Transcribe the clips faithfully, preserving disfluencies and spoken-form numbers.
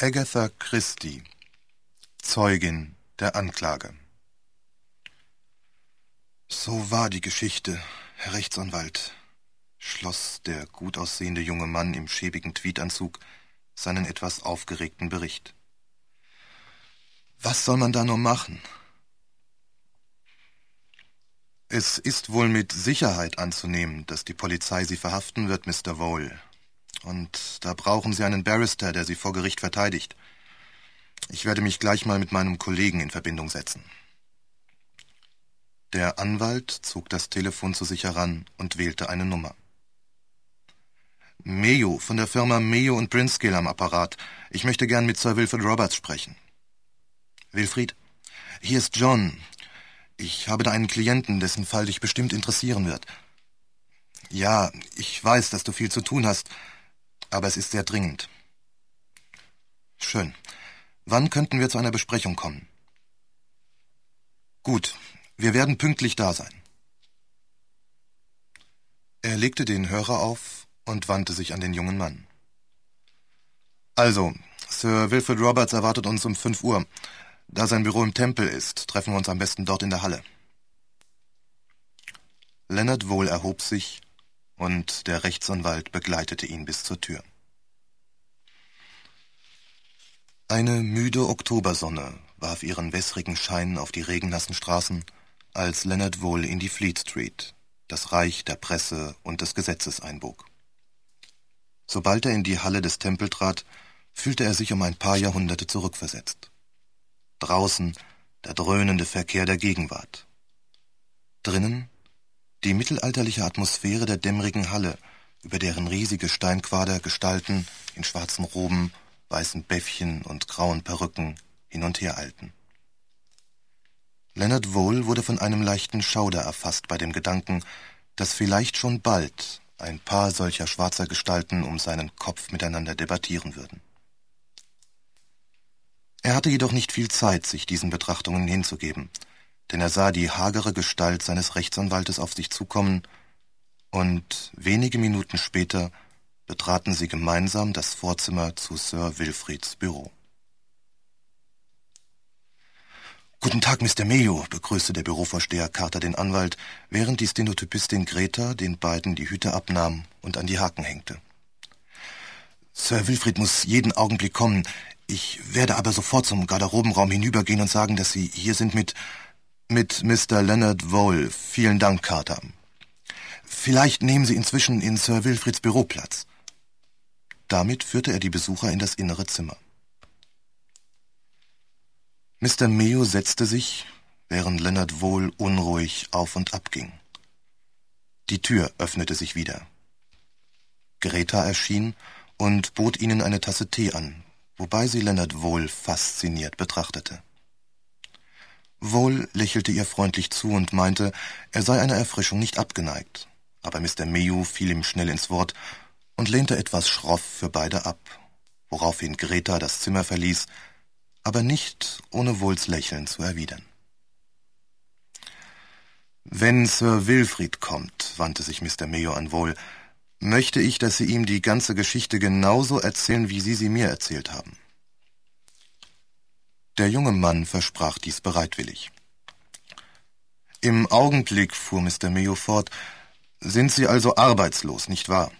Agatha Christie, Zeugin der Anklage. So war die Geschichte, Herr Rechtsanwalt, schloss der gut aussehende junge Mann im schäbigen Tweedanzug seinen etwas aufgeregten Bericht. Was soll man da nur machen? Es ist wohl mit Sicherheit anzunehmen, dass die Polizei Sie verhaften wird, Mister Vole. Und da brauchen Sie einen Barrister, der Sie vor Gericht verteidigt. Ich werde mich gleich mal mit meinem Kollegen in Verbindung setzen. Der Anwalt zog das Telefon zu sich heran und wählte eine Nummer. Mayo, von der Firma Mayo und Brinskill am Apparat. Ich möchte gern mit Sir Wilfrid Roberts sprechen. Wilfried, hier ist John. Ich habe da einen Klienten, dessen Fall dich bestimmt interessieren wird. Ja, ich weiß, dass du viel zu tun hast, aber es ist sehr dringend. Schön. Wann könnten wir zu einer Besprechung kommen? Gut, wir werden pünktlich da sein. Er legte den Hörer auf und wandte sich an den jungen Mann. Also, Sir Wilfrid Roberts erwartet uns um fünf Uhr. Da sein Büro im Tempel ist, treffen wir uns am besten dort in der Halle. Leonard Vole erhob sich und der Rechtsanwalt begleitete ihn bis zur Tür. Eine müde Oktobersonne warf ihren wässrigen Schein auf die regennassen Straßen, als Leonard Vole in die Fleet Street, das Reich der Presse und des Gesetzes, einbog. Sobald er in die Halle des Tempels trat, fühlte er sich um ein paar Jahrhunderte zurückversetzt. Draußen der dröhnende Verkehr der Gegenwart. Drinnen die mittelalterliche Atmosphäre der dämmerigen Halle, über deren riesige Steinquader Gestalten in schwarzen Roben, weißen Bäffchen und grauen Perücken hin und her eilten. Leonard Vole wurde von einem leichten Schauder erfasst bei dem Gedanken, dass vielleicht schon bald ein paar solcher schwarzer Gestalten um seinen Kopf miteinander debattieren würden. Er hatte jedoch nicht viel Zeit, sich diesen Betrachtungen hinzugeben, denn er sah die hagere Gestalt seines Rechtsanwaltes auf sich zukommen, und wenige Minuten später betraten sie gemeinsam das Vorzimmer zu Sir Wilfrids Büro. »Guten Tag, Mister Mayo«, begrüßte der Bürovorsteher Carter den Anwalt, während die Stenotypistin Greta den beiden die Hüte abnahm und an die Haken hängte. »Sir Wilfrid muss jeden Augenblick kommen. Ich werde aber sofort zum Garderobenraum hinübergehen und sagen, dass Sie hier sind mit... mit Mister Leonard Vole. Vielen Dank, Carter. Vielleicht nehmen Sie inzwischen in Sir Wilfrids Büro Platz.« Damit führte er die Besucher in das innere Zimmer. Mister Mayo setzte sich, während Leonard Vole unruhig auf und ab ging. Die Tür öffnete sich wieder. Greta erschien und bot ihnen eine Tasse Tee an, wobei sie Leonard Vole fasziniert betrachtete. Vole lächelte ihr freundlich zu und meinte, er sei einer Erfrischung nicht abgeneigt, aber Mister Mayo fiel ihm schnell ins Wort und lehnte etwas schroff für beide ab, woraufhin Greta das Zimmer verließ, aber nicht ohne Voles Lächeln zu erwidern. »Wenn Sir Wilfrid kommt«, wandte sich Mister Mayo an Vole, »möchte ich, dass Sie ihm die ganze Geschichte genauso erzählen, wie Sie sie mir erzählt haben.« Der junge Mann versprach dies bereitwillig. »Im Augenblick«, fuhr Mister Mayo fort, »sind Sie also arbeitslos, nicht wahr?«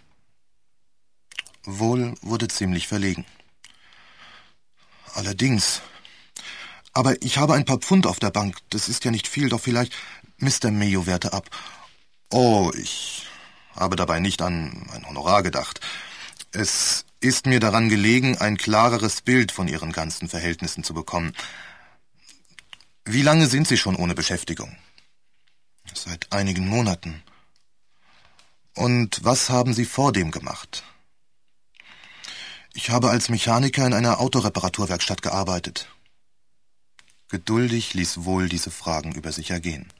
Vole wurde ziemlich verlegen. »Allerdings. Aber ich habe ein paar Pfund auf der Bank. Das ist ja nicht viel, doch vielleicht...« Mister Mayo wehrte ab. »Oh, ich habe dabei nicht an ein Honorar gedacht. Es ist mir daran gelegen, ein klareres Bild von Ihren ganzen Verhältnissen zu bekommen. Wie lange sind Sie schon ohne Beschäftigung?« »Seit einigen Monaten.« »Und was haben Sie vor dem gemacht?« »Ich habe als Mechaniker in einer Autoreparaturwerkstatt gearbeitet.« Geduldig ließ Vole diese Fragen über sich ergehen.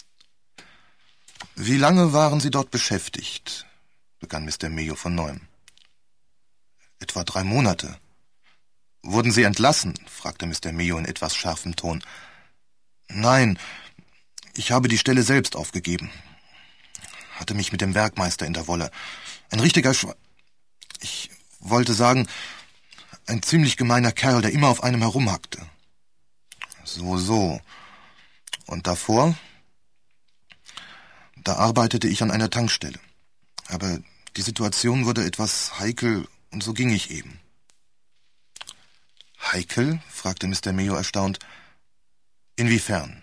»Wie lange waren Sie dort beschäftigt?« begann Mister Mayo von neuem. »Etwa drei Monate.« »Wurden Sie entlassen?« fragte Mister Mayo in etwas scharfem Ton. »Nein, ich habe die Stelle selbst aufgegeben. Hatte mich mit dem Werkmeister in der Wolle. Ein richtiger Schwa... Ich wollte sagen, Ein ziemlich gemeiner Kerl, der immer auf einem herumhackte. So, so. Und davor? Da arbeitete ich an einer Tankstelle. Aber die Situation wurde etwas heikel und so ging ich eben. Heikel? Fragte Mister Mayo erstaunt. Inwiefern?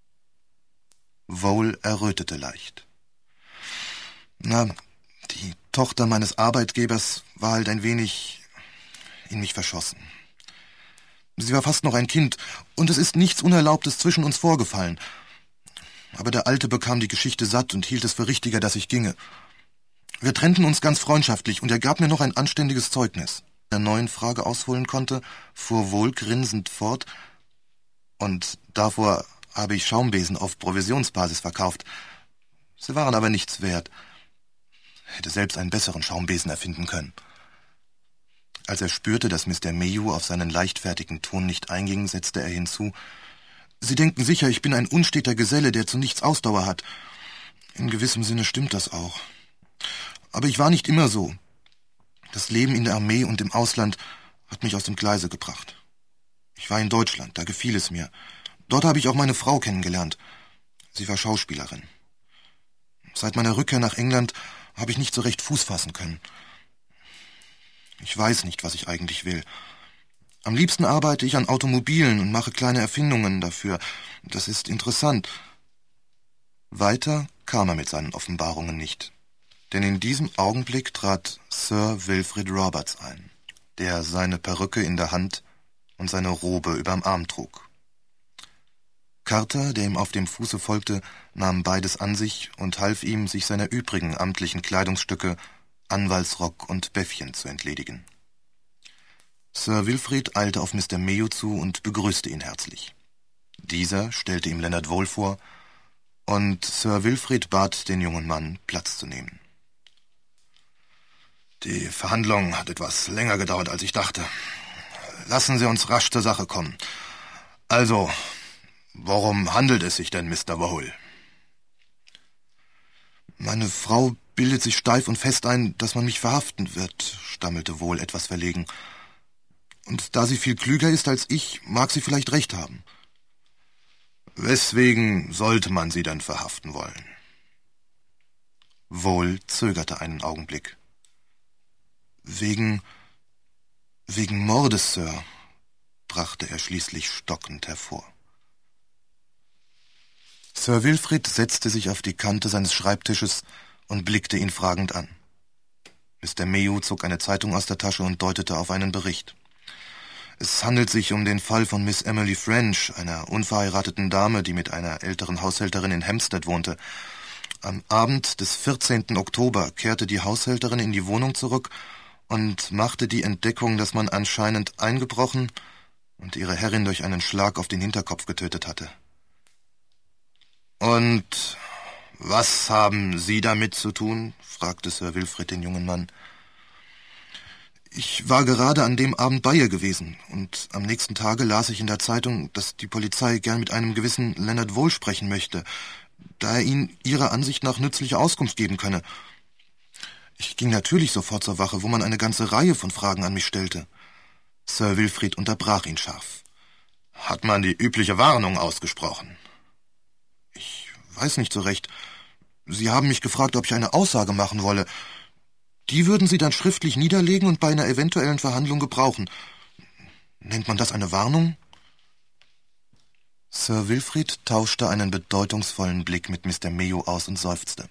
Vole errötete leicht. Na, die Tochter meines Arbeitgebers war halt ein wenig in mich verschossen. Sie war fast noch ein Kind, und es ist nichts Unerlaubtes zwischen uns vorgefallen. Aber der Alte bekam die Geschichte satt und hielt es für richtiger, dass ich ginge. Wir trennten uns ganz freundschaftlich, und er gab mir noch ein anständiges Zeugnis. Der neuen Frage ausholen konnte, fuhr Vole grinsend fort, und davor habe ich Schaumbesen auf Provisionsbasis verkauft. Sie waren aber nichts wert. Hätte selbst einen besseren Schaumbesen erfinden können. Als er spürte, dass Mister Mayo auf seinen leichtfertigen Ton nicht einging, setzte er hinzu, »Sie denken sicher, ich bin ein unsteter Geselle, der zu nichts Ausdauer hat. In gewissem Sinne stimmt das auch. Aber ich war nicht immer so. Das Leben in der Armee und im Ausland hat mich aus dem Gleise gebracht. Ich war in Deutschland, da gefiel es mir. Dort habe ich auch meine Frau kennengelernt. Sie war Schauspielerin. Seit meiner Rückkehr nach England habe ich nicht so recht Fuß fassen können. Ich weiß nicht, was ich eigentlich will. Am liebsten arbeite ich an Automobilen und mache kleine Erfindungen dafür. Das ist interessant.« Weiter kam er mit seinen Offenbarungen nicht. Denn in diesem Augenblick trat Sir Wilfrid Roberts ein, der seine Perücke in der Hand und seine Robe überm Arm trug. Carter, der ihm auf dem Fuße folgte, nahm beides an sich und half ihm, sich seiner übrigen amtlichen Kleidungsstücke, Anwaltsrock und Bäffchen zu entledigen. Sir Wilfrid eilte auf Mister Mayo zu und begrüßte ihn herzlich. Dieser stellte ihm Leonard Vole vor, und Sir Wilfrid bat den jungen Mann, Platz zu nehmen. »Die Verhandlung hat etwas länger gedauert, als ich dachte. Lassen Sie uns rasch zur Sache kommen. Also, worum handelt es sich denn, Mister Vole?« »Meine Frau bildet sich steif und fest ein, dass man mich verhaften wird«, stammelte Vole etwas verlegen. »Und da sie viel klüger ist als ich, mag sie vielleicht recht haben.« »Weswegen sollte man sie dann verhaften wollen?« Vole zögerte einen Augenblick. »Wegen... wegen Mordes, Sir«, brachte er schließlich stockend hervor. Sir Wilfrid setzte sich auf die Kante seines Schreibtisches und blickte ihn fragend an. Mister Mayo zog eine Zeitung aus der Tasche und deutete auf einen Bericht. Es handelt sich um den Fall von Miss Emily French, einer unverheirateten Dame, die mit einer älteren Haushälterin in Hampstead wohnte. Am Abend des vierzehnten Oktober kehrte die Haushälterin in die Wohnung zurück und machte die Entdeckung, dass man anscheinend eingebrochen und ihre Herrin durch einen Schlag auf den Hinterkopf getötet hatte. »Und was haben Sie damit zu tun?« fragte Sir Wilfrid den jungen Mann. »Ich war gerade an dem Abend bei ihr gewesen, und am nächsten Tage las ich in der Zeitung, dass die Polizei gern mit einem gewissen Leonard Vole sprechen möchte, da er ihnen ihrer Ansicht nach nützliche Auskunft geben könne. Ich ging natürlich sofort zur Wache, wo man eine ganze Reihe von Fragen an mich stellte.« Sir Wilfrid unterbrach ihn scharf. »Hat man die übliche Warnung ausgesprochen?« »Ich weiß nicht so recht. Sie haben mich gefragt, ob ich eine Aussage machen wolle. Die würden Sie dann schriftlich niederlegen und bei einer eventuellen Verhandlung gebrauchen. Nennt man das eine Warnung?« Sir Wilfrid tauschte einen bedeutungsvollen Blick mit Mister Mayo aus und seufzte.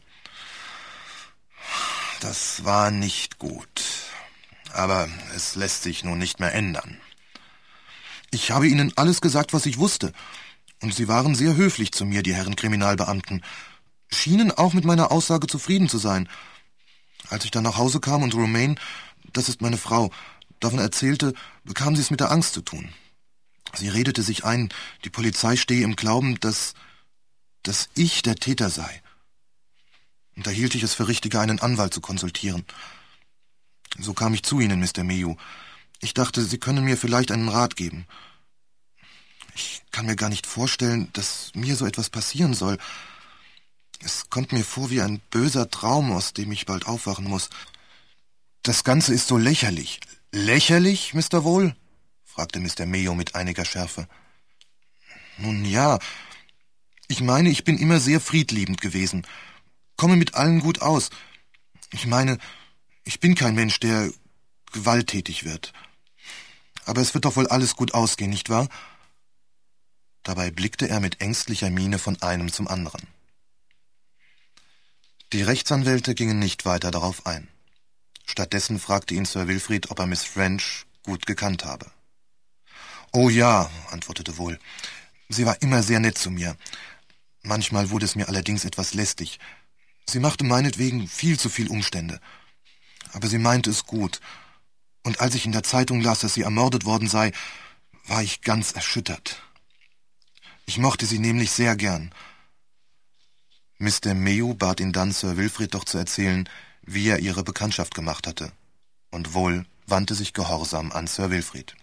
»Das war nicht gut. Aber es lässt sich nun nicht mehr ändern. Ich habe Ihnen alles gesagt, was ich wusste. Und Sie waren sehr höflich zu mir, die Herren Kriminalbeamten. Schienen auch mit meiner Aussage zufrieden zu sein. Als ich dann nach Hause kam und Romaine, das ist meine Frau, davon erzählte, bekam sie es mit der Angst zu tun. Sie redete sich ein, die Polizei stehe im Glauben, dass, dass ich der Täter sei. Und da hielt ich es für richtiger, einen Anwalt zu konsultieren. So kam ich zu Ihnen, Mister Mayo. Ich dachte, Sie können mir vielleicht einen Rat geben. Ich kann mir gar nicht vorstellen, dass mir so etwas passieren soll. Es kommt mir vor wie ein böser Traum, aus dem ich bald aufwachen muss. Das Ganze ist so lächerlich. Lächerlich, Mister Vole? Fragte Mister Mayo mit einiger Schärfe. Nun ja, ich meine, ich bin immer sehr friedliebend gewesen, komme mit allen gut aus. Ich meine, ich bin kein Mensch, der gewalttätig wird. Aber es wird doch wohl alles gut ausgehen, nicht wahr? Dabei blickte er mit ängstlicher Miene von einem zum anderen. Die Rechtsanwälte gingen nicht weiter darauf ein. Stattdessen fragte ihn Sir Wilfrid, ob er Miss French gut gekannt habe. »Oh ja«, antwortete Vole, »sie war immer sehr nett zu mir. Manchmal wurde es mir allerdings etwas lästig. Sie machte meinetwegen viel zu viel Umstände. Aber sie meinte es gut. Und als ich in der Zeitung las, dass sie ermordet worden sei, war ich ganz erschüttert. Ich mochte sie nämlich sehr gern.« Mister Mayo bat ihn dann, Sir Wilfrid doch zu erzählen, wie er ihre Bekanntschaft gemacht hatte. Und Vole wandte sich gehorsam an Sir Wilfrid.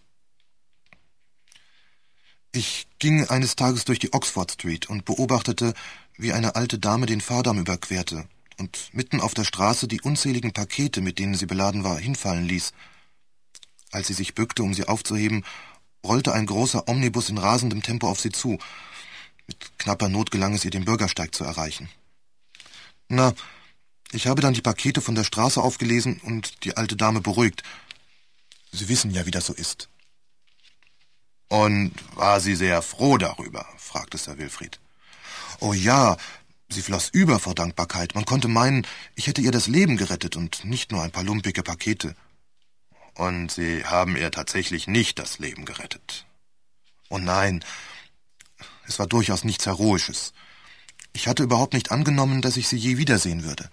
»Ich ging eines Tages durch die Oxford Street und beobachtete, wie eine alte Dame den Fahrdamm überquerte und mitten auf der Straße die unzähligen Pakete, mit denen sie beladen war, hinfallen ließ. Als sie sich bückte, um sie aufzuheben, rollte ein großer Omnibus in rasendem Tempo auf sie zu. Mit knapper Not gelang es ihr, den Bürgersteig zu erreichen. Na, ich habe dann die Pakete von der Straße aufgelesen und die alte Dame beruhigt. Sie wissen ja, wie das so ist.« »Und war sie sehr froh darüber?« fragte Sir Wilfrid. »Oh ja, sie floss über vor Dankbarkeit. Man konnte meinen, ich hätte ihr das Leben gerettet und nicht nur ein paar lumpige Pakete.« »Und Sie haben ihr tatsächlich nicht das Leben gerettet?« »Oh nein, es war durchaus nichts Heroisches. Ich hatte überhaupt nicht angenommen, dass ich sie je wiedersehen würde.«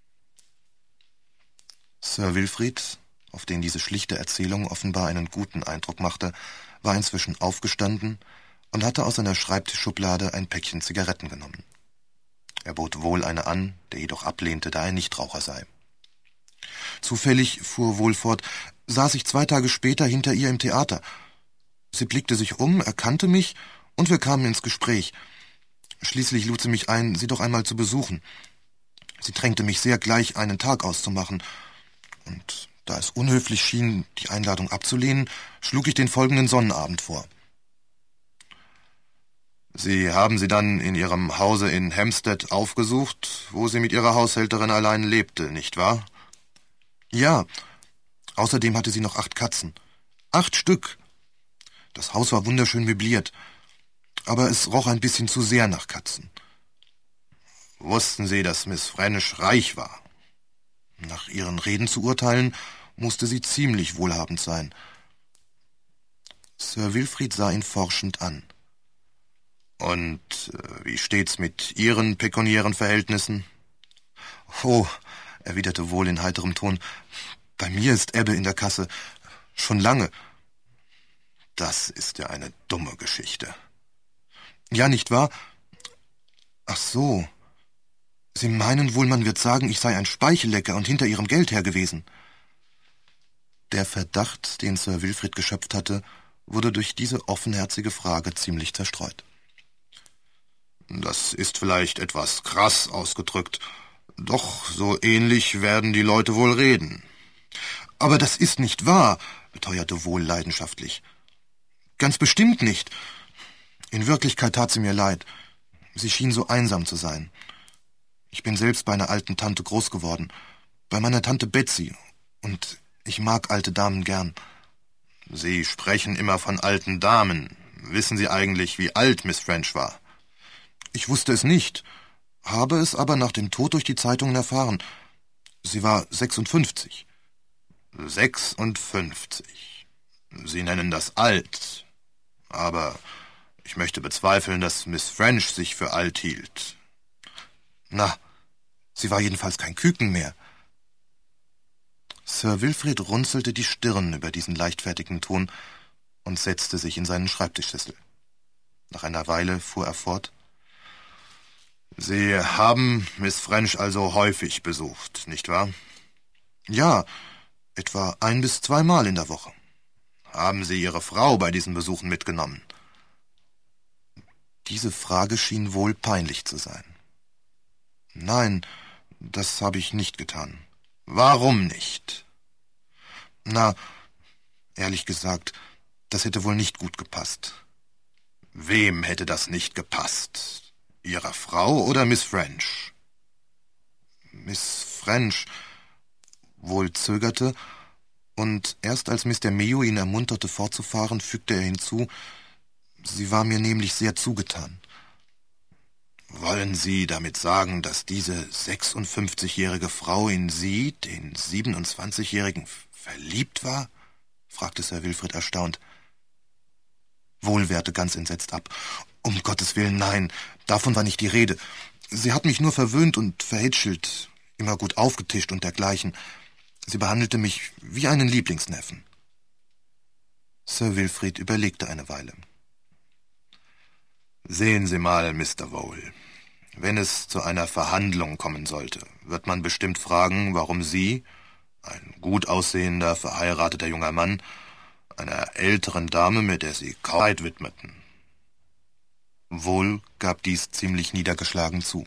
Sir Wilfrid, auf den diese schlichte Erzählung offenbar einen guten Eindruck machte, war inzwischen aufgestanden und hatte aus seiner Schreibtischschublade ein Päckchen Zigaretten genommen. Er bot Vole eine an, der jedoch ablehnte, da er Nichtraucher sei. »Zufällig«, fuhr Vole fort, »saß ich zwei Tage später hinter ihr im Theater. Sie blickte sich um, erkannte mich, und wir kamen ins Gespräch. Schließlich lud sie mich ein, sie doch einmal zu besuchen. Sie drängte mich sehr, gleich einen Tag auszumachen, und da es unhöflich schien, die Einladung abzulehnen, schlug ich den folgenden Sonnenabend vor.« »Sie haben sie dann in Ihrem Hause in Hampstead aufgesucht, wo sie mit Ihrer Haushälterin allein lebte, nicht wahr?« »Ja, außerdem hatte sie noch acht Katzen. Acht Stück. Das Haus war wunderschön möbliert, aber es roch ein bisschen zu sehr nach Katzen.« »Wussten Sie, dass Miss French reich war?« »Nach ihren Reden zu urteilen, musste sie ziemlich wohlhabend sein.« Sir Wilfrid sah ihn forschend an. »Und äh, wie steht's mit Ihren pekuniären Verhältnissen?« »Oh«, erwiderte Vole in heiterem Ton, »bei mir ist Ebbe in der Kasse. Schon lange.« »Das ist ja eine dumme Geschichte.« »Ja, nicht wahr? Ach so. Sie meinen wohl, man wird sagen, ich sei ein Speichellecker und hinter Ihrem Geld her gewesen.« Der Verdacht, den Sir Wilfrid geschöpft hatte, wurde durch diese offenherzige Frage ziemlich zerstreut. »Das ist vielleicht etwas krass ausgedrückt, doch so ähnlich werden die Leute wohl reden.« »Aber das ist nicht wahr«, beteuerte Vole leidenschaftlich. »Ganz bestimmt nicht. In Wirklichkeit tat sie mir leid. Sie schien so einsam zu sein. Ich bin selbst bei einer alten Tante groß geworden, bei meiner Tante Betsy, und ich mag alte Damen gern.« »Sie sprechen immer von alten Damen. Wissen Sie eigentlich, wie alt Miss French war?« »Ich wusste es nicht, habe es aber nach dem Tod durch die Zeitungen erfahren. Sie war sechsundfünfzig.« »sechsundfünfzig. Sie nennen das alt. Aber ich möchte bezweifeln, dass Miss French sich für alt hielt.« »Na, sie war jedenfalls kein Küken mehr.« Sir Wilfrid runzelte die Stirn über diesen leichtfertigen Ton und setzte sich in seinen Schreibtischsessel. Nach einer Weile fuhr er fort. »Sie haben Miss French also häufig besucht, nicht wahr?« »Ja, etwa ein- bis zweimal in der Woche.« »Haben Sie Ihre Frau bei diesen Besuchen mitgenommen?« Diese Frage schien wohl peinlich zu sein. »Nein, das habe ich nicht getan.« »Warum nicht?« »Na, Ehrlich gesagt, das hätte wohl nicht gut gepasst. Wem hätte das nicht gepasst? Ihrer Frau oder Miss French? Miss French wohl zögerte, und erst als Mister Mayo ihn ermunterte, fortzufahren, fügte er hinzu, sie war mir nämlich sehr zugetan. Wollen Sie damit sagen, dass diese sechsundfünfzigjährige Frau in Sie, den siebenundzwanzigjährigen, verliebt war? Fragte Sir Wilfrid erstaunt. Wohl wehrte ganz entsetzt ab. Um Gottes Willen, nein, davon war nicht die Rede. Sie hat mich nur verwöhnt und verhätschelt, immer gut aufgetischt und dergleichen. Sie behandelte mich wie einen Lieblingsneffen. Sir Wilfrid überlegte eine Weile. Sehen Sie mal, Mister Vole, wenn es zu einer Verhandlung kommen sollte, wird man bestimmt fragen, warum Sie, ein gut aussehender, verheirateter junger Mann, einer älteren Dame, mit der Sie kaum Zeit widmeten. Vole gab dies ziemlich niedergeschlagen zu.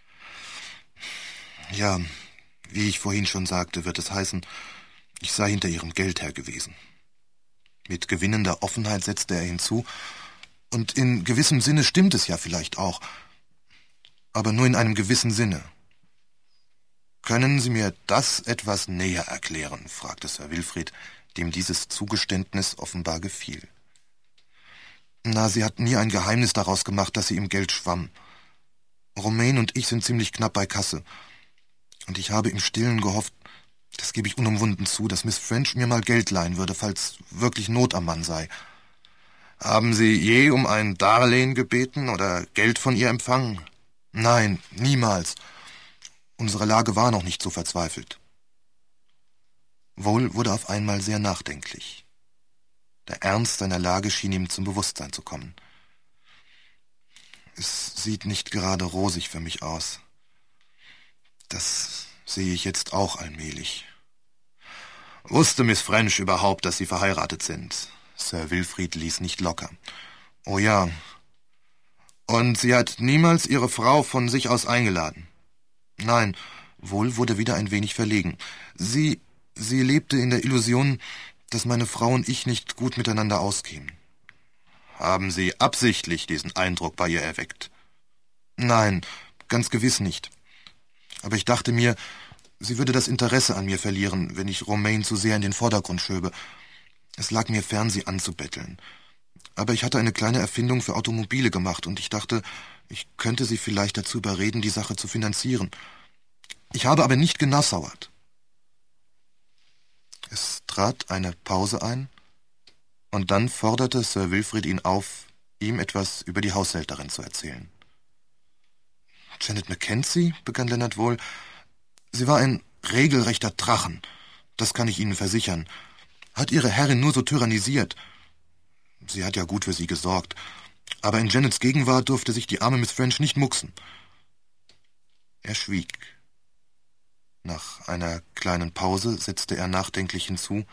Ja, wie ich vorhin schon sagte, wird es heißen, ich sei hinter ihrem Geld her gewesen. Mit gewinnender Offenheit setzte er hinzu, und in gewissem Sinne stimmt es ja vielleicht auch, aber nur in einem gewissen Sinne. Können Sie mir das etwas näher erklären? Fragte Sir Wilfrid, dem dieses Zugeständnis offenbar gefiel. Na, sie hat nie ein Geheimnis daraus gemacht, dass sie im Geld schwamm. Romaine und ich sind ziemlich knapp bei Kasse. Und ich habe im Stillen gehofft, das gebe ich unumwunden zu, dass Miss French mir mal Geld leihen würde, falls wirklich Not am Mann sei. Haben Sie je um ein Darlehen gebeten oder Geld von ihr empfangen? Nein, niemals. Unsere Lage war noch nicht so verzweifelt. Vole wurde auf einmal sehr nachdenklich. Der Ernst seiner Lage schien ihm zum Bewusstsein zu kommen. Es sieht nicht gerade rosig für mich aus. Das sehe ich jetzt auch allmählich. Wusste Miss French überhaupt, dass Sie verheiratet sind? Sir Wilfrid ließ nicht locker. Oh ja. Und sie hat niemals Ihre Frau von sich aus eingeladen? Nein, Vole wurde wieder ein wenig verlegen. Sie, sie lebte in der Illusion, dass meine Frau und ich nicht gut miteinander auskämen. Haben Sie absichtlich diesen Eindruck bei ihr erweckt? Nein, ganz gewiss nicht. Aber ich dachte mir, sie würde das Interesse an mir verlieren, wenn ich Romaine zu sehr in den Vordergrund schöbe. Es lag mir fern, sie anzubetteln. Aber ich hatte eine kleine Erfindung für Automobile gemacht, und ich dachte, ich könnte sie vielleicht dazu überreden, die Sache zu finanzieren. Ich habe aber nicht genassauert. Es trat eine Pause ein, und dann forderte Sir Wilfrid ihn auf, ihm etwas über die Haushälterin zu erzählen. Janet Mackenzie, begann Leonard Vole, sie war ein regelrechter Drachen, das kann ich Ihnen versichern, hat ihre Herrin nur so tyrannisiert. Sie hat ja gut für sie gesorgt, aber in Janets Gegenwart durfte sich die arme Miss French nicht mucksen. Er schwieg. Nach einer kleinen Pause setzte er nachdenklich hinzu,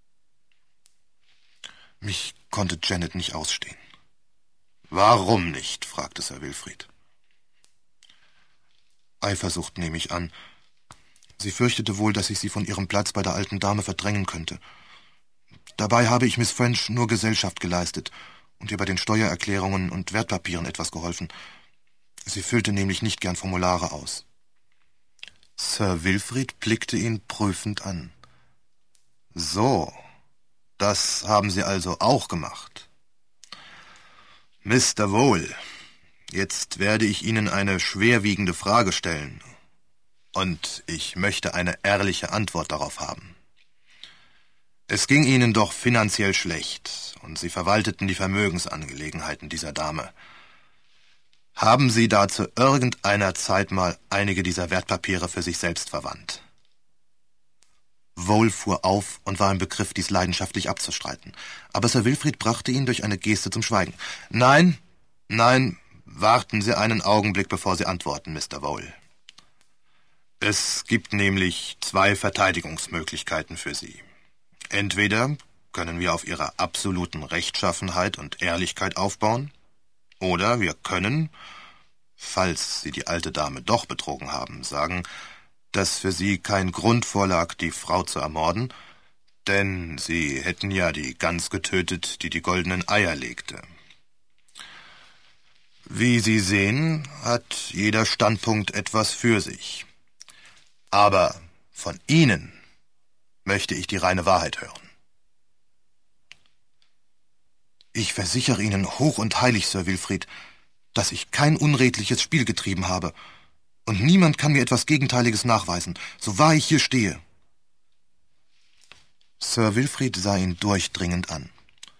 mich konnte Janet nicht ausstehen. Warum nicht? Fragte Sir Wilfrid. Eifersucht, nehme ich an. Sie fürchtete wohl, dass ich sie von ihrem Platz bei der alten Dame verdrängen könnte. Dabei habe ich Miss French nur Gesellschaft geleistet und ihr bei den Steuererklärungen und Wertpapieren etwas geholfen. Sie füllte nämlich nicht gern Formulare aus. Sir Wilfrid blickte ihn prüfend an. So, das haben Sie also auch gemacht. Mister Vole, jetzt werde ich Ihnen eine schwerwiegende Frage stellen. Und ich möchte eine ehrliche Antwort darauf haben. Es ging Ihnen doch finanziell schlecht, und Sie verwalteten die Vermögensangelegenheiten dieser Dame. Haben Sie da zu irgendeiner Zeit mal einige dieser Wertpapiere für sich selbst verwandt? Vole fuhr auf und war im Begriff, dies leidenschaftlich abzustreiten. Aber Sir Wilfrid brachte ihn durch eine Geste zum Schweigen. Nein, nein, warten Sie einen Augenblick, bevor Sie antworten, Mister Vole. Es gibt nämlich zwei Verteidigungsmöglichkeiten für Sie. Entweder können wir auf Ihrer absoluten Rechtschaffenheit und Ehrlichkeit aufbauen, oder wir können, falls Sie die alte Dame doch betrogen haben, sagen, dass für Sie kein Grund vorlag, die Frau zu ermorden, Denn Sie hätten ja die Gans getötet, die die goldenen Eier legte. Wie Sie sehen, hat jeder Standpunkt etwas für sich. Aber von Ihnen möchte ich die reine Wahrheit hören. Ich versichere Ihnen hoch und heilig, Sir Wilfrid, dass ich kein unredliches Spiel getrieben habe. Und niemand kann mir etwas Gegenteiliges nachweisen, so wahr ich hier stehe. Sir Wilfrid sah ihn durchdringend an.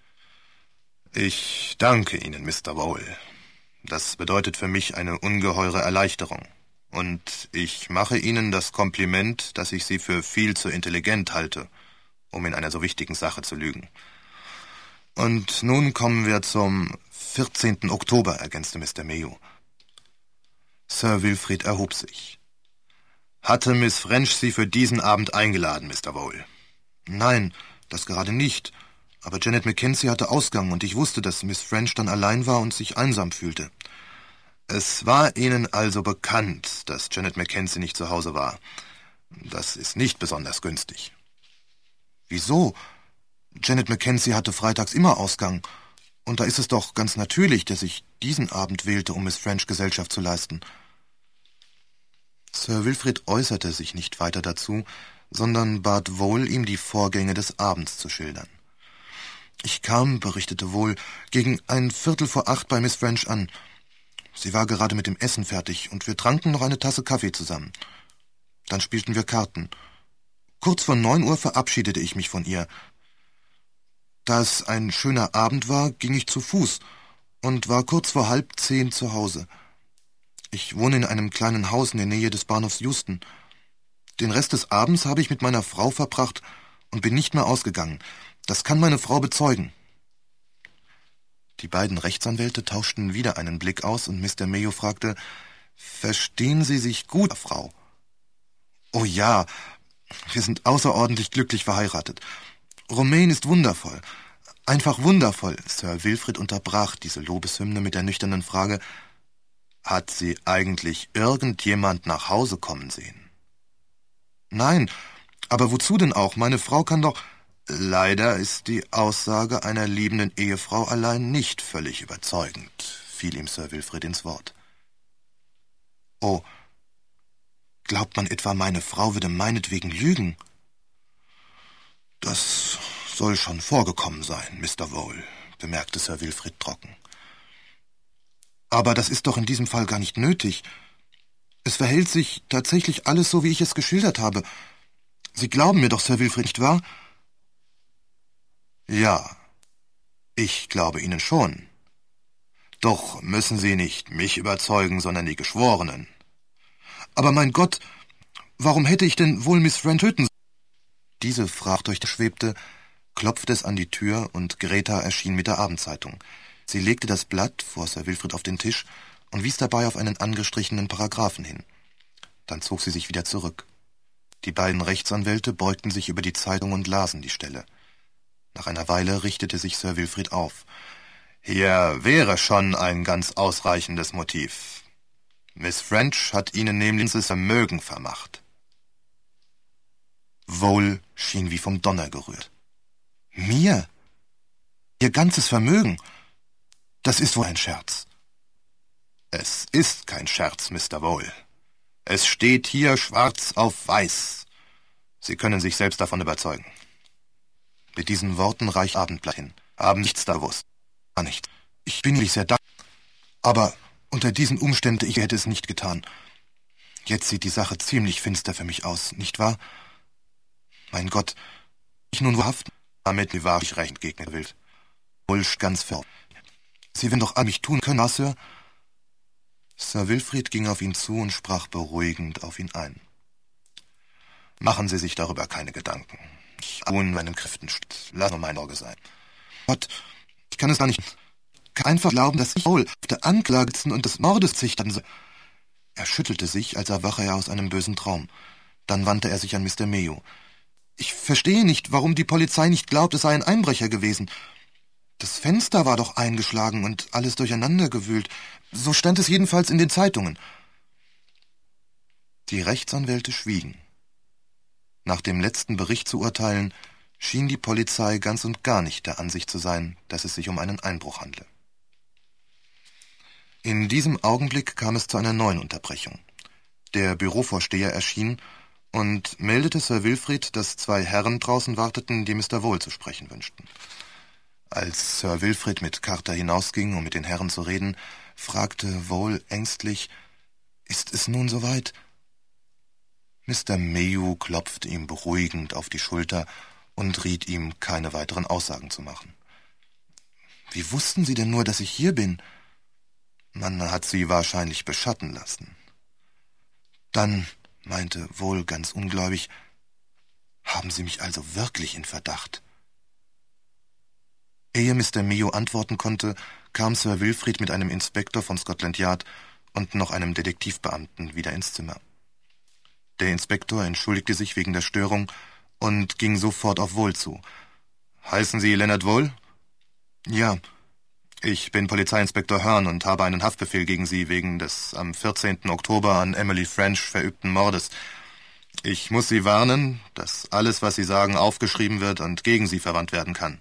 Ich danke Ihnen, Mister Vole. Das bedeutet für mich eine ungeheure Erleichterung. Und ich mache Ihnen das Kompliment, dass ich Sie für viel zu intelligent halte, um in einer so wichtigen Sache zu lügen. Und nun kommen wir zum vierzehnten Oktober, ergänzte Mister Mayo. Sir Wilfrid erhob sich. Hatte Miss French Sie für diesen Abend eingeladen, Mister Vole? Nein, das gerade nicht. Aber Janet Mackenzie hatte Ausgang und ich wusste, dass Miss French dann allein war und sich einsam fühlte. Es war Ihnen also bekannt, dass Janet Mackenzie nicht zu Hause war. Das ist nicht besonders günstig. Wieso? Janet Mackenzie hatte freitags immer Ausgang. Und da ist es doch ganz natürlich, dass ich diesen Abend wählte, um Miss French Gesellschaft zu leisten. Sir Wilfrid äußerte sich nicht weiter dazu, sondern bat Vole, ihm die Vorgänge des Abends zu schildern. Ich kam, berichtete Vole, gegen ein Viertel vor acht bei Miss French an. Sie war gerade mit dem Essen fertig und wir tranken noch eine Tasse Kaffee zusammen. Dann spielten wir Karten. Kurz vor neun Uhr verabschiedete ich mich von ihr. Da es ein schöner Abend war, ging ich zu Fuß und war kurz vor halb zehn zu Hause. Ich wohne in einem kleinen Haus in der Nähe des Bahnhofs Euston. Den Rest des Abends habe ich mit meiner Frau verbracht und bin nicht mehr ausgegangen. Das kann meine Frau bezeugen. Die beiden Rechtsanwälte tauschten wieder einen Blick aus und Mister Mayo fragte, »Verstehen Sie sich gut, Frau?« »Oh ja, wir sind außerordentlich glücklich verheiratet. Romaine ist wundervoll, einfach wundervoll.« Sir Wilfrid unterbrach diese Lobeshymne mit der nüchternen Frage, »Hat Sie eigentlich irgendjemand nach Hause kommen sehen?« »Nein, aber wozu denn auch? Meine Frau kann doch...« »Leider ist die Aussage einer liebenden Ehefrau allein nicht völlig überzeugend«, fiel ihm Sir Wilfrid ins Wort. »Oh, glaubt man etwa, meine Frau würde meinetwegen lügen?« »Das soll schon vorgekommen sein, Mister Vole«, bemerkte Sir Wilfrid trocken. »Aber das ist doch in diesem Fall gar nicht nötig. Es verhält sich tatsächlich alles so, wie ich es geschildert habe. Sie glauben mir doch, Sir Wilfrid, nicht wahr?« »Ja, ich glaube Ihnen schon. Doch müssen Sie nicht mich überzeugen, sondern die Geschworenen.« »Aber mein Gott, warum hätte ich denn wohl Miss French töten sollen?« Diese Frage durchschwebte, klopfte es an die Tür und Greta erschien mit der Abendzeitung. Sie legte das Blatt vor Sir Wilfrid auf den Tisch und wies dabei auf einen angestrichenen Paragraphen hin. Dann zog sie sich wieder zurück. Die beiden Rechtsanwälte beugten sich über die Zeitung und lasen die Stelle. Nach einer Weile richtete sich Sir Wilfrid auf. »Hier wäre schon ein ganz ausreichendes Motiv. Miss French hat Ihnen nämlich das Vermögen vermacht.« Vole schien wie vom Donner gerührt. »Mir? Ihr ganzes Vermögen? Das ist wohl ein Scherz.« »Es ist kein Scherz, Mister Vole. Es steht hier schwarz auf weiß. Sie können sich selbst davon überzeugen.« Mit diesen Worten reicht Abendblatt hin. Haben nichts da gewusst. Gar nichts. Ich bin nicht sehr dankbar. Aber unter diesen Umständen, ich hätte es nicht getan. Jetzt sieht die Sache ziemlich finster für mich aus, nicht wahr? Mein Gott, ich nun wahrhaft, damit wie wahr ich recht entgegnen will. Wulsch ganz fern. Sie werden doch an mich tun können, was, Sir? Sir Wilfrid ging auf ihn zu und sprach beruhigend auf ihn ein. »Machen Sie sich darüber keine Gedanken. Ich ohne meinen Kräften steht. Lass nur mein Auge sein.« »Gott, ich kann es gar nicht. Ich kann einfach glauben, dass ich wohl auf der Anklage sitzen und des Mordes zichtern soll.« Er schüttelte sich, als erwache er aus einem bösen Traum. Dann wandte er sich an Mister Mayo. »Ich verstehe nicht, warum die Polizei nicht glaubt, es sei ein Einbrecher gewesen. Das Fenster war doch eingeschlagen und alles durcheinandergewühlt. So stand es jedenfalls in den Zeitungen.« Die Rechtsanwälte schwiegen. Nach dem letzten Bericht zu urteilen, schien die Polizei ganz und gar nicht der Ansicht zu sein, dass es sich um einen Einbruch handle. In diesem Augenblick kam es zu einer neuen Unterbrechung. Der Bürovorsteher erschien und meldete Sir Wilfrid, dass zwei Herren draußen warteten, die Mister Vole zu sprechen wünschten. Als Sir Wilfrid mit Carter hinausging, um mit den Herren zu reden, fragte Vole ängstlich, »Ist es nun soweit?« Mister Mayhew klopfte ihm beruhigend auf die Schulter und riet ihm, keine weiteren Aussagen zu machen. »Wie wussten Sie denn nur, dass ich hier bin?« »Man hat Sie wahrscheinlich beschatten lassen.« »Dann«, meinte Vole ganz ungläubig, »haben Sie mich also wirklich in Verdacht?« Ehe Mister Mayhew antworten konnte, kam Sir Wilfrid mit einem Inspektor von Scotland Yard und noch einem Detektivbeamten wieder ins Zimmer. Der Inspektor entschuldigte sich wegen der Störung und ging sofort auf Vole zu. »Heißen Sie Leonard Vole?« »Ja.« »Ich bin Polizeiinspektor Hearn und habe einen Haftbefehl gegen Sie wegen des am vierzehnten Oktober an Emily French verübten Mordes. Ich muss Sie warnen, dass alles, was Sie sagen, aufgeschrieben wird und gegen Sie verwandt werden kann.«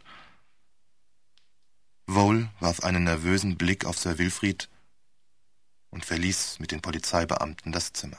Vole warf einen nervösen Blick auf Sir Wilfrid und verließ mit den Polizeibeamten das Zimmer.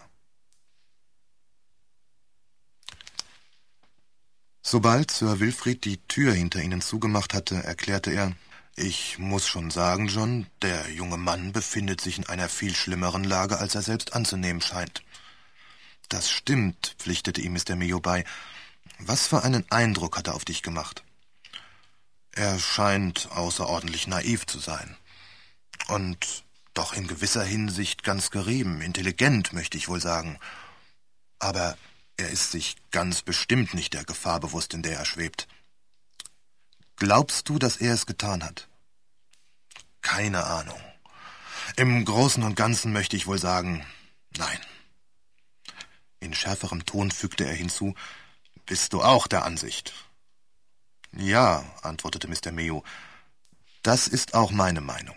Sobald Sir Wilfrid die Tür hinter ihnen zugemacht hatte, erklärte er, »Ich muss schon sagen, John, der junge Mann befindet sich in einer viel schlimmeren Lage, als er selbst anzunehmen scheint.« »Das stimmt«, pflichtete ihm Mister Mayhew bei. »Was für einen Eindruck hat er auf dich gemacht?« »Er scheint außerordentlich naiv zu sein. Und doch in gewisser Hinsicht ganz gerieben, intelligent, möchte ich wohl sagen. Aber er ist sich ganz bestimmt nicht der Gefahr bewusst, in der er schwebt.« »Glaubst du, dass er es getan hat?« »Keine Ahnung. Im Großen und Ganzen möchte ich wohl sagen, nein.« In schärferem Ton fügte er hinzu, »Bist du auch der Ansicht?« »Ja«, antwortete Mister Mayhew, »das ist auch meine Meinung.«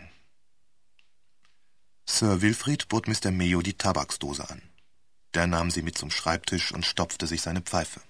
Sir Wilfrid bot Mister Mayhew die Tabaksdose an. Der nahm sie mit zum Schreibtisch und stopfte sich seine Pfeife.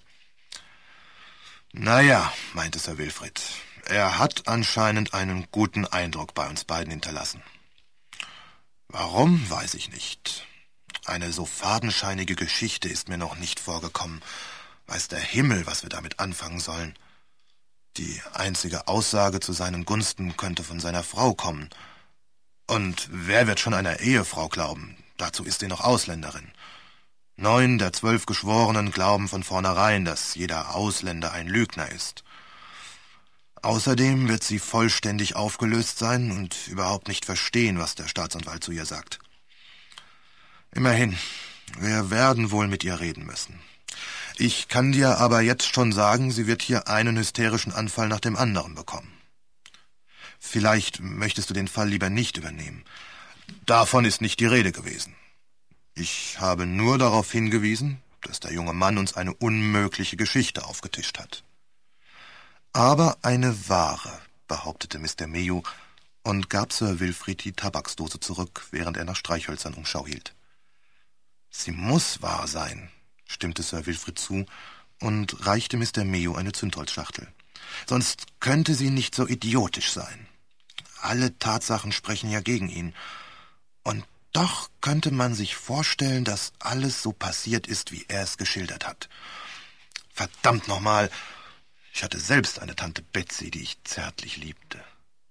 »Na ja«, meinte Sir Wilfrid, »er hat anscheinend einen guten Eindruck bei uns beiden hinterlassen. Warum, weiß ich nicht. Eine so fadenscheinige Geschichte ist mir noch nicht vorgekommen. Weiß der Himmel, was wir damit anfangen sollen. Die einzige Aussage zu seinen Gunsten könnte von seiner Frau kommen. Und wer wird schon einer Ehefrau glauben? Dazu ist sie noch Ausländerin. Neun der zwölf Geschworenen glauben von vornherein, dass jeder Ausländer ein Lügner ist. Außerdem wird sie vollständig aufgelöst sein und überhaupt nicht verstehen, was der Staatsanwalt zu ihr sagt. Immerhin, wir werden wohl mit ihr reden müssen. Ich kann dir aber jetzt schon sagen, sie wird hier einen hysterischen Anfall nach dem anderen bekommen. Vielleicht möchtest du den Fall lieber nicht übernehmen. Davon ist nicht die Rede gewesen. Ich habe nur darauf hingewiesen, dass der junge Mann uns eine unmögliche Geschichte aufgetischt hat. Aber eine wahre, behauptete Mister Mayhew und gab Sir Wilfrid die Tabaksdose zurück, während er nach Streichhölzern Umschau hielt. Sie muss wahr sein, stimmte Sir Wilfrid zu und reichte Mister Mayhew eine Zündholzschachtel. Sonst könnte sie nicht so idiotisch sein. Alle Tatsachen sprechen ja gegen ihn. Und doch könnte man sich vorstellen, dass alles so passiert ist, wie er es geschildert hat. Verdammt nochmal, ich hatte selbst eine Tante Betsy, die ich zärtlich liebte.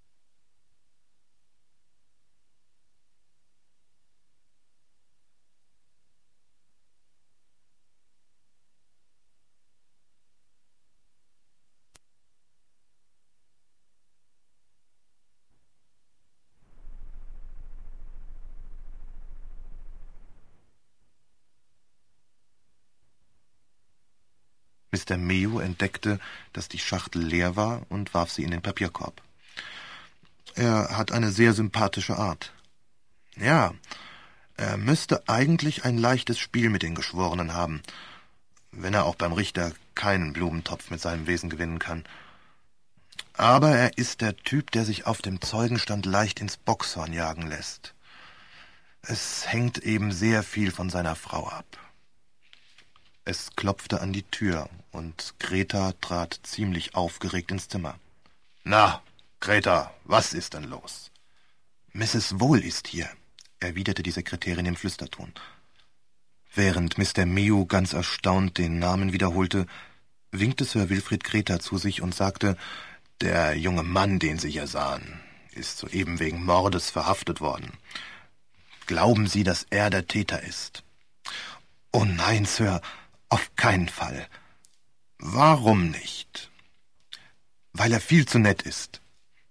Mister Mayhew entdeckte, dass die Schachtel leer war und warf sie in den Papierkorb. Er hat eine sehr sympathische Art. Ja, er müsste eigentlich ein leichtes Spiel mit den Geschworenen haben, wenn er auch beim Richter keinen Blumentopf mit seinem Wesen gewinnen kann. Aber er ist der Typ, der sich auf dem Zeugenstand leicht ins Bockshorn jagen lässt. Es hängt eben sehr viel von seiner Frau ab. Es klopfte an die Tür, und Greta trat ziemlich aufgeregt ins Zimmer. »Na, Greta, was ist denn los?« »Misses Vole ist hier«, erwiderte die Sekretärin im Flüsterton. Während Mister Mayhew ganz erstaunt den Namen wiederholte, winkte Sir Wilfrid Greta zu sich und sagte, »Der junge Mann, den Sie hier sahen, ist soeben wegen Mordes verhaftet worden. Glauben Sie, dass er der Täter ist?« »Oh nein, Sir, auf keinen Fall.« »Warum nicht?« »Weil er viel zu nett ist.«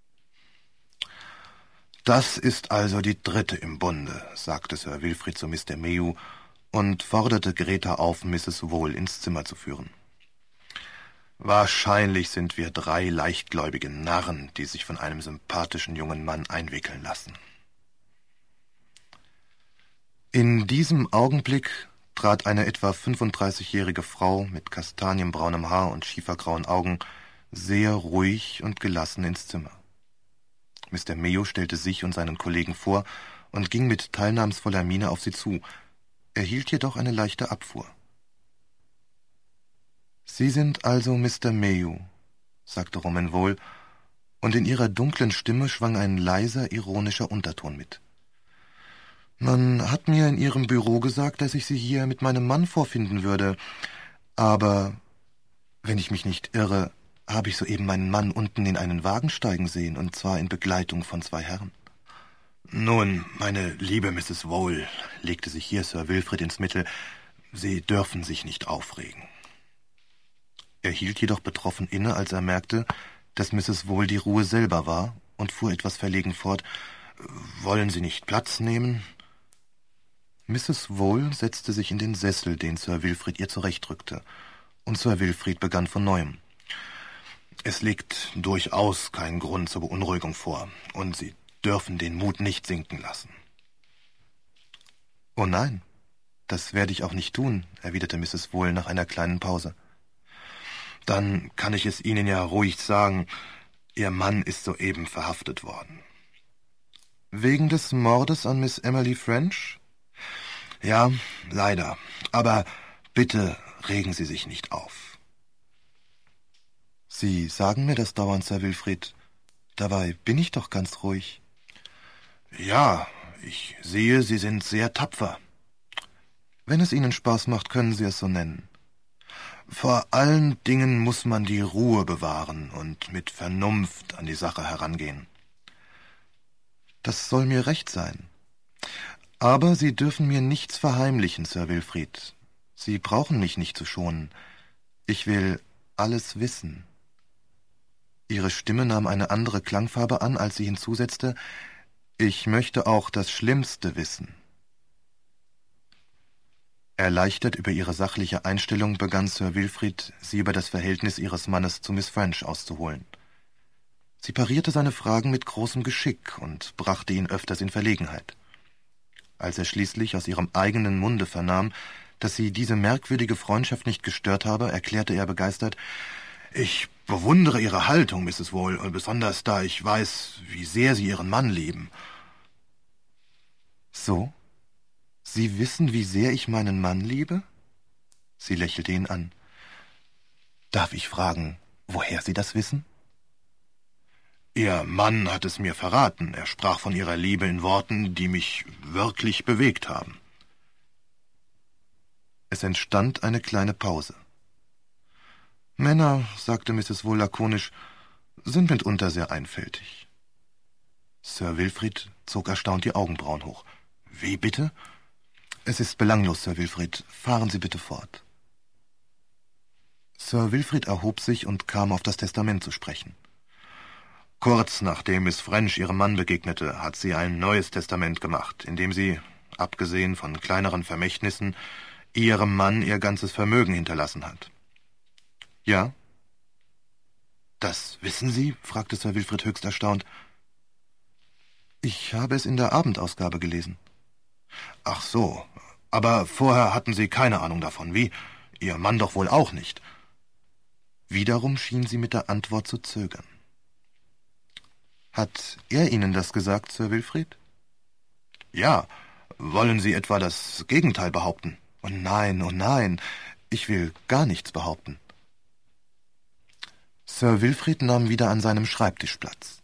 »Das ist also die dritte im Bunde«, sagte Sir Wilfrid zu Mister Mayhew und forderte Greta auf, Misses Vole ins Zimmer zu führen. »Wahrscheinlich sind wir drei leichtgläubige Narren, die sich von einem sympathischen jungen Mann einwickeln lassen.« In diesem Augenblick trat eine etwa fünfunddreißigjährige Frau mit kastanienbraunem Haar und schiefergrauen Augen sehr ruhig und gelassen ins Zimmer. Mister Mayhew stellte sich und seinen Kollegen vor und ging mit teilnahmsvoller Miene auf sie zu, erhielt jedoch eine leichte Abfuhr. »Sie sind also Mister Mayhew«, sagte Romain Vole, und in ihrer dunklen Stimme schwang ein leiser, ironischer Unterton mit. »Man hat mir in Ihrem Büro gesagt, dass ich Sie hier mit meinem Mann vorfinden würde, aber, wenn ich mich nicht irre, habe ich soeben meinen Mann unten in einen Wagen steigen sehen, und zwar in Begleitung von zwei Herren.« »Nun, meine liebe Misses Vole«, legte sich hier Sir Wilfrid ins Mittel, »Sie dürfen sich nicht aufregen.« Er hielt jedoch betroffen inne, als er merkte, dass Misses Vole die Ruhe selber war, und fuhr etwas verlegen fort, »Wollen Sie nicht Platz nehmen?« Misses Vole setzte sich in den Sessel, den Sir Wilfrid ihr zurechtrückte, und Sir Wilfrid begann von Neuem. »Es liegt durchaus kein Grund zur Beunruhigung vor, und Sie dürfen den Mut nicht sinken lassen.« »Oh nein, das werde ich auch nicht tun«, erwiderte Misses Vole nach einer kleinen Pause. »Dann kann ich es Ihnen ja ruhig sagen, Ihr Mann ist soeben verhaftet worden.« »Wegen des Mordes an Miss Emily French?« »Ja, leider. Aber bitte regen Sie sich nicht auf.« »Sie sagen mir das dauernd, Sir Wilfrid. Dabei bin ich doch ganz ruhig.« »Ja, ich sehe, Sie sind sehr tapfer.« »Wenn es Ihnen Spaß macht, können Sie es so nennen.« »Vor allen Dingen muss man die Ruhe bewahren und mit Vernunft an die Sache herangehen.« »Das soll mir recht sein. Aber Sie dürfen mir nichts verheimlichen, Sir Wilfrid. Sie brauchen mich nicht zu schonen. Ich will alles wissen.« Ihre Stimme nahm eine andere Klangfarbe an, als sie hinzusetzte, »Ich möchte auch das Schlimmste wissen.« Erleichtert über ihre sachliche Einstellung begann Sir Wilfrid, sie über das Verhältnis ihres Mannes zu Miss French auszuholen. Sie parierte seine Fragen mit großem Geschick und brachte ihn öfters in Verlegenheit. Als er schließlich aus ihrem eigenen Munde vernahm, dass sie diese merkwürdige Freundschaft nicht gestört habe, erklärte er begeistert, »Ich bewundere Ihre Haltung, Misses Vole, und besonders da ich weiß, wie sehr Sie Ihren Mann lieben.« »So? Sie wissen, wie sehr ich meinen Mann liebe?« Sie lächelte ihn an. »Darf ich fragen, woher Sie das wissen?« »Ihr Mann hat es mir verraten. Er sprach von Ihrer Liebe in Worten, die mich wirklich bewegt haben.« Es entstand eine kleine Pause. »Männer«, sagte Misses Vole lakonisch, »sind mitunter sehr einfältig.« Sir Wilfrid zog erstaunt die Augenbrauen hoch. »Wie bitte?« »Es ist belanglos, Sir Wilfrid. Fahren Sie bitte fort.« Sir Wilfrid erhob sich und kam auf das Testament zu sprechen. »Kurz nachdem Miss French ihrem Mann begegnete, hat sie ein neues Testament gemacht, in dem sie, abgesehen von kleineren Vermächtnissen, ihrem Mann ihr ganzes Vermögen hinterlassen hat.« »Ja?« »Das wissen Sie?« fragte Sir Wilfrid höchst erstaunt. »Ich habe es in der Abendausgabe gelesen.« »Ach so, aber vorher hatten Sie keine Ahnung davon, wie? Ihr Mann doch wohl auch nicht.« Wiederum schien sie mit der Antwort zu zögern. »Hat er Ihnen das gesagt, Sir Wilfrid?« »Ja. Wollen Sie etwa das Gegenteil behaupten?« »Oh nein, oh nein, ich will gar nichts behaupten.« Sir Wilfrid nahm wieder an seinem Schreibtisch Platz.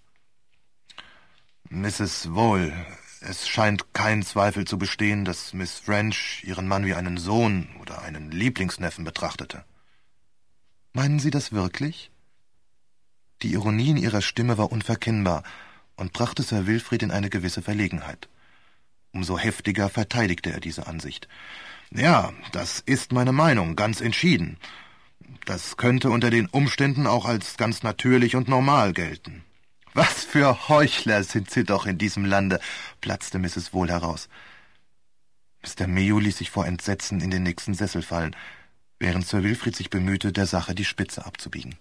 Misses Vole, es scheint kein Zweifel zu bestehen, dass Miss French ihren Mann wie einen Sohn oder einen Lieblingsneffen betrachtete. Meinen Sie das wirklich? Die Ironie in ihrer Stimme war unverkennbar und brachte Sir Wilfrid in eine gewisse Verlegenheit. Umso heftiger verteidigte er diese Ansicht. Ja, das ist meine Meinung, ganz entschieden. Das könnte unter den Umständen auch als ganz natürlich und normal gelten. »Was für Heuchler sind Sie doch in diesem Lande«, platzte Misses Vole heraus. Mister Mayo ließ sich vor Entsetzen in den nächsten Sessel fallen, während Sir Wilfrid sich bemühte, der Sache die Spitze abzubiegen.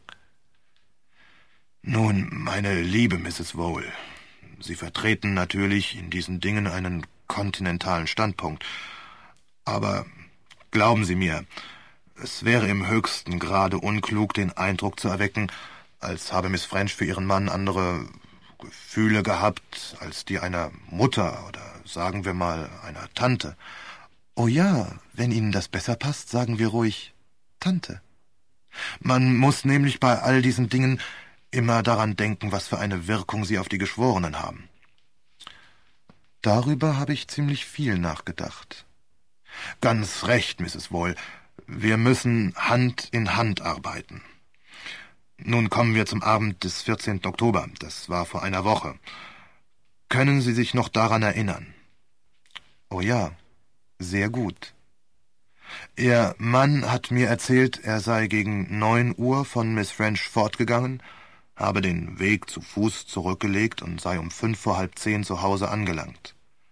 »Nun, meine liebe Misses Vole, Sie vertreten natürlich in diesen Dingen einen kontinentalen Standpunkt. Aber glauben Sie mir, es wäre im höchsten Grade unklug, den Eindruck zu erwecken, als habe Miss French für ihren Mann andere Gefühle gehabt als die einer Mutter oder sagen wir mal einer Tante. Oh ja, wenn Ihnen das besser passt, sagen wir ruhig Tante. Man muss nämlich bei all diesen Dingen immer daran denken, was für eine Wirkung sie auf die Geschworenen haben. Darüber habe ich ziemlich viel nachgedacht. Ganz recht, Misses Vole. Wir müssen Hand in Hand arbeiten. Nun kommen wir zum Abend des vierzehnten Oktober. Das war vor einer Woche. Können Sie sich noch daran erinnern? Oh ja, sehr gut. Ihr Mann hat mir erzählt, er sei gegen neun Uhr von Miss French fortgegangen, habe den Weg zu Fuß zurückgelegt und sei um fünf vor halb zehn zu Hause angelangt.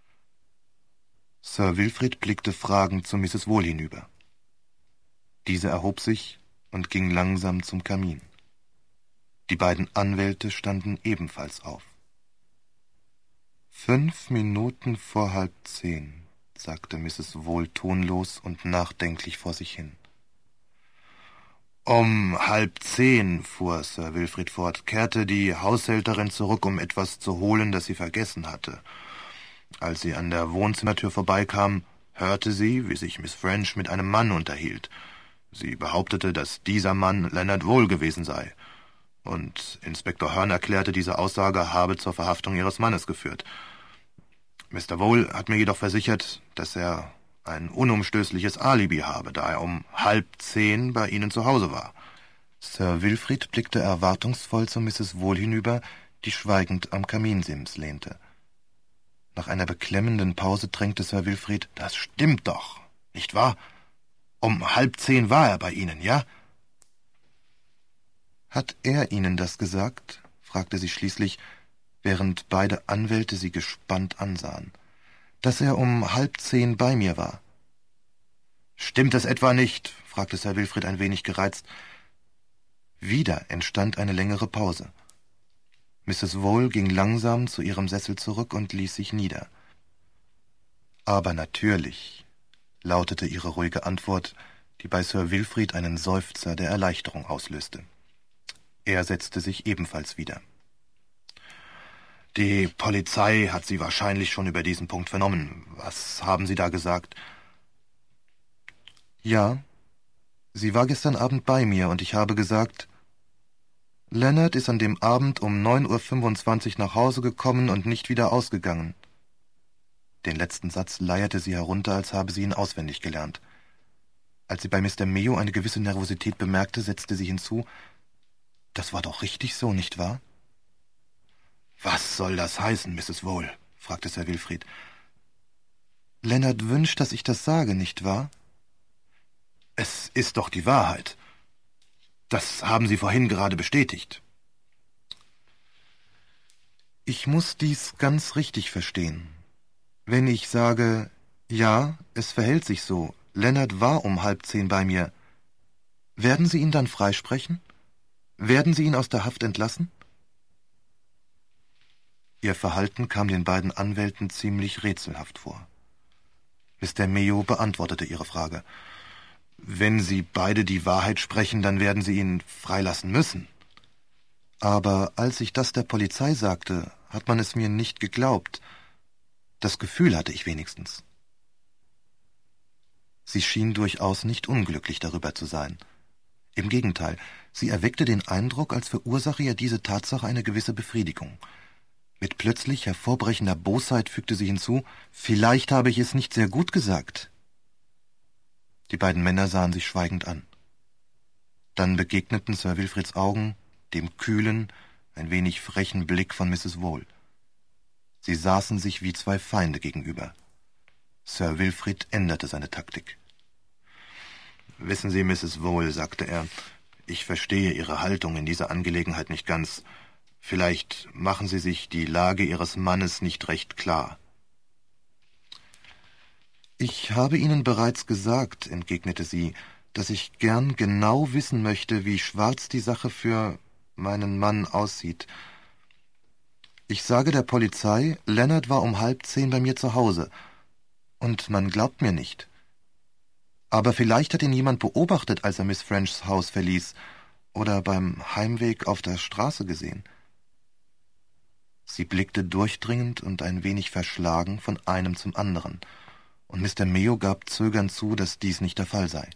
Sir Wilfrid blickte fragend zu Misses Vole hinüber. Diese erhob sich und ging langsam zum Kamin. Die beiden Anwälte standen ebenfalls auf. »Fünf Minuten vor halb zehn«, sagte Misses Vole tonlos und nachdenklich vor sich hin. »Um halb zehn«, fuhr Sir Wilfrid fort, »kehrte die Haushälterin zurück, um etwas zu holen, das sie vergessen hatte. Als sie an der Wohnzimmertür vorbeikam, hörte sie, wie sich Miss French mit einem Mann unterhielt. Sie behauptete, dass dieser Mann Leonard Vole gewesen sei. Und Inspektor Hearn erklärte, diese Aussage habe zur Verhaftung ihres Mannes geführt. Mister Vole hat mir jedoch versichert, dass er ein unumstößliches Alibi habe, da er um halb zehn bei Ihnen zu Hause war.« Sir Wilfrid blickte erwartungsvoll zu Misses Vole hinüber, die schweigend am Kaminsims lehnte. Nach einer beklemmenden Pause drängte Sir Wilfrid: »Das stimmt doch, nicht wahr? Um halb zehn war er bei Ihnen, ja?« »Hat er Ihnen das gesagt?« fragte sie schließlich, während beide Anwälte sie gespannt ansahen. »Dass er um halb zehn bei mir war?« »Stimmt es etwa nicht?« fragte Sir Wilfrid ein wenig gereizt. Wieder entstand eine längere Pause. Misses Vole ging langsam zu ihrem Sessel zurück und ließ sich nieder. »Aber natürlich«, lautete ihre ruhige Antwort, die bei Sir Wilfrid einen Seufzer der Erleichterung auslöste. Er setzte sich ebenfalls wieder. »Die Polizei hat Sie wahrscheinlich schon über diesen Punkt vernommen. Was haben Sie da gesagt?« »Ja, sie war gestern Abend bei mir und ich habe gesagt, Leonard ist an dem Abend um neun Uhr fünfundzwanzig nach Hause gekommen und nicht wieder ausgegangen.« Den letzten Satz leierte sie herunter, als habe sie ihn auswendig gelernt. Als sie bei Mister Mayo eine gewisse Nervosität bemerkte, setzte sie hinzu: »Das war doch richtig so, nicht wahr?« »Was soll das heißen, Misses Vole?« fragte Sir Wilfrid. »Leonard wünscht, dass ich das sage, nicht wahr?« »Es ist doch die Wahrheit. Das haben Sie vorhin gerade bestätigt.« »Ich muss dies ganz richtig verstehen. Wenn ich sage, ja, es verhält sich so, Leonard war um halb zehn bei mir, werden Sie ihn dann freisprechen? Werden Sie ihn aus der Haft entlassen?« Ihr Verhalten kam den beiden Anwälten ziemlich rätselhaft vor. Mister Mayo beantwortete ihre Frage. »Wenn Sie beide die Wahrheit sprechen, dann werden Sie ihn freilassen müssen.« »Aber als ich das der Polizei sagte, hat man es mir nicht geglaubt. Das Gefühl hatte ich wenigstens.« Sie schien durchaus nicht unglücklich darüber zu sein. Im Gegenteil, sie erweckte den Eindruck, als verursache ihr diese Tatsache eine gewisse Befriedigung. Mit plötzlich hervorbrechender Bosheit fügte sie hinzu, »Vielleicht habe ich es nicht sehr gut gesagt.« Die beiden Männer sahen sich schweigend an. Dann begegneten Sir Wilfrids Augen dem kühlen, ein wenig frechen Blick von Misses Vole. Sie saßen sich wie zwei Feinde gegenüber. Sir Wilfrid änderte seine Taktik. »Wissen Sie, Misses Vole«, sagte er, »ich verstehe Ihre Haltung in dieser Angelegenheit nicht ganz. Vielleicht machen Sie sich die Lage Ihres Mannes nicht recht klar.« »Ich habe Ihnen bereits gesagt«, entgegnete sie, »dass ich gern genau wissen möchte, wie schwarz die Sache für meinen Mann aussieht. Ich sage der Polizei, Leonard war um halb zehn bei mir zu Hause, und man glaubt mir nicht. Aber vielleicht hat ihn jemand beobachtet, als er Miss Frenchs Haus verließ, oder beim Heimweg auf der Straße gesehen.« Sie blickte durchdringend und ein wenig verschlagen von einem zum anderen, und Mister Mayo gab zögernd zu, dass dies nicht der Fall sei.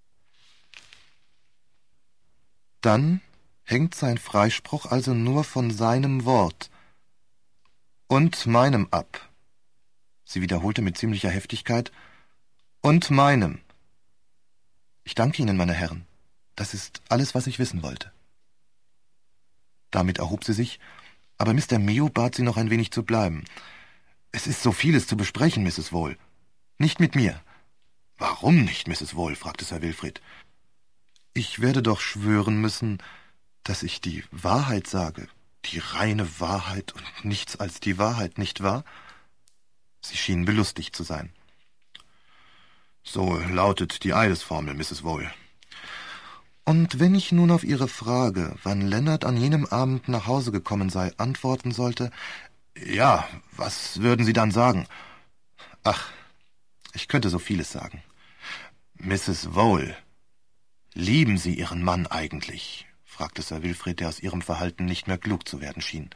»Dann hängt sein Freispruch also nur von seinem Wort und meinem ab«, sie wiederholte mit ziemlicher Heftigkeit, »und meinem. Ich danke Ihnen, meine Herren. Das ist alles, was ich wissen wollte.« Damit erhob sie sich, aber Mister Mayo bat sie noch ein wenig zu bleiben. »Es ist so vieles zu besprechen, Misses Vole. Nicht mit mir.« »Warum nicht, Misses Vole?« fragte Sir Wilfrid. »Ich werde doch schwören müssen, dass ich die Wahrheit sage, die reine Wahrheit und nichts als die Wahrheit, nicht wahr?« Sie schienen belustigt zu sein. »So lautet die Eidesformel, Misses Vole.« »Und wenn ich nun auf Ihre Frage, wann Leonard an jenem Abend nach Hause gekommen sei, antworten sollte...« »Ja, was würden Sie dann sagen?« »Ach, ich könnte so vieles sagen.« »Misses Vole, lieben Sie Ihren Mann eigentlich?« fragte Sir Wilfrid, der aus ihrem Verhalten nicht mehr klug zu werden schien.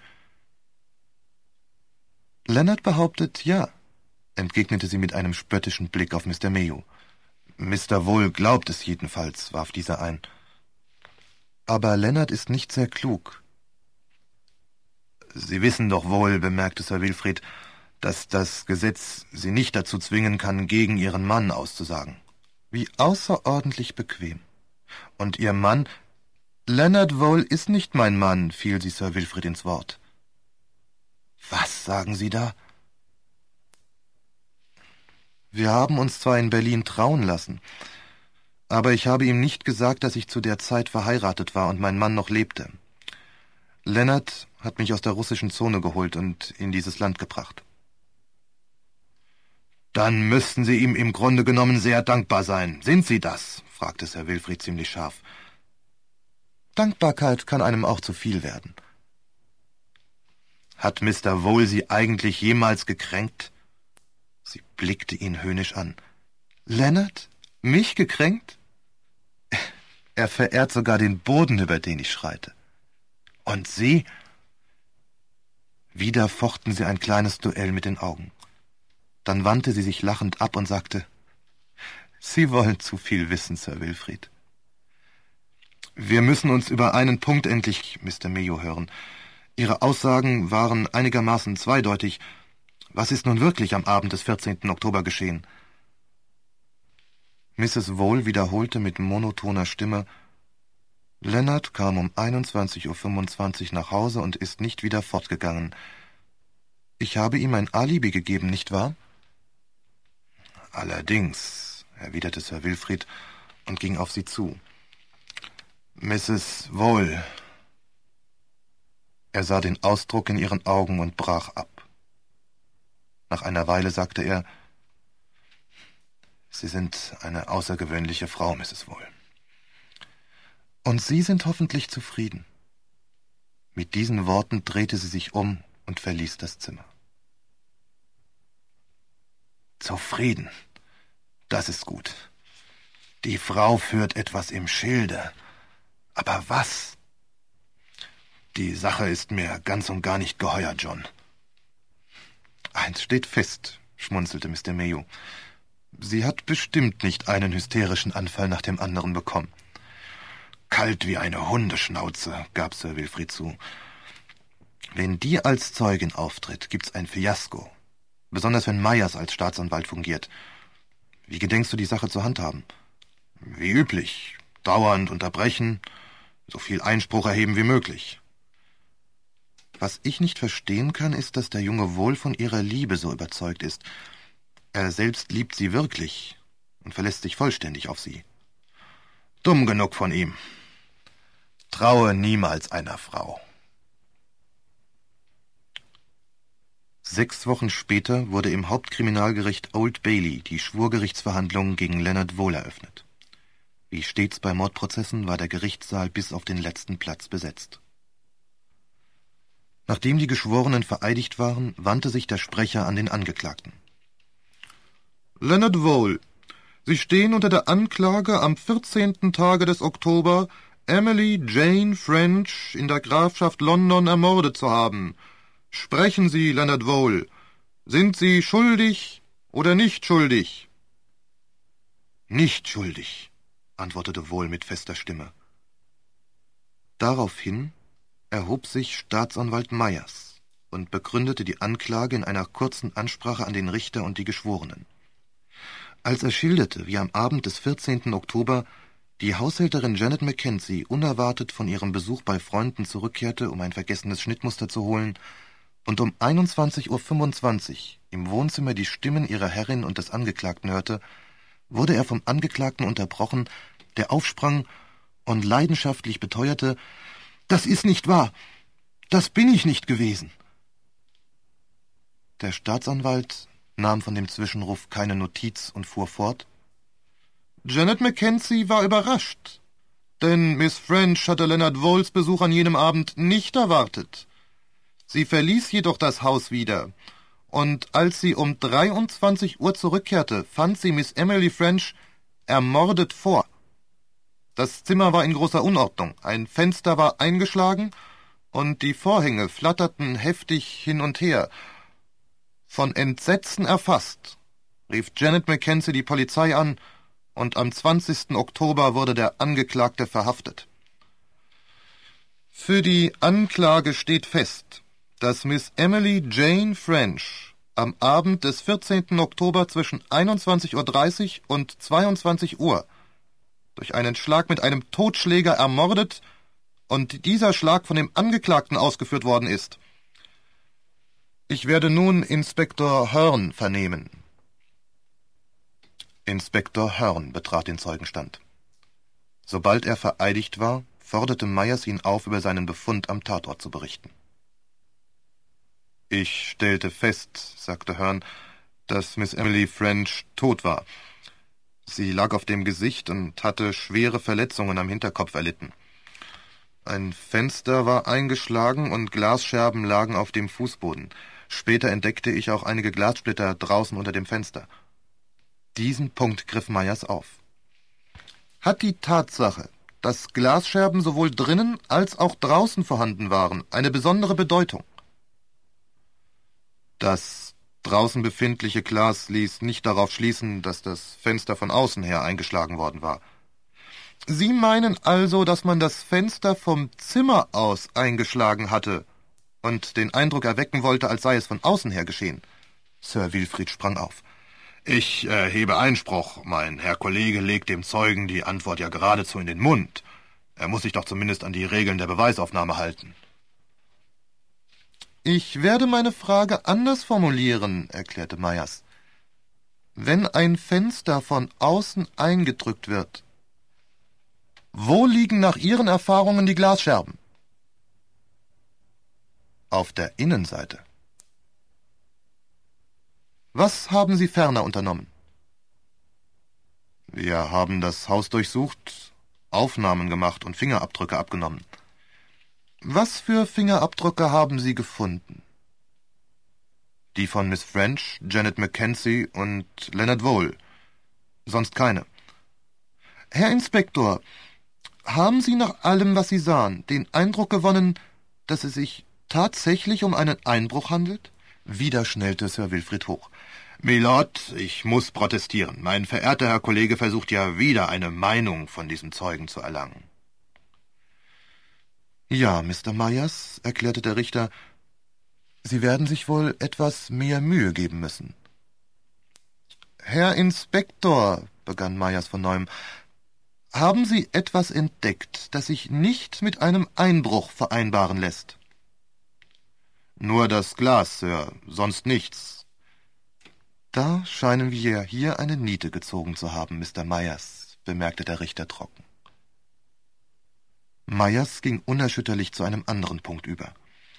»Leonard behauptet, ja«, entgegnete sie mit einem spöttischen Blick auf Mister Mayo. »Mister Vole glaubt es jedenfalls«, warf dieser ein. »Aber Leonard ist nicht sehr klug.« »Sie wissen doch wohl«, bemerkte Sir Wilfrid, »dass das Gesetz Sie nicht dazu zwingen kann, gegen Ihren Mann auszusagen.« »Wie außerordentlich bequem. Und Ihr Mann...« »Leonard Vole ist nicht mein Mann«, fiel sie Sir Wilfrid ins Wort. »Was sagen Sie da?« »Wir haben uns zwar in Berlin trauen lassen, aber ich habe ihm nicht gesagt, dass ich zu der Zeit verheiratet war und mein Mann noch lebte. Leonard hat mich aus der russischen Zone geholt und in dieses Land gebracht.« »Dann müssten Sie ihm im Grunde genommen sehr dankbar sein. Sind Sie das?« fragte Sir Wilfrid ziemlich scharf. »Dankbarkeit kann einem auch zu viel werden.« »Hat Mister Vole Sie eigentlich jemals gekränkt?« Sie blickte ihn höhnisch an. »Leonard? Mich gekränkt? Er verehrt sogar den Boden, über den ich schreite.« »Und Sie?« Wieder fochten sie ein kleines Duell mit den Augen. Dann wandte sie sich lachend ab und sagte, »Sie wollen zu viel wissen, Sir Wilfrid. Wir müssen uns über einen Punkt endlich, Mister Mayo, hören. Ihre Aussagen waren einigermaßen zweideutig. Was ist nun wirklich am Abend des vierzehnten Oktober geschehen?« Misses Vole wiederholte mit monotoner Stimme, »Leonard kam um einundzwanzig Uhr fünfundzwanzig nach Hause und ist nicht wieder fortgegangen. Ich habe ihm ein Alibi gegeben, nicht wahr?« »Allerdings«, erwiderte Sir Wilfrid und ging auf sie zu. »Misses Vole.« Er sah den Ausdruck in ihren Augen und brach ab. Nach einer Weile sagte er, »Sie sind eine außergewöhnliche Frau, Misses Vole. Und Sie sind hoffentlich zufrieden.« Mit diesen Worten drehte sie sich um und verließ das Zimmer. »Zufrieden, das ist gut. Die Frau führt etwas im Schilde. Aber was? Die Sache ist mir ganz und gar nicht geheuer, John.« »Eins steht fest«, schmunzelte Mister Mayo. »Sie hat bestimmt nicht einen hysterischen Anfall nach dem anderen bekommen.« kalt wie eine Hundeschnauze, gab Sir Wilfrid zu. Wenn die als Zeugin auftritt, gibt's ein Fiasko. Besonders wenn Myers als Staatsanwalt fungiert. Wie gedenkst du, die Sache zu handhaben? Wie üblich. Dauernd unterbrechen, so viel Einspruch erheben wie möglich. Was ich nicht verstehen kann, ist, dass der Junge wohl von ihrer Liebe so überzeugt ist. Er selbst liebt sie wirklich und verlässt sich vollständig auf sie. Dumm genug von ihm. Traue niemals einer Frau. Sechs Wochen später wurde im Hauptkriminalgericht Old Bailey die Schwurgerichtsverhandlung gegen Leonard Vole eröffnet. Wie stets bei Mordprozessen war der Gerichtssaal bis auf den letzten Platz besetzt. Nachdem die Geschworenen vereidigt waren, wandte sich der Sprecher an den Angeklagten. Leonard Vole, Sie stehen unter der Anklage, am vierzehnten Tage des Oktober Emily Jane French in der Grafschaft London ermordet zu haben. Sprechen Sie, Leonard Vole. Sind Sie schuldig oder nicht schuldig? Nicht schuldig, antwortete Vole mit fester Stimme. Daraufhin erhob sich Staatsanwalt Myers und begründete die Anklage in einer kurzen Ansprache an den Richter und die Geschworenen. Als er schilderte, wie am Abend des vierzehnten Oktober die Haushälterin Janet Mackenzie unerwartet von ihrem Besuch bei Freunden zurückkehrte, um ein vergessenes Schnittmuster zu holen, und um einundzwanzig Uhr fünfundzwanzig im Wohnzimmer die Stimmen ihrer Herrin und des Angeklagten hörte, wurde er vom Angeklagten unterbrochen, der aufsprang und leidenschaftlich beteuerte, »Das ist nicht wahr! Das bin ich nicht gewesen!« Der Staatsanwalt nahm von dem Zwischenruf keine Notiz und fuhr fort. »Janet Mackenzie war überrascht, denn Miss French hatte Leonard Voles Besuch an jenem Abend nicht erwartet. Sie verließ jedoch das Haus wieder, und als sie um dreiundzwanzig Uhr zurückkehrte, fand sie Miss Emily French ermordet vor. Das Zimmer war in großer Unordnung, ein Fenster war eingeschlagen, und die Vorhänge flatterten heftig hin und her. Von Entsetzen erfasst, rief Janet Mackenzie die Polizei an, und am zwanzigsten Oktober wurde der Angeklagte verhaftet. Für die Anklage steht fest, dass Miss Emily Jane French am Abend des vierzehnten Oktober zwischen einundzwanzig Uhr dreißig und zweiundzwanzig Uhr durch einen Schlag mit einem Totschläger ermordet und dieser Schlag von dem Angeklagten ausgeführt worden ist. Ich werde nun Inspektor Hearn vernehmen. Inspektor Hearn betrat den Zeugenstand. Sobald er vereidigt war, forderte Myers ihn auf, über seinen Befund am Tatort zu berichten. Ich stellte fest, sagte Hearn, dass Miss Emily French tot war. Sie lag auf dem Gesicht und hatte schwere Verletzungen am Hinterkopf erlitten. Ein Fenster war eingeschlagen und Glasscherben lagen auf dem Fußboden. Später entdeckte ich auch einige Glassplitter draußen unter dem Fenster. Diesen Punkt griff Myers auf. Hat die Tatsache, dass Glasscherben sowohl drinnen als auch draußen vorhanden waren, eine besondere Bedeutung? Das draußen befindliche Glas ließ nicht darauf schließen, dass das Fenster von außen her eingeschlagen worden war. Sie meinen also, dass man das Fenster vom Zimmer aus eingeschlagen hatte und den Eindruck erwecken wollte, als sei es von außen her geschehen? Sir Wilfrid sprang auf. Ich erhebe Einspruch. Mein Herr Kollege legt dem Zeugen die Antwort ja geradezu in den Mund. Er muss sich doch zumindest an die Regeln der Beweisaufnahme halten. Ich werde meine Frage anders formulieren, erklärte Myers. Wenn ein Fenster von außen eingedrückt wird, wo liegen nach Ihren Erfahrungen die Glasscherben? Auf der Innenseite. Was haben Sie ferner unternommen? Wir haben das Haus durchsucht, Aufnahmen gemacht und Fingerabdrücke abgenommen. Was für Fingerabdrücke haben Sie gefunden? Die von Miss French, Janet Mackenzie und Leonard Vole. Sonst keine. Herr Inspektor, haben Sie nach allem, was Sie sahen, den Eindruck gewonnen, dass es sich tatsächlich um einen Einbruch handelt? Wieder schnellte Sir Wilfrid hoch. Milord, ich muss protestieren. Mein verehrter Herr Kollege versucht ja wieder eine Meinung von diesem Zeugen zu erlangen. Ja, Mister Myers, erklärte der Richter, Sie werden sich wohl etwas mehr Mühe geben müssen. Herr Inspektor, begann Myers von neuem, haben Sie etwas entdeckt, das sich nicht mit einem Einbruch vereinbaren lässt? Nur das Glas, Sir, sonst nichts. Da scheinen wir hier eine Niete gezogen zu haben, Mister Myers, bemerkte der Richter trocken. Myers ging unerschütterlich zu einem anderen Punkt über.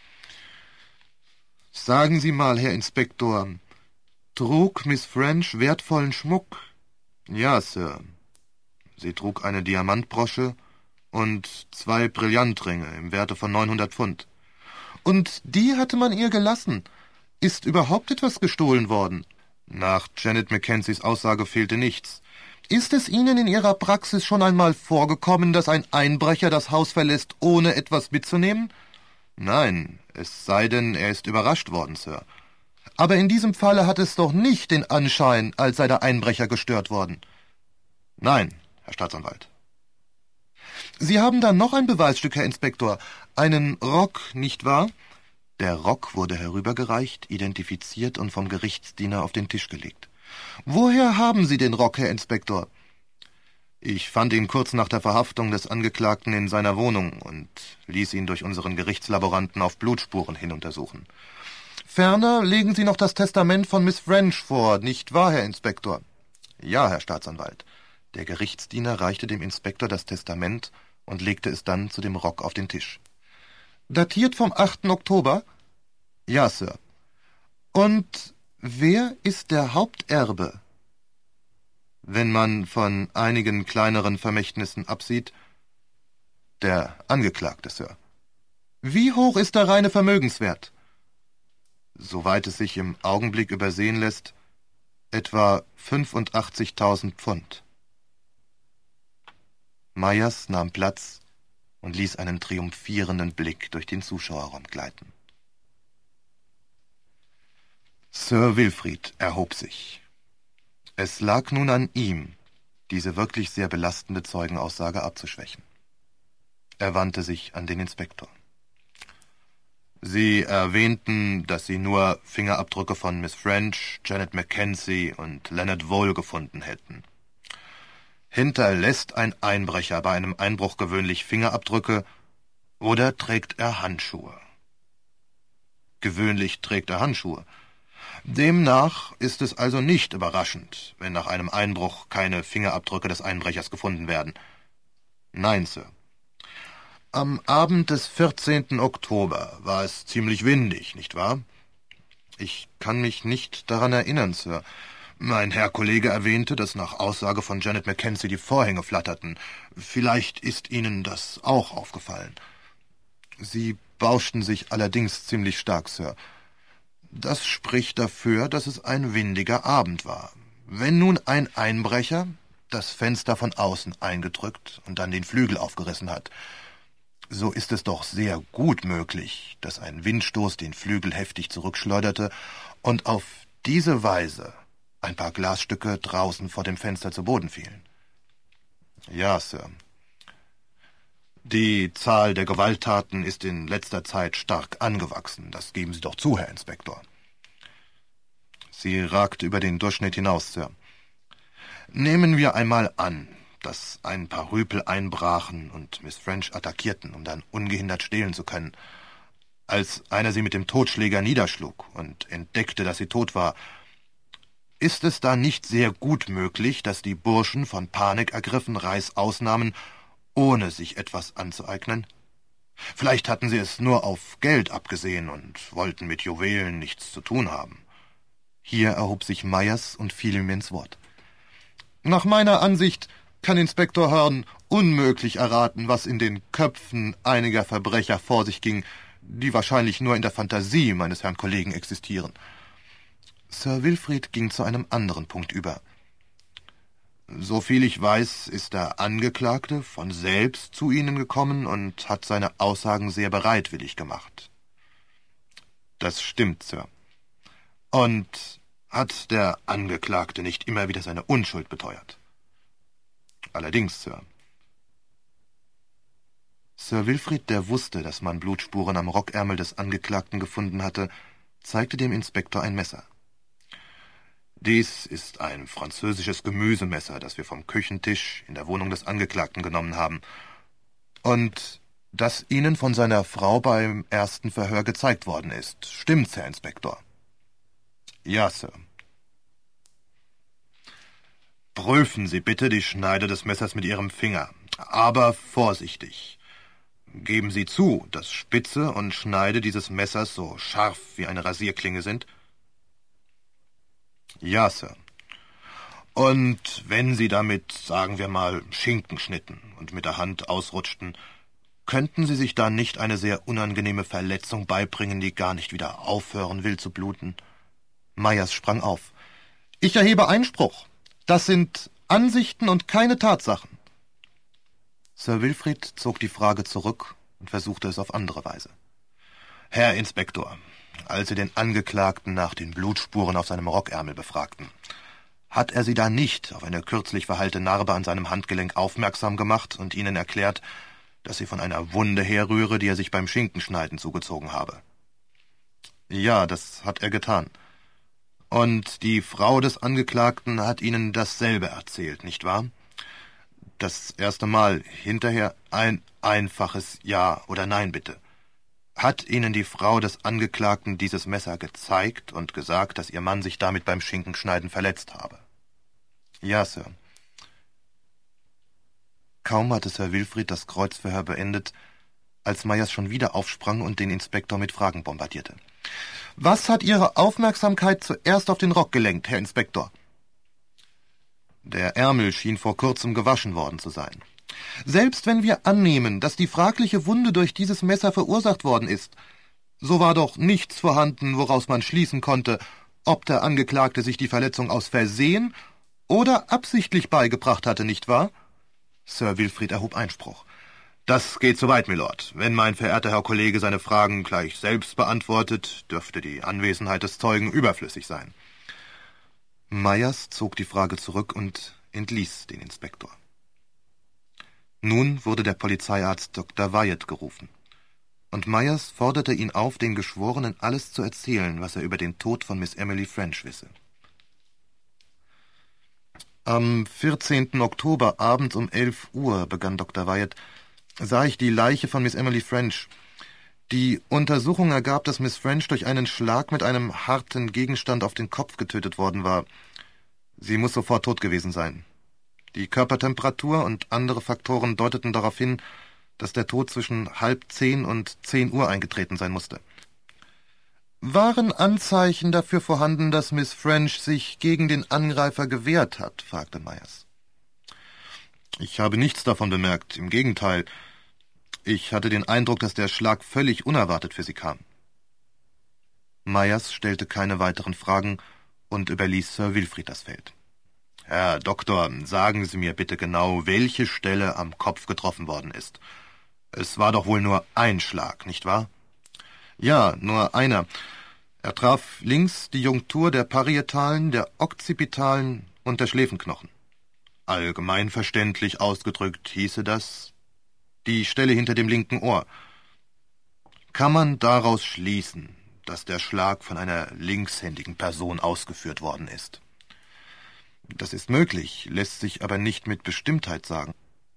Sagen Sie mal, Herr Inspektor, trug Miss French wertvollen Schmuck? Ja, Sir. Sie trug eine Diamantbrosche und zwei Brillantringe im Werte von neunhundert Pfund. Und die hatte man ihr gelassen. Ist überhaupt etwas gestohlen worden? Nach Janet Mackenzies Aussage fehlte nichts. Ist es Ihnen in Ihrer Praxis schon einmal vorgekommen, dass ein Einbrecher das Haus verlässt, ohne etwas mitzunehmen? Nein, es sei denn, er ist überrascht worden, Sir. Aber in diesem Falle hat es doch nicht den Anschein, als sei der Einbrecher gestört worden. Nein, Herr Staatsanwalt. Sie haben dann noch ein Beweisstück, Herr Inspektor. Einen Rock, nicht wahr? Der Rock wurde herübergereicht, identifiziert und vom Gerichtsdiener auf den Tisch gelegt. Woher haben Sie den Rock, Herr Inspektor? Ich fand ihn kurz nach der Verhaftung des Angeklagten in seiner Wohnung und ließ ihn durch unseren Gerichtslaboranten auf Blutspuren hin untersuchen. Ferner legen Sie noch das Testament von Miss French vor, nicht wahr, Herr Inspektor? Ja, Herr Staatsanwalt. Der Gerichtsdiener reichte dem Inspektor das Testament und legte es dann zu dem Rock auf den Tisch. Datiert vom achten Oktober? Ja, Sir. Und wer ist der Haupterbe? Wenn man von einigen kleineren Vermächtnissen absieht, der Angeklagte, Sir. Wie hoch ist der reine Vermögenswert? Soweit es sich im Augenblick übersehen lässt, etwa fünfundachtzigtausend Pfund. Myers nahm Platz und ließ einen triumphierenden Blick durch den Zuschauerraum gleiten. Sir Wilfrid erhob sich. Es lag nun an ihm, diese wirklich sehr belastende Zeugenaussage abzuschwächen. Er wandte sich an den Inspektor. Sie erwähnten, dass Sie nur Fingerabdrücke von Miss French, Janet Mackenzie und Leonard Vole gefunden hätten. Hinterlässt ein Einbrecher bei einem Einbruch gewöhnlich Fingerabdrücke oder trägt er Handschuhe? Gewöhnlich trägt er Handschuhe. Demnach ist es also nicht überraschend, wenn nach einem Einbruch keine Fingerabdrücke des Einbrechers gefunden werden. Nein, Sir. Am Abend des vierzehnten Oktober war es ziemlich windig, nicht wahr? Ich kann mich nicht daran erinnern, Sir. Mein Herr Kollege erwähnte, dass nach Aussage von Janet Mackenzie die Vorhänge flatterten. Vielleicht ist Ihnen das auch aufgefallen. Sie bauschten sich allerdings ziemlich stark, Sir. Das spricht dafür, dass es ein windiger Abend war. Wenn nun ein Einbrecher das Fenster von außen eingedrückt und dann den Flügel aufgerissen hat, so ist es doch sehr gut möglich, dass ein Windstoß den Flügel heftig zurückschleuderte und auf diese Weise ein paar Glasstücke draußen vor dem Fenster zu Boden fielen. Ja, Sir. Die Zahl der Gewalttaten ist in letzter Zeit stark angewachsen. Das geben Sie doch zu, Herr Inspektor. Sie ragt über den Durchschnitt hinaus, Sir. Nehmen wir einmal an, dass ein paar Rüpel einbrachen und Miss French attackierten, um dann ungehindert stehlen zu können. Als einer sie mit dem Totschläger niederschlug und entdeckte, dass sie tot war, ist es da nicht sehr gut möglich, dass die Burschen von Panik ergriffen Reißaus nahmen, ohne sich etwas anzueignen? Vielleicht hatten sie es nur auf Geld abgesehen und wollten mit Juwelen nichts zu tun haben. Hier erhob sich Myers und fiel ihm ins Wort. Nach meiner Ansicht kann Inspektor Hearn unmöglich erraten, was in den Köpfen einiger Verbrecher vor sich ging, die wahrscheinlich nur in der Fantasie meines Herrn Kollegen existieren. Sir Wilfrid ging zu einem anderen Punkt über. Soviel ich weiß, ist der Angeklagte von selbst zu Ihnen gekommen und hat seine Aussagen sehr bereitwillig gemacht. Das stimmt, Sir. Und hat der Angeklagte nicht immer wieder seine Unschuld beteuert? Allerdings, Sir. Sir Wilfrid, der wusste, dass man Blutspuren am Rockärmel des Angeklagten gefunden hatte, zeigte dem Inspektor ein Messer. »Dies ist ein französisches Gemüsemesser, das wir vom Küchentisch in der Wohnung des Angeklagten genommen haben und das Ihnen von seiner Frau beim ersten Verhör gezeigt worden ist. Stimmt's, Herr Inspektor?« »Ja, Sir.« »Prüfen Sie bitte die Schneide des Messers mit Ihrem Finger, aber vorsichtig. Geben Sie zu, dass Spitze und Schneide dieses Messers so scharf wie eine Rasierklinge sind?« »Ja, Sir.« »Und wenn Sie damit, sagen wir mal, Schinken schnitten und mit der Hand ausrutschten, könnten Sie sich da nicht eine sehr unangenehme Verletzung beibringen, die gar nicht wieder aufhören will zu bluten?« Myers sprang auf. »Ich erhebe Einspruch. Das sind Ansichten und keine Tatsachen.« Sir Wilfrid zog die Frage zurück und versuchte es auf andere Weise. »Herr Inspektor, als Sie den Angeklagten nach den Blutspuren auf seinem Rockärmel befragten, hat er Sie da nicht auf eine kürzlich verheilte Narbe an seinem Handgelenk aufmerksam gemacht und Ihnen erklärt, dass sie von einer Wunde herrühre, die er sich beim Schinkenschneiden zugezogen habe?« »Ja, das hat er getan.« »Und die Frau des Angeklagten hat Ihnen dasselbe erzählt, nicht wahr?« »Das erste Mal, hinterher ein einfaches Ja oder Nein, bitte. Hat Ihnen die Frau des Angeklagten dieses Messer gezeigt und gesagt, dass Ihr Mann sich damit beim Schinkenschneiden verletzt habe?« »Ja, Sir.« Kaum hatte Sir Wilfrid das Kreuzverhör beendet, als Myers schon wieder aufsprang und den Inspektor mit Fragen bombardierte. »Was hat Ihre Aufmerksamkeit zuerst auf den Rock gelenkt, Herr Inspektor?« »Der Ärmel schien vor kurzem gewaschen worden zu sein.« »Selbst wenn wir annehmen, dass die fragliche Wunde durch dieses Messer verursacht worden ist, so war doch nichts vorhanden, woraus man schließen konnte, ob der Angeklagte sich die Verletzung aus Versehen oder absichtlich beigebracht hatte, nicht wahr?« Sir Wilfrid erhob Einspruch. »Das geht zu weit, Milord. Wenn mein verehrter Herr Kollege seine Fragen gleich selbst beantwortet, dürfte die Anwesenheit des Zeugen überflüssig sein.« Myers zog die Frage zurück und entließ den Inspektor. Nun wurde der Polizeiarzt Doktor Wyatt gerufen, und Myers forderte ihn auf, den Geschworenen alles zu erzählen, was er über den Tod von Miss Emily French wisse. »Am vierzehnten Oktober abends um elf Uhr, begann Doktor Wyatt, sah ich die Leiche von Miss Emily French. Die Untersuchung ergab, dass Miss French durch einen Schlag mit einem harten Gegenstand auf den Kopf getötet worden war. Sie muss sofort tot gewesen sein. Die Körpertemperatur und andere Faktoren deuteten darauf hin, dass der Tod zwischen halb zehn und zehn Uhr eingetreten sein musste.« »Waren Anzeichen dafür vorhanden, dass Miss French sich gegen den Angreifer gewehrt hat?« fragte Myers. »Ich habe nichts davon bemerkt. Im Gegenteil. Ich hatte den Eindruck, dass der Schlag völlig unerwartet für sie kam.« Myers stellte keine weiteren Fragen und überließ Sir Wilfrid das Feld. »Herr Doktor, sagen Sie mir bitte genau, welche Stelle am Kopf getroffen worden ist. Es war doch wohl nur ein Schlag, nicht wahr?« »Ja, nur einer. Er traf links die Junktur der parietalen, der occipitalen und der Schläfenknochen. Allgemein verständlich ausgedrückt hieße das die Stelle hinter dem linken Ohr. Kann man daraus schließen, dass der Schlag von einer linkshändigen Person ausgeführt worden ist?« »Das ist möglich, lässt sich aber nicht mit Bestimmtheit sagen.«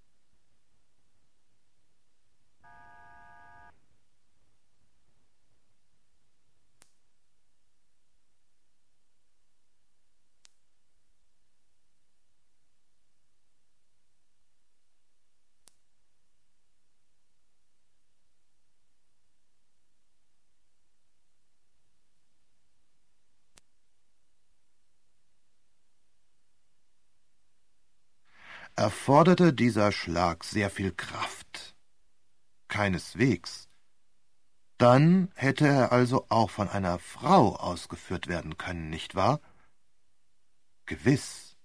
»Erforderte dieser Schlag sehr viel Kraft?« »Keineswegs. Dann hätte er also auch von einer Frau ausgeführt werden können, nicht wahr?« »Gewiss.«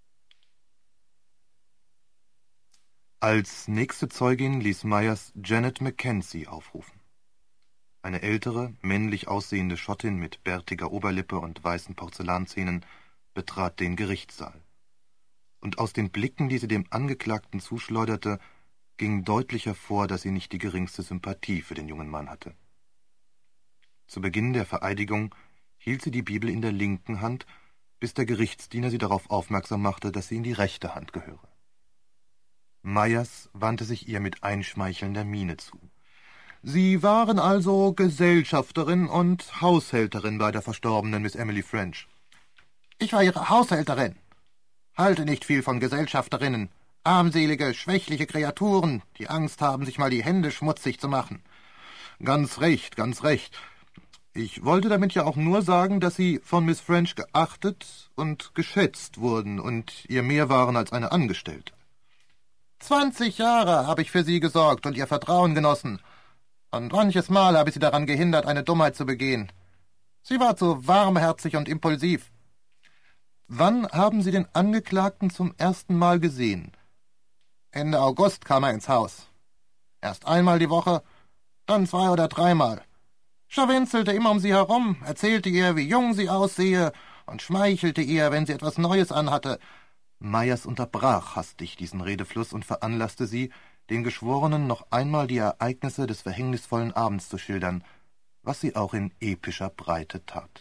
Als nächste Zeugin ließ Myers Janet Mackenzie aufrufen. Eine ältere, männlich aussehende Schottin mit bärtiger Oberlippe und weißen Porzellanzähnen betrat den Gerichtssaal. Und aus den Blicken, die sie dem Angeklagten zuschleuderte, ging deutlich hervor, dass sie nicht die geringste Sympathie für den jungen Mann hatte. Zu Beginn der Vereidigung hielt sie die Bibel in der linken Hand, bis der Gerichtsdiener sie darauf aufmerksam machte, dass sie in die rechte Hand gehöre. Myers wandte sich ihr mit einschmeichelnder Miene zu. »Sie waren also Gesellschafterin und Haushälterin bei der verstorbenen Miss Emily French?« »Ich war ihre Haushälterin. Halte nicht viel von Gesellschafterinnen. Armselige, schwächliche Kreaturen, die Angst haben, sich mal die Hände schmutzig zu machen.« »Ganz recht, ganz recht. Ich wollte damit ja auch nur sagen, dass Sie von Miss French geachtet und geschätzt wurden und ihr mehr waren als eine Angestellte.« »Zwanzig Jahre habe ich für Sie gesorgt und Ihr Vertrauen genossen. Und manches Mal habe ich Sie daran gehindert, eine Dummheit zu begehen. Sie war zu warmherzig und impulsiv.« »Wann haben Sie den Angeklagten zum ersten Mal gesehen?« »Ende August kam er ins Haus. Erst einmal die Woche, dann zwei oder dreimal. Scharwenzelte immer um sie herum, erzählte ihr, wie jung sie aussehe und schmeichelte ihr, wenn sie etwas Neues anhatte.« Myers unterbrach hastig diesen Redefluss und veranlasste sie, den Geschworenen noch einmal die Ereignisse des verhängnisvollen Abends zu schildern, was sie auch in epischer Breite tat.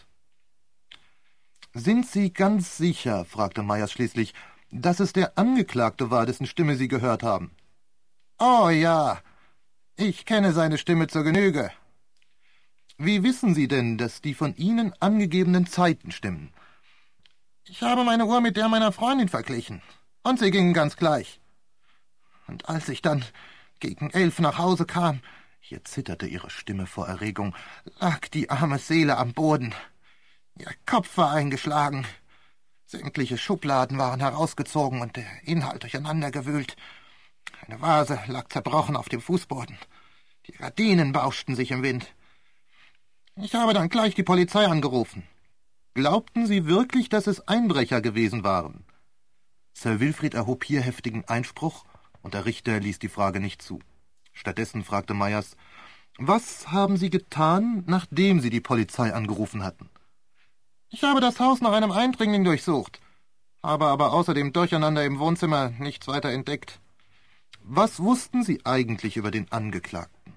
»Sind Sie ganz sicher«, fragte Myers schließlich, »dass es der Angeklagte war, dessen Stimme Sie gehört haben?« »Oh ja, ich kenne seine Stimme zur Genüge.« »Wie wissen Sie denn, dass die von Ihnen angegebenen Zeiten stimmen?« »Ich habe meine Uhr mit der meiner Freundin verglichen, und sie gingen ganz gleich. Und als ich dann gegen elf nach Hause kam«, hier zitterte ihre Stimme vor Erregung, »lag die arme Seele am Boden. Ihr Kopf war eingeschlagen. Sämtliche Schubladen waren herausgezogen und der Inhalt durcheinandergewühlt. Eine Vase lag zerbrochen auf dem Fußboden. Die Gardinen bauschten sich im Wind. Ich habe dann gleich die Polizei angerufen.« »Glaubten Sie wirklich, dass es Einbrecher gewesen waren?« Sir Wilfrid erhob hier heftigen Einspruch, und der Richter ließ die Frage nicht zu. Stattdessen fragte Myers, »Was haben Sie getan, nachdem Sie die Polizei angerufen hatten?« »Ich habe das Haus nach einem Eindringling durchsucht, habe aber außer dem Durcheinander im Wohnzimmer nichts weiter entdeckt.« »Was wussten Sie eigentlich über den Angeklagten?«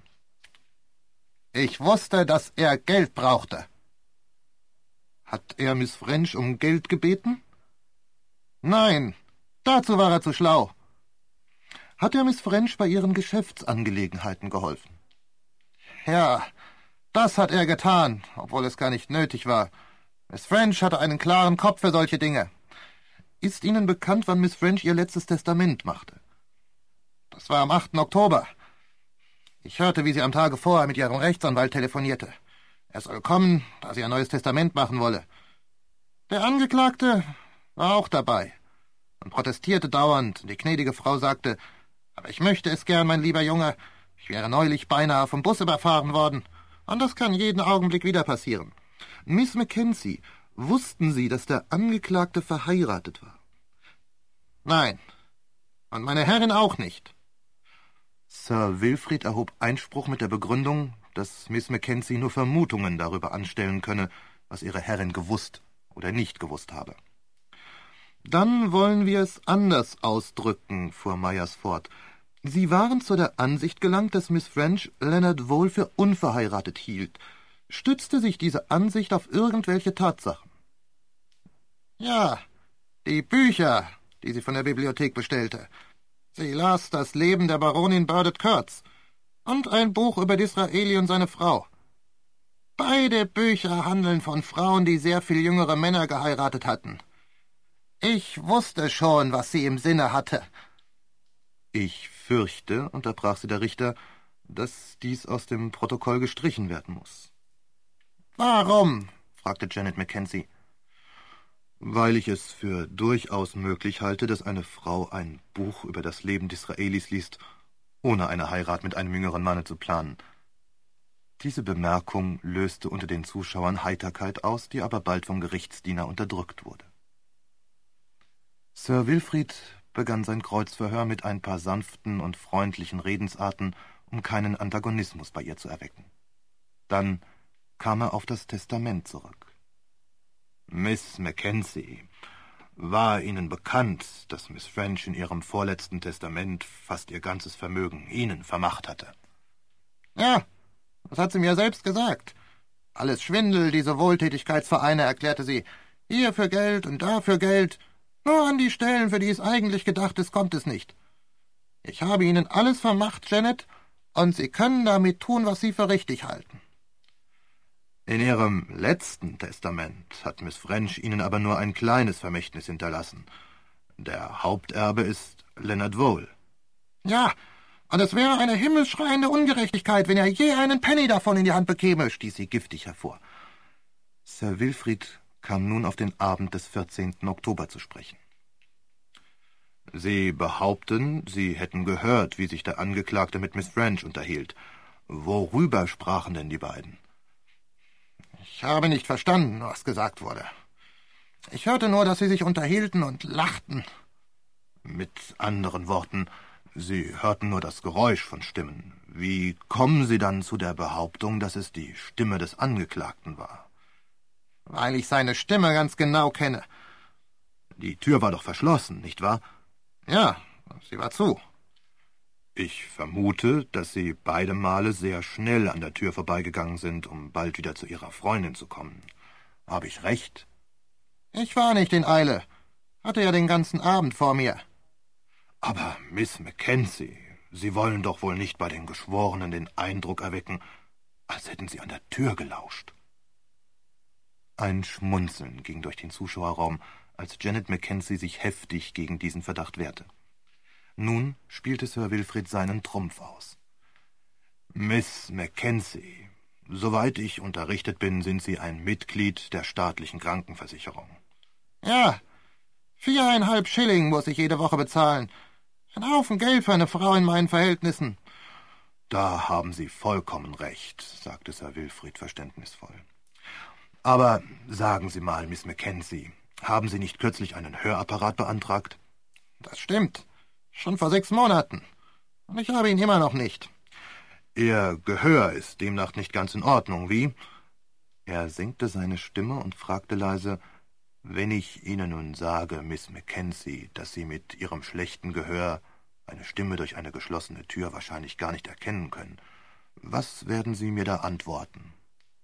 »Ich wusste, dass er Geld brauchte.« »Hat er Miss French um Geld gebeten?« »Nein, dazu war er zu schlau.« »Hat er Miss French bei ihren Geschäftsangelegenheiten geholfen?« »Ja, das hat er getan, obwohl es gar nicht nötig war. Miss French hatte einen klaren Kopf für solche Dinge.« »Ist Ihnen bekannt, wann Miss French ihr letztes Testament machte?« »Das war am achten Oktober. Ich hörte, wie sie am Tage vorher mit ihrem Rechtsanwalt telefonierte. Er soll kommen, da sie ein neues Testament machen wolle. Der Angeklagte war auch dabei und protestierte dauernd, und die gnädige Frau sagte, »Aber ich möchte es gern, mein lieber Junge. Ich wäre neulich beinahe vom Bus überfahren worden, und das kann jeden Augenblick wieder passieren.« »Miss Mackenzie, wussten Sie, dass der Angeklagte verheiratet war?« »Nein, und meine Herrin auch nicht.« Sir Wilfrid erhob Einspruch mit der Begründung, dass Miss Mackenzie nur Vermutungen darüber anstellen könne, was ihre Herrin gewusst oder nicht gewusst habe. »Dann wollen wir es anders ausdrücken«, fuhr Myers fort. »Sie waren zu der Ansicht gelangt, dass Miss French Leonard Vole für unverheiratet hielt. Stützte sich diese Ansicht auf irgendwelche Tatsachen?« »Ja, die Bücher, die sie von der Bibliothek bestellte. Sie las das Leben der Baronin Burdett Kurtz und ein Buch über Disraeli und seine Frau. Beide Bücher handeln von Frauen, die sehr viel jüngere Männer geheiratet hatten. Ich wusste schon, was sie im Sinne hatte.« »Ich fürchte«, unterbrach sie der Richter, »dass dies aus dem Protokoll gestrichen werden muss.« »Warum?« fragte Janet Mackenzie. »Weil ich es für durchaus möglich halte, dass eine Frau ein Buch über das Leben Disraelis liest, ohne eine Heirat mit einem jüngeren Manne zu planen.« Diese Bemerkung löste unter den Zuschauern Heiterkeit aus, die aber bald vom Gerichtsdiener unterdrückt wurde. Sir Wilfrid begann sein Kreuzverhör mit ein paar sanften und freundlichen Redensarten, um keinen Antagonismus bei ihr zu erwecken. Dann kam er auf das Testament zurück. »Miss Mackenzie, war Ihnen bekannt, dass Miss French in ihrem vorletzten Testament fast ihr ganzes Vermögen Ihnen vermacht hatte? Ja, das hat sie mir selbst gesagt. Alles Schwindel, diese Wohltätigkeitsvereine, erklärte sie. Hier für Geld und da für Geld. Nur an die Stellen, für die es eigentlich gedacht ist, kommt es nicht. Ich habe Ihnen alles vermacht, Janet, und Sie können damit tun, was Sie für richtig halten. In Ihrem letzten Testament hat Miss French Ihnen aber nur ein kleines Vermächtnis hinterlassen. Der Haupterbe ist Leonard Vole. Ja, und es wäre eine himmelschreiende Ungerechtigkeit, wenn er je einen Penny davon in die Hand bekäme, stieß sie giftig hervor. Sir Wilfrid kam nun auf den Abend des vierzehnten Oktober zu sprechen. Sie behaupten, Sie hätten gehört, wie sich der Angeklagte mit Miss French unterhielt. Worüber sprachen denn die beiden? Ich habe nicht verstanden, was gesagt wurde. Ich hörte nur, dass sie sich unterhielten und lachten. Mit anderen Worten, Sie hörten nur das Geräusch von Stimmen. Wie kommen Sie dann zu der Behauptung, dass es die Stimme des Angeklagten war? Weil ich seine Stimme ganz genau kenne. Die Tür war doch verschlossen, nicht wahr? Ja, sie war zu. Ich vermute, dass Sie beide Male sehr schnell an der Tür vorbeigegangen sind, um bald wieder zu Ihrer Freundin zu kommen. Habe ich recht? Ich war nicht in Eile. Hatte ja den ganzen Abend vor mir. Aber Miss Mackenzie, Sie wollen doch wohl nicht bei den Geschworenen den Eindruck erwecken, als hätten Sie an der Tür gelauscht. Ein Schmunzeln ging durch den Zuschauerraum, als Janet Mackenzie sich heftig gegen diesen Verdacht wehrte. Nun spielte Sir Wilfrid seinen Trumpf aus. »Miss Mackenzie, soweit ich unterrichtet bin, sind Sie ein Mitglied der staatlichen Krankenversicherung.« »Ja, viereinhalb Schilling muss ich jede Woche bezahlen. Ein Haufen Geld für eine Frau in meinen Verhältnissen.« »Da haben Sie vollkommen recht«, sagte Sir Wilfrid verständnisvoll. »Aber sagen Sie mal, Miss Mackenzie, haben Sie nicht kürzlich einen Hörapparat beantragt?« »Das stimmt. Schon vor sechs Monaten. Und ich habe ihn immer noch nicht.« »Ihr Gehör ist demnach nicht ganz in Ordnung, wie?« Er senkte seine Stimme und fragte leise, »Wenn ich Ihnen nun sage, Miss Mackenzie, dass Sie mit Ihrem schlechten Gehör eine Stimme durch eine geschlossene Tür wahrscheinlich gar nicht erkennen können, was werden Sie mir da antworten?«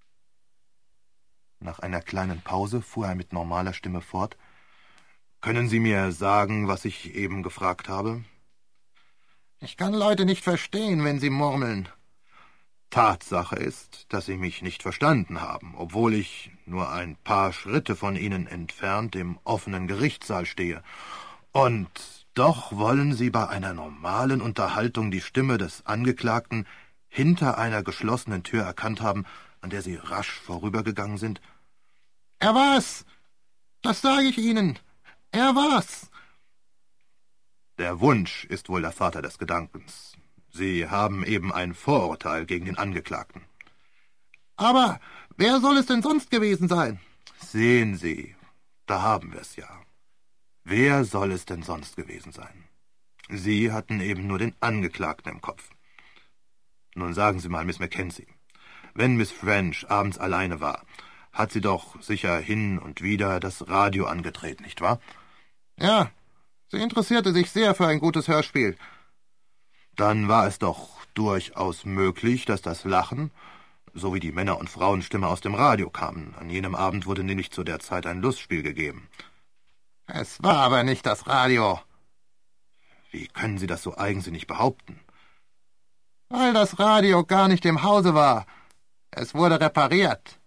Nach einer kleinen Pause fuhr er mit normaler Stimme fort. »Können Sie mir sagen, was ich eben gefragt habe?« »Ich kann Leute nicht verstehen, wenn sie murmeln.« »Tatsache ist, dass Sie mich nicht verstanden haben, obwohl ich nur ein paar Schritte von Ihnen entfernt im offenen Gerichtssaal stehe. Und doch wollen Sie bei einer normalen Unterhaltung die Stimme des Angeklagten hinter einer geschlossenen Tür erkannt haben, an der Sie rasch vorübergegangen sind?« »Er war's! Das sage ich Ihnen! Er war's!« »Der Wunsch ist wohl der Vater des Gedankens. Sie haben eben ein Vorurteil gegen den Angeklagten.« »Aber wer soll es denn sonst gewesen sein?« »Sehen Sie, da haben wir es ja. Wer soll es denn sonst gewesen sein? Sie hatten eben nur den Angeklagten im Kopf. Nun sagen Sie mal, Miss Mackenzie, wenn Miss French abends alleine war, hat sie doch sicher hin und wieder das Radio angedreht, nicht wahr?« »Ja, sie interessierte sich sehr für ein gutes Hörspiel.« »Dann war es doch durchaus möglich, dass das Lachen sowie die Männer- und Frauenstimme aus dem Radio kamen. An jenem Abend wurde nämlich zu der Zeit ein Lustspiel gegeben.« »Es war aber nicht das Radio.« »Wie können Sie das so eigensinnig behaupten?« »Weil das Radio gar nicht im Hause war. Es wurde repariert.«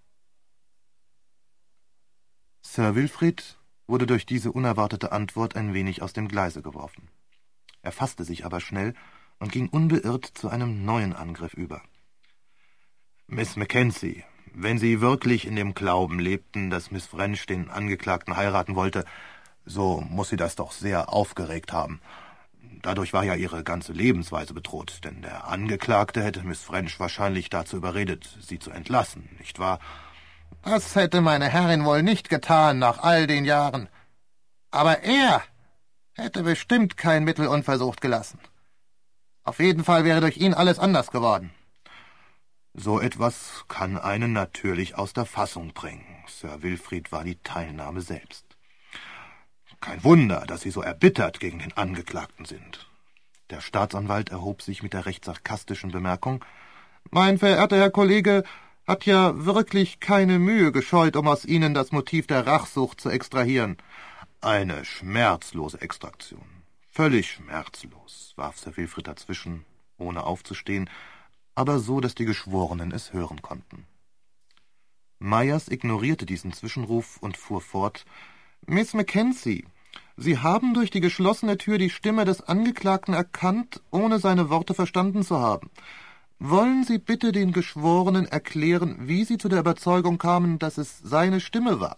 Sir Wilfrid wurde durch diese unerwartete Antwort ein wenig aus dem Gleise geworfen. Er fasste sich aber schnell und ging unbeirrt zu einem neuen Angriff über. »Miss Mackenzie, wenn Sie wirklich in dem Glauben lebten, dass Miss French den Angeklagten heiraten wollte, so muss Sie das doch sehr aufgeregt haben. Dadurch war ja Ihre ganze Lebensweise bedroht, denn der Angeklagte hätte Miss French wahrscheinlich dazu überredet, Sie zu entlassen, nicht wahr?« »Das hätte meine Herrin wohl nicht getan nach all den Jahren. Aber er hätte bestimmt kein Mittel unversucht gelassen. Auf jeden Fall wäre durch ihn alles anders geworden.« »So etwas kann einen natürlich aus der Fassung bringen.« Sir Wilfrid war die Teilnahme selbst. Kein Wunder, dass Sie so erbittert gegen den Angeklagten sind. Der Staatsanwalt erhob sich mit der recht sarkastischen Bemerkung: »Mein verehrter Herr Kollege hat ja wirklich keine Mühe gescheut, um aus Ihnen das Motiv der Rachsucht zu extrahieren.« »Eine schmerzlose Extraktion. Völlig schmerzlos«, warf Sir Wilfrid dazwischen, ohne aufzustehen, aber so, dass die Geschworenen es hören konnten. Myers ignorierte diesen Zwischenruf und fuhr fort: »Miss Mackenzie, Sie haben durch die geschlossene Tür die Stimme des Angeklagten erkannt, ohne seine Worte verstanden zu haben. Wollen Sie bitte den Geschworenen erklären, wie Sie zu der Überzeugung kamen, dass es seine Stimme war?«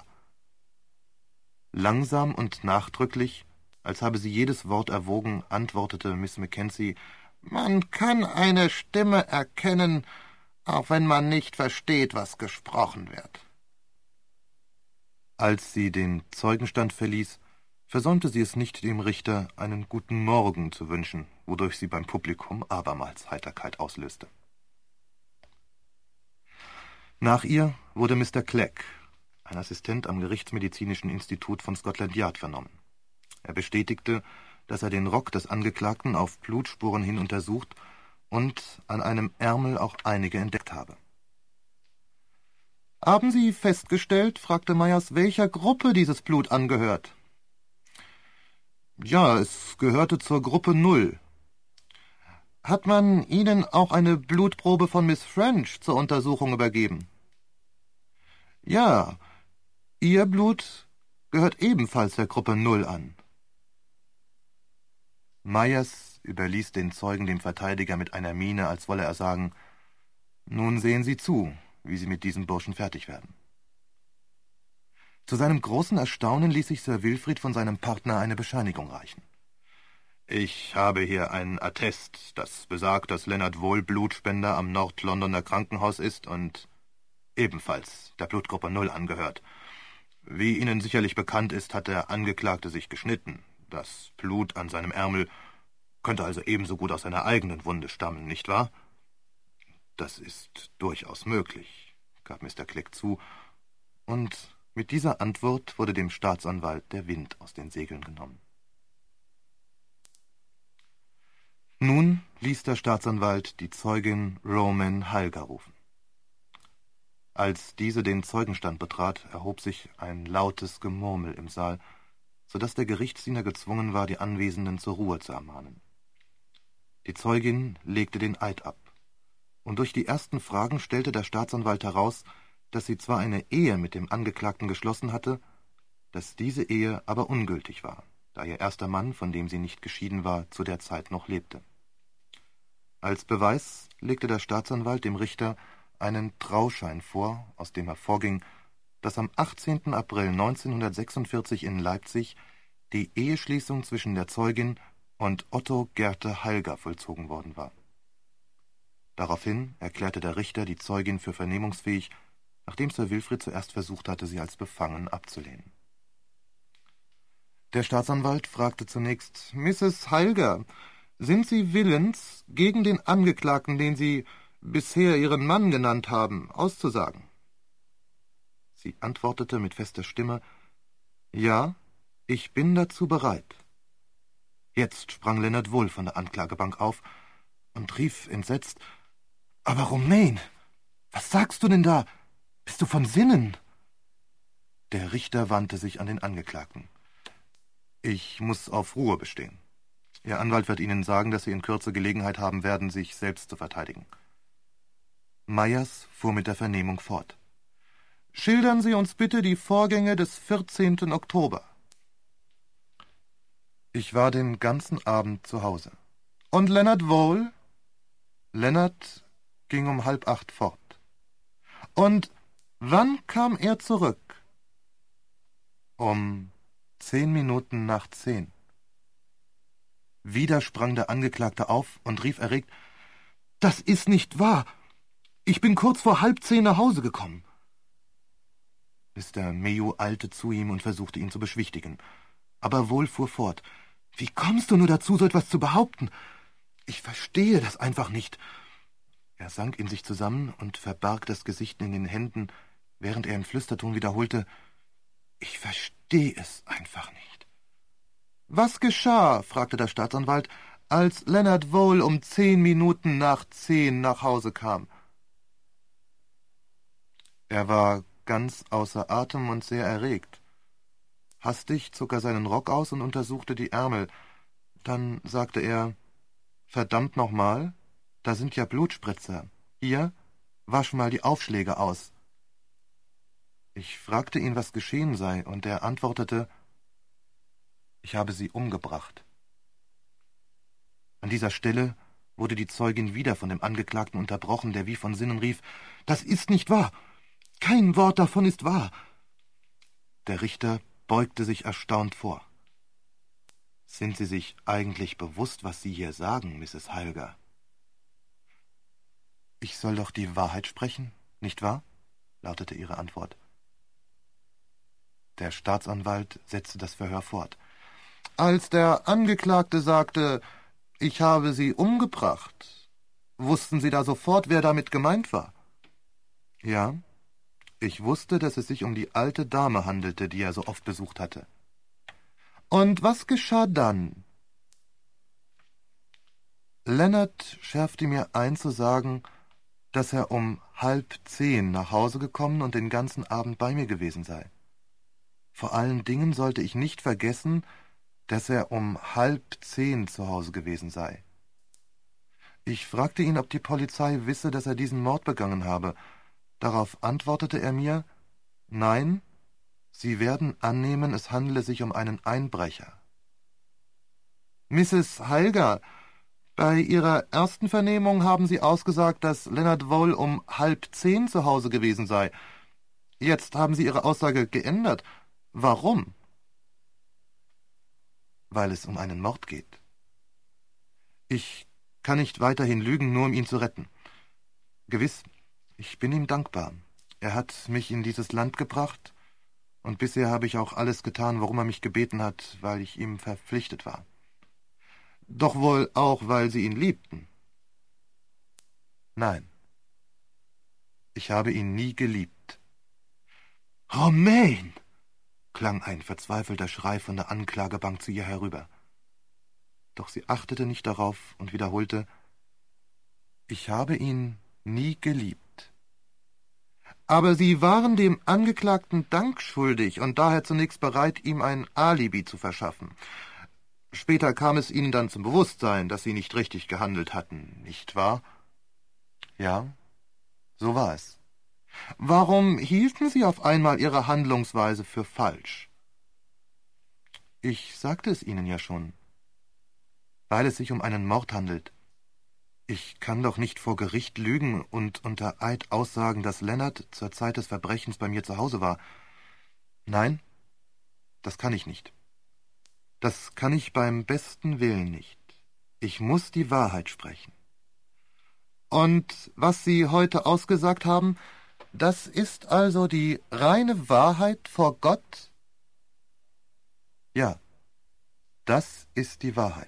Langsam und nachdrücklich, als habe sie jedes Wort erwogen, antwortete Miss Mackenzie: »Man kann eine Stimme erkennen, auch wenn man nicht versteht, was gesprochen wird.« Als sie den Zeugenstand verließ, versäumte sie es nicht, dem Richter einen guten Morgen zu wünschen, wodurch sie beim Publikum abermals Heiterkeit auslöste. Nach ihr wurde Mister Clegg, ein Assistent am Gerichtsmedizinischen Institut von Scotland Yard, vernommen. Er bestätigte, dass er den Rock des Angeklagten auf Blutspuren hin untersucht und an einem Ärmel auch einige entdeckt habe. »Haben Sie festgestellt«, fragte Myers, »welcher Gruppe dieses Blut angehört?« »Ja, es gehörte zur Gruppe Null.« »Hat man Ihnen auch eine Blutprobe von Miss French zur Untersuchung übergeben?« »Ja, Ihr Blut gehört ebenfalls der Gruppe Null an.« Myers überließ den Zeugen dem Verteidiger mit einer Miene, als wolle er sagen: »Nun sehen Sie zu, wie Sie mit diesem Burschen fertig werden.« Zu seinem großen Erstaunen ließ sich Sir Wilfrid von seinem Partner eine Bescheinigung reichen. »Ich habe hier ein Attest, das besagt, dass Leonard Vole Blutspender am Nordlondoner Krankenhaus ist und ebenfalls der Blutgruppe Null angehört. Wie Ihnen sicherlich bekannt ist, hat der Angeklagte sich geschnitten. Das Blut an seinem Ärmel könnte also ebenso gut aus seiner eigenen Wunde stammen, nicht wahr?« »Das ist durchaus möglich«, gab Mister Clegg zu, und mit dieser Antwort wurde dem Staatsanwalt der Wind aus den Segeln genommen. Nun ließ der Staatsanwalt die Zeugin Roman Halger rufen. Als diese den Zeugenstand betrat, erhob sich ein lautes Gemurmel im Saal, so dass der Gerichtsdiener gezwungen war, die Anwesenden zur Ruhe zu ermahnen. Die Zeugin legte den Eid ab, und durch die ersten Fragen stellte der Staatsanwalt heraus, dass sie zwar eine Ehe mit dem Angeklagten geschlossen hatte, dass diese Ehe aber ungültig war, da ihr erster Mann, von dem sie nicht geschieden war, zu der Zeit noch lebte. Als Beweis legte der Staatsanwalt dem Richter einen Trauschein vor, aus dem hervorging, dass am achtzehnten April neunzehnhundertsechsundvierzig in Leipzig die Eheschließung zwischen der Zeugin und Otto Gerte Halger vollzogen worden war. Daraufhin erklärte der Richter die Zeugin für vernehmungsfähig, nachdem Sir Wilfrid zuerst versucht hatte, sie als befangen abzulehnen. Der Staatsanwalt fragte zunächst: »Misses Halger, sind Sie willens, gegen den Angeklagten, den Sie bisher Ihren Mann genannt haben, auszusagen?« Sie antwortete mit fester Stimme: »Ja, ich bin dazu bereit.« Jetzt sprang Leonard Vole von der Anklagebank auf und rief entsetzt: »Aber Romain, was sagst du denn da? Bist du von Sinnen?« Der Richter wandte sich an den Angeklagten. »Ich muss auf Ruhe bestehen. Ihr Anwalt wird Ihnen sagen, dass Sie in Kürze Gelegenheit haben werden, sich selbst zu verteidigen.« Myers fuhr mit der Vernehmung fort. »Schildern Sie uns bitte die Vorgänge des vierzehnten Oktober. »Ich war den ganzen Abend zu Hause.« »Und Leonard Vole?« »Leonard ging um halb acht fort.« »Und wann kam er zurück?« »Um zehn Minuten nach zehn.« Wieder sprang der Angeklagte auf und rief erregt: »Das ist nicht wahr! Ich bin kurz vor halb zehn nach Hause gekommen.« Mister Mayo eilte zu ihm und versuchte, ihn zu beschwichtigen. Aber Vole fuhr fort: »Wie kommst du nur dazu, so etwas zu behaupten? Ich verstehe das einfach nicht.« Er sank in sich zusammen und verbarg das Gesicht in den Händen, während er im Flüsterton wiederholte: »Ich verstehe es einfach nicht.« Was geschah, fragte der Staatsanwalt, als Leonard Vole um zehn Minuten nach zehn nach Hause kam? Er war ganz außer Atem und sehr erregt. Hastig zog er seinen Rock aus und untersuchte die Ärmel. Dann sagte er, »Verdammt nochmal, da sind ja Blutspritzer. Hier, wasch mal die Aufschläge aus.« Ich fragte ihn, was geschehen sei, und er antwortete, »Ich habe sie umgebracht.« An dieser Stelle wurde die Zeugin wieder von dem Angeklagten unterbrochen, der wie von Sinnen rief, »Das ist nicht wahr! Kein Wort davon ist wahr!« Der Richter beugte sich erstaunt vor. »Sind Sie sich eigentlich bewusst, was Sie hier sagen, Misses Heilger?« »Ich soll doch die Wahrheit sprechen, nicht wahr?« lautete ihre Antwort. Der Staatsanwalt setzte das Verhör fort. »Als der Angeklagte sagte, ich habe Sie umgebracht, wussten Sie da sofort, wer damit gemeint war?« »Ja, ich wusste, dass es sich um die alte Dame handelte, die er so oft besucht hatte.« »Und was geschah dann?« »Leonard schärfte mir ein zu sagen, dass er um halb zehn nach Hause gekommen und den ganzen Abend bei mir gewesen sei. Vor allen Dingen sollte ich nicht vergessen, dass er um halb zehn zu Hause gewesen sei. Ich fragte ihn, ob die Polizei wisse, dass er diesen Mord begangen habe. Darauf antwortete er mir, »Nein, Sie werden annehmen, es handele sich um einen Einbrecher.« »Misses Heilger, bei Ihrer ersten Vernehmung haben Sie ausgesagt, dass Leonard Vole um halb zehn zu Hause gewesen sei. Jetzt haben Sie Ihre Aussage geändert. Warum?« »Weil es um einen Mord geht. Ich kann nicht weiterhin lügen, nur um ihn zu retten. Gewiss, ich bin ihm dankbar. Er hat mich in dieses Land gebracht, und bisher habe ich auch alles getan, worum er mich gebeten hat, weil ich ihm verpflichtet war. Doch wohl auch, weil Sie ihn liebten.« »Nein, ich habe ihn nie geliebt.« »Romaine!« klang ein verzweifelter Schrei von der Anklagebank zu ihr herüber. Doch sie achtete nicht darauf und wiederholte, »Ich habe ihn nie geliebt.« »Aber Sie waren dem Angeklagten Dank schuldig und daher zunächst bereit, ihm ein Alibi zu verschaffen. Später kam es Ihnen dann zum Bewusstsein, dass Sie nicht richtig gehandelt hatten, nicht wahr?« »Ja, so war es.« »Warum hielten Sie auf einmal Ihre Handlungsweise für falsch?« »Ich sagte es Ihnen ja schon. Weil es sich um einen Mord handelt. Ich kann doch nicht vor Gericht lügen und unter Eid aussagen, dass Leonard zur Zeit des Verbrechens bei mir zu Hause war. Nein, das kann ich nicht. Das kann ich beim besten Willen nicht. Ich muss die Wahrheit sprechen.« »Und was Sie heute ausgesagt haben, das ist also die reine Wahrheit vor Gott?« »Ja, das ist die Wahrheit.«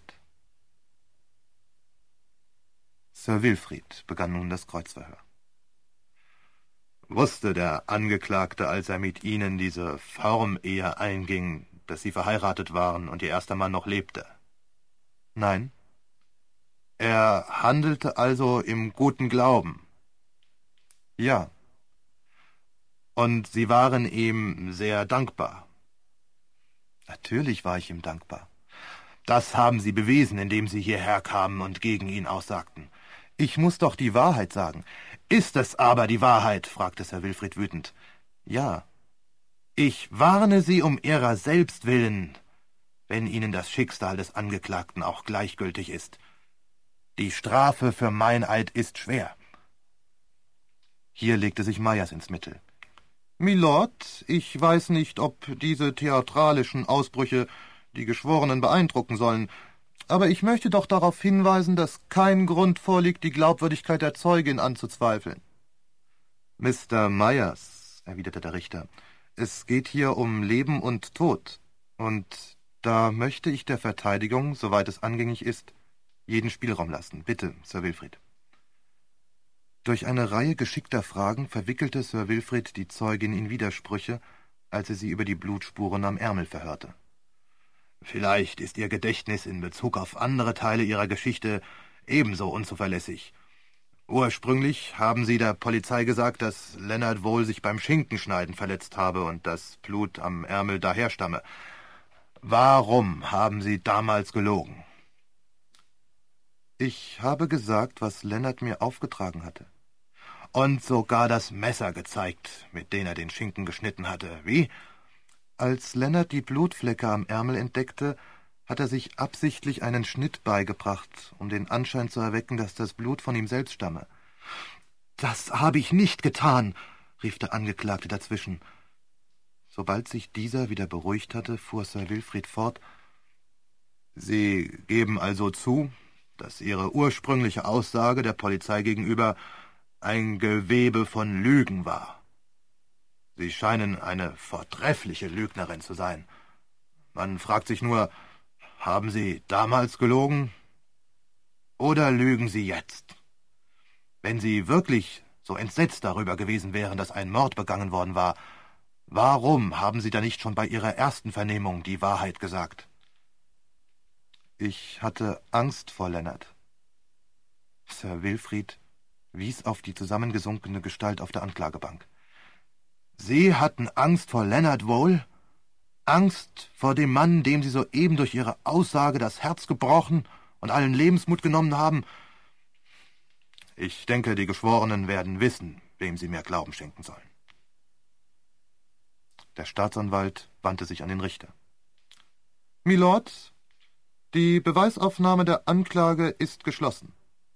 Sir Wilfrid begann nun das Kreuzverhör. »Wusste der Angeklagte, als er mit Ihnen diese Formehe einging, dass Sie verheiratet waren und Ihr erster Mann noch lebte?« »Nein.« »Er handelte also im guten Glauben?« »Ja.« »Und Sie waren ihm sehr dankbar?« »Natürlich war ich ihm dankbar.« »Das haben Sie bewiesen, indem Sie hierher kamen und gegen ihn aussagten.« »Ich muss doch die Wahrheit sagen.« »Ist es aber die Wahrheit?« fragte Sir Wilfrid wütend. »Ja.« »Ich warne Sie um Ihrer selbst willen, wenn Ihnen das Schicksal des Angeklagten auch gleichgültig ist. Die Strafe für Meineid ist schwer.« Hier legte sich Myers ins Mittel. »Milord, ich weiß nicht, ob diese theatralischen Ausbrüche die Geschworenen beeindrucken sollen, aber ich möchte doch darauf hinweisen, dass kein Grund vorliegt, die Glaubwürdigkeit der Zeugin anzuzweifeln.« »Mister Myers«, erwiderte der Richter, »es geht hier um Leben und Tod, und da möchte ich der Verteidigung, soweit es angängig ist, jeden Spielraum lassen. Bitte, Sir Wilfrid.« Durch eine Reihe geschickter Fragen verwickelte Sir Wilfrid die Zeugin in Widersprüche, als er sie über die Blutspuren am Ärmel verhörte. Vielleicht ist Ihr Gedächtnis in Bezug auf andere Teile Ihrer Geschichte ebenso unzuverlässig. Ursprünglich haben Sie der Polizei gesagt, dass Leonard Vole sich beim Schinkenschneiden verletzt habe und das Blut am Ärmel daherstamme. Warum haben Sie damals gelogen? Ich habe gesagt, was Leonard mir aufgetragen hatte. Und sogar das Messer gezeigt, mit dem er den Schinken geschnitten hatte. Wie? Als Leonard die Blutflecke am Ärmel entdeckte, hat er sich absichtlich einen Schnitt beigebracht, um den Anschein zu erwecken, dass das Blut von ihm selbst stamme. »Das habe ich nicht getan«, rief der Angeklagte dazwischen. Sobald sich dieser wieder beruhigt hatte, fuhr Sir Wilfrid fort. »Sie geben also zu, dass Ihre ursprüngliche Aussage der Polizei gegenüber ein Gewebe von Lügen war. Sie scheinen eine vortreffliche Lügnerin zu sein. Man fragt sich nur, haben Sie damals gelogen? Oder lügen Sie jetzt? Wenn Sie wirklich so entsetzt darüber gewesen wären, dass ein Mord begangen worden war, warum haben Sie da nicht schon bei Ihrer ersten Vernehmung die Wahrheit gesagt?« »Ich hatte Angst vor Leonard.« Sir Wilfrid wies auf die zusammengesunkene Gestalt auf der Anklagebank. »Sie hatten Angst vor Leonard Vole? Angst vor dem Mann, dem Sie soeben durch Ihre Aussage das Herz gebrochen und allen Lebensmut genommen haben? Ich denke, die Geschworenen werden wissen, wem sie mehr Glauben schenken sollen.« Der Staatsanwalt wandte sich an den Richter. »Milord, die Beweisaufnahme der Anklage ist geschlossen.«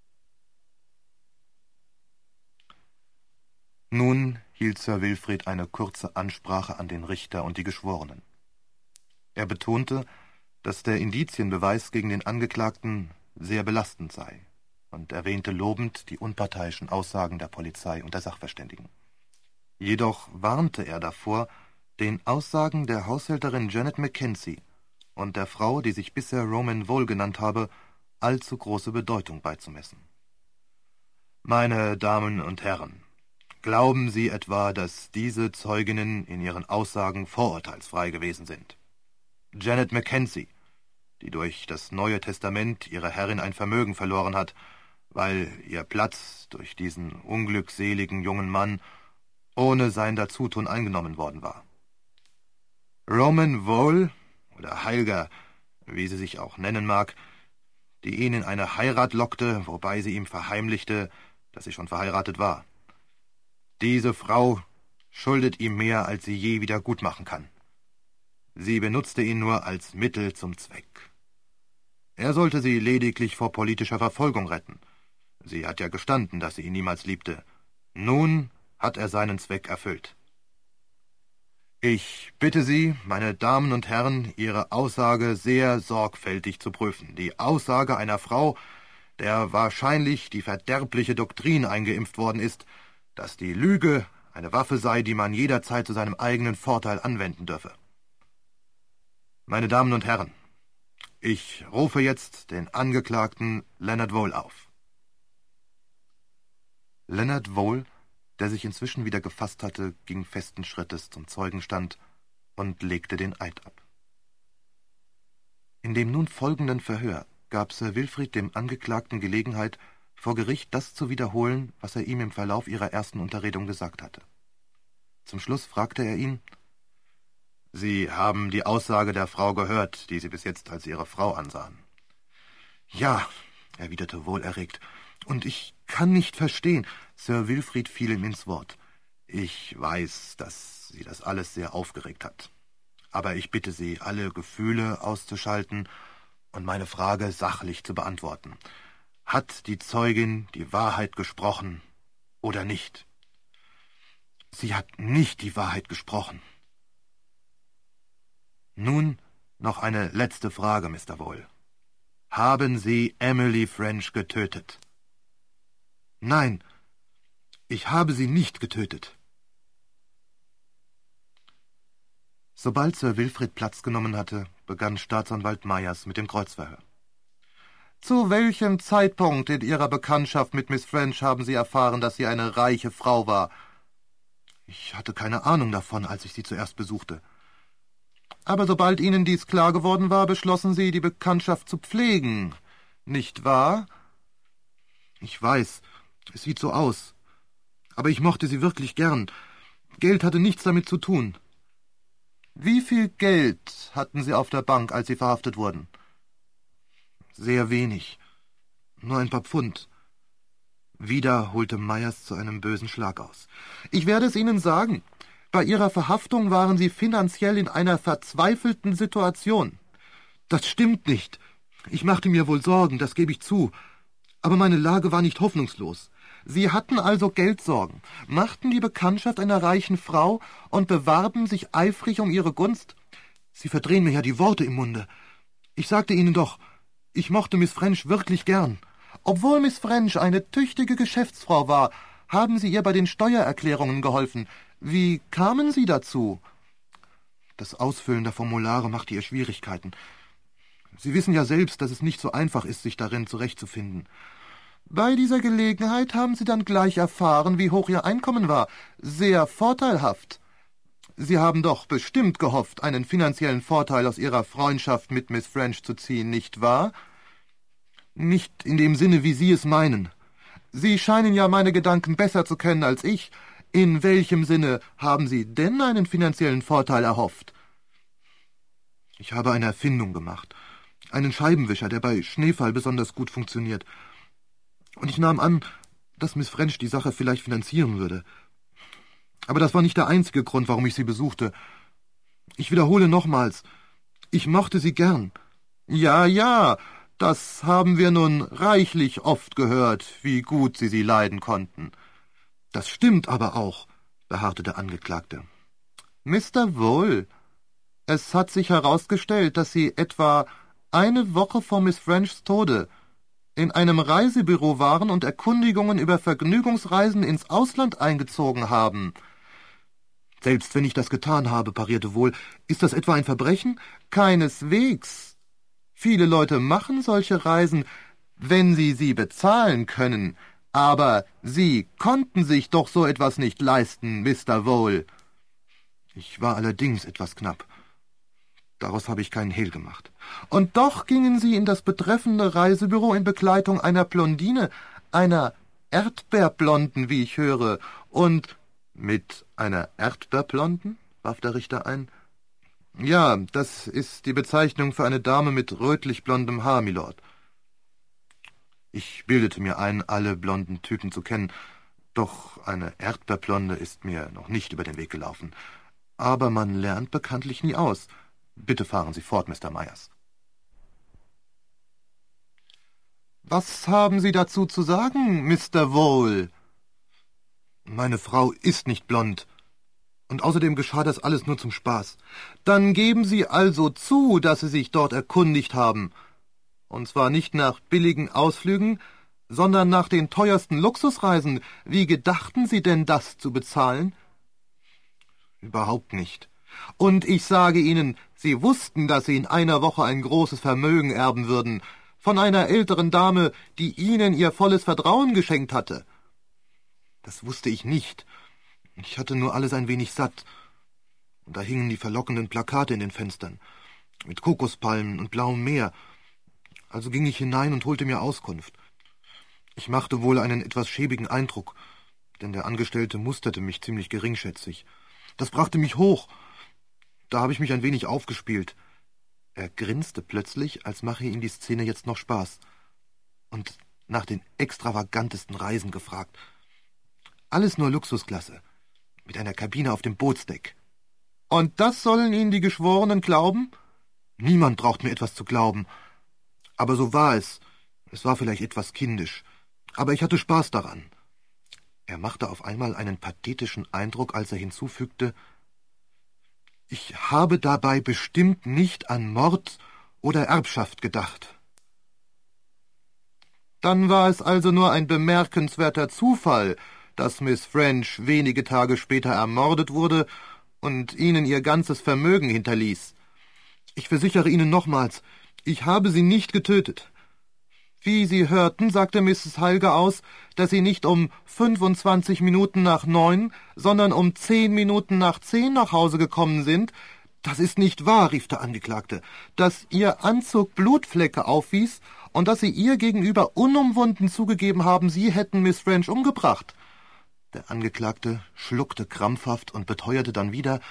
Nun hielt Sir Wilfrid eine kurze Ansprache an den Richter und die Geschworenen. Er betonte, dass der Indizienbeweis gegen den Angeklagten sehr belastend sei und erwähnte lobend die unparteiischen Aussagen der Polizei und der Sachverständigen. Jedoch warnte er davor, den Aussagen der Haushälterin Janet Mackenzie und der Frau, die sich bisher Roman Vole genannt habe, allzu große Bedeutung beizumessen. »Meine Damen und Herren, glauben Sie etwa, dass diese Zeuginnen in ihren Aussagen vorurteilsfrei gewesen sind? Janet Mackenzie, die durch das Neue Testament ihrer Herrin ein Vermögen verloren hat, weil ihr Platz durch diesen unglückseligen jungen Mann ohne sein Dazutun eingenommen worden war. Roman Vole, oder Heilger, wie sie sich auch nennen mag, die ihn in eine Heirat lockte, wobei sie ihm verheimlichte, dass sie schon verheiratet war. Diese Frau schuldet ihm mehr, als sie je wieder gutmachen kann. Sie benutzte ihn nur als Mittel zum Zweck. Er sollte sie lediglich vor politischer Verfolgung retten. Sie hat ja gestanden, dass sie ihn niemals liebte. Nun hat er seinen Zweck erfüllt. Ich bitte Sie, meine Damen und Herren, Ihre Aussage sehr sorgfältig zu prüfen. Die Aussage einer Frau, der wahrscheinlich die verderbliche Doktrin eingeimpft worden ist, dass die Lüge eine Waffe sei, die man jederzeit zu seinem eigenen Vorteil anwenden dürfe. Meine Damen und Herren, ich rufe jetzt den Angeklagten Leonard Vole auf. Leonard Vole, der sich inzwischen wieder gefasst hatte, ging festen Schrittes zum Zeugenstand und legte den Eid ab. In dem nun folgenden Verhör gab Sir Wilfrid dem Angeklagten Gelegenheit, vor Gericht das zu wiederholen, was er ihm im Verlauf ihrer ersten Unterredung gesagt hatte. Zum Schluss fragte er ihn: »Sie haben die Aussage der Frau gehört, die Sie bis jetzt als Ihre Frau ansahen?« »Ja«, erwiderte Vole erregt, »und ich kann nicht verstehen.« Sir Wilfrid fiel ihm ins Wort. »Ich weiß, dass Sie das alles sehr aufgeregt hat. Aber ich bitte Sie, alle Gefühle auszuschalten und meine Frage sachlich zu beantworten. Hat die Zeugin die Wahrheit gesprochen oder nicht?« »Sie hat nicht die Wahrheit gesprochen.« »Nun noch eine letzte Frage, Mister Vole. Haben Sie Emily French getötet?« »Nein, ich habe sie nicht getötet.« Sobald Sir Wilfrid Platz genommen hatte, begann Staatsanwalt Myers mit dem Kreuzverhör. »Zu welchem Zeitpunkt in Ihrer Bekanntschaft mit Miss French haben Sie erfahren, dass sie eine reiche Frau war?« »Ich hatte keine Ahnung davon, als ich sie zuerst besuchte.« Aber sobald Ihnen dies klar geworden war, beschlossen Sie, die Bekanntschaft zu pflegen. Nicht wahr? Ich weiß, es sieht so aus. Aber ich mochte sie wirklich gern. Geld hatte nichts damit zu tun. Wie viel Geld hatten Sie auf der Bank, als Sie verhaftet wurden? Sehr wenig. Nur ein paar Pfund. Wieder holte Myers zu einem bösen Schlag aus. Ich werde es Ihnen sagen. Bei Ihrer Verhaftung waren Sie finanziell in einer verzweifelten Situation. Das stimmt nicht. Ich machte mir wohl Sorgen, das gebe ich zu. Aber meine Lage war nicht hoffnungslos. Sie hatten also Geldsorgen, machten die Bekanntschaft einer reichen Frau und bewarben sich eifrig um ihre Gunst. Sie verdrehen mir ja die Worte im Munde. Ich sagte Ihnen doch, ich mochte Miss French wirklich gern. Obwohl Miss French eine tüchtige Geschäftsfrau war, haben Sie ihr bei den Steuererklärungen geholfen. Wie kamen Sie dazu? Das Ausfüllen der Formulare machte ihr Schwierigkeiten. Sie wissen ja selbst, dass es nicht so einfach ist, sich darin zurechtzufinden. Bei dieser Gelegenheit haben Sie dann gleich erfahren, wie hoch Ihr Einkommen war. Sehr vorteilhaft. Sie haben doch bestimmt gehofft, einen finanziellen Vorteil aus Ihrer Freundschaft mit Miss French zu ziehen, nicht wahr? Nicht in dem Sinne, wie Sie es meinen. Sie scheinen ja meine Gedanken besser zu kennen als ich. In welchem Sinne haben Sie denn einen finanziellen Vorteil erhofft? Ich habe eine Erfindung gemacht. Einen Scheibenwischer, der bei Schneefall besonders gut funktioniert. Und ich nahm an, dass Miss French die Sache vielleicht finanzieren würde. Aber das war nicht der einzige Grund, warum ich sie besuchte. Ich wiederhole nochmals, ich mochte sie gern. Ja, ja, das haben wir nun reichlich oft gehört, wie gut Sie sie leiden konnten. Das stimmt aber auch, beharrte der Angeklagte. Mister Vole, es hat sich herausgestellt, dass Sie etwa eine Woche vor Miss Frenchs Tode in einem Reisebüro waren und Erkundigungen über Vergnügungsreisen ins Ausland eingezogen haben. Selbst wenn ich das getan habe, parierte Vole, ist das etwa ein Verbrechen? Keineswegs. Viele Leute machen solche Reisen, wenn sie sie bezahlen können. Aber Sie konnten sich doch so etwas nicht leisten, Mister Vole. Ich war allerdings etwas knapp. Daraus habe ich keinen Hehl gemacht. Und doch gingen Sie in das betreffende Reisebüro in Begleitung einer Blondine, einer Erdbeerblonden, wie ich höre, und mit einer Erdbeerblonden? Warf der Richter ein. Ja, das ist die Bezeichnung für eine Dame mit rötlich-blondem Haar, Milord. Ich bildete mir ein, alle blonden Typen zu kennen, doch eine Erdbeerblonde ist mir noch nicht über den Weg gelaufen. Aber man lernt bekanntlich nie aus. Bitte fahren Sie fort, Mister Myers. Was haben Sie dazu zu sagen, Mister Vole? Meine Frau ist nicht blond. Und außerdem geschah das alles nur zum Spaß. Dann geben Sie also zu, dass Sie sich dort erkundigt haben. Und zwar nicht nach billigen Ausflügen, sondern nach den teuersten Luxusreisen. Wie gedachten Sie denn, das zu bezahlen? Überhaupt nicht. Und ich sage Ihnen, Sie wussten, dass Sie in einer Woche ein großes Vermögen erben würden, von einer älteren Dame, die Ihnen ihr volles Vertrauen geschenkt hatte. Das wusste ich nicht. Ich hatte nur alles ein wenig satt. Und da hingen die verlockenden Plakate in den Fenstern, mit Kokospalmen und blauem Meer. Also ging ich hinein und holte mir Auskunft. Ich machte wohl einen etwas schäbigen Eindruck, denn der Angestellte musterte mich ziemlich geringschätzig. Das brachte mich hoch. Da habe ich mich ein wenig aufgespielt. Er grinste plötzlich, als mache ihm die Szene jetzt noch Spaß. Und nach den extravagantesten Reisen gefragt. Alles nur Luxusklasse, mit einer Kabine auf dem Bootsdeck. Und das sollen Ihnen die Geschworenen glauben? Niemand braucht mir etwas zu glauben. Aber so war es. Es war vielleicht etwas kindisch. Aber ich hatte Spaß daran. Er machte auf einmal einen pathetischen Eindruck, als er hinzufügte, ich habe dabei bestimmt nicht an Mord oder Erbschaft gedacht. Dann war es also nur ein bemerkenswerter Zufall, dass Miss French wenige Tage später ermordet wurde und Ihnen ihr ganzes Vermögen hinterließ. Ich versichere Ihnen nochmals, ich habe sie nicht getötet. Wie Sie hörten, sagte Misses Halge aus, dass Sie nicht um fünfundzwanzig Minuten nach neun, sondern um zehn Minuten nach zehn nach Hause gekommen sind, »Das ist nicht wahr«, rief der Angeklagte, »dass Ihr Anzug Blutflecke aufwies und dass Sie ihr gegenüber unumwunden zugegeben haben, Sie hätten Miss French umgebracht.« Der Angeklagte schluckte krampfhaft und beteuerte dann wieder,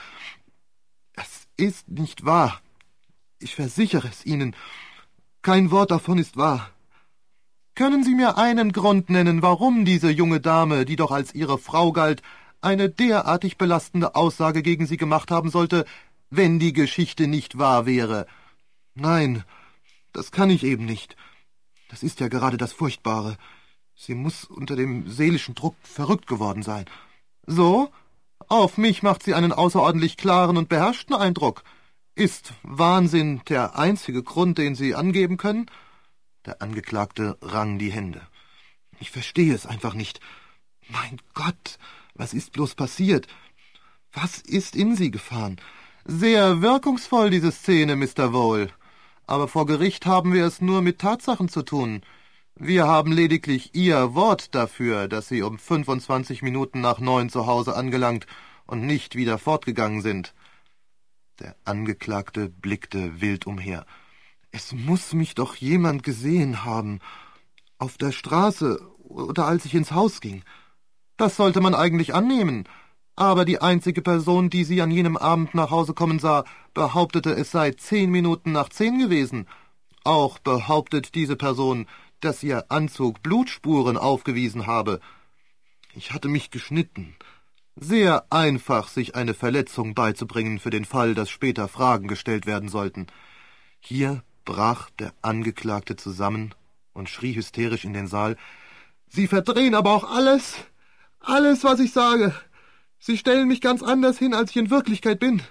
»Es ist nicht wahr. Ich versichere es Ihnen. Kein Wort davon ist wahr. Können Sie mir einen Grund nennen, warum diese junge Dame, die doch als Ihre Frau galt, eine derartig belastende Aussage gegen Sie gemacht haben sollte, wenn die Geschichte nicht wahr wäre? Nein, das kann ich eben nicht. Das ist ja gerade das Furchtbare. Sie muss unter dem seelischen Druck verrückt geworden sein. So? Auf mich macht sie einen außerordentlich klaren und beherrschten Eindruck. Ist Wahnsinn der einzige Grund, den Sie angeben können?« Der Angeklagte rang die Hände. »Ich verstehe es einfach nicht. Mein Gott, was ist bloß passiert? Was ist in Sie gefahren? Sehr wirkungsvoll, diese Szene, Mister Vole. Aber vor Gericht haben wir es nur mit Tatsachen zu tun. Wir haben lediglich Ihr Wort dafür, dass Sie um fünfundzwanzig Minuten nach neun zu Hause angelangt und nicht wieder fortgegangen sind.« Der Angeklagte blickte wild umher. »Es muss mich doch jemand gesehen haben. Auf der Straße oder als ich ins Haus ging. Das sollte man eigentlich annehmen. Aber die einzige Person, die Sie an jenem Abend nach Hause kommen sah, behauptete, es sei zehn Minuten nach zehn gewesen. Auch behauptet diese Person, dass Ihr Anzug Blutspuren aufgewiesen habe. Ich hatte mich geschnitten. Sehr einfach, sich eine Verletzung beizubringen für den Fall, dass später Fragen gestellt werden sollten.« Hier brach der Angeklagte zusammen und schrie hysterisch in den Saal, »Sie verdrehen aber auch alles, alles, was ich sage. Sie stellen mich ganz anders hin, als ich in Wirklichkeit bin.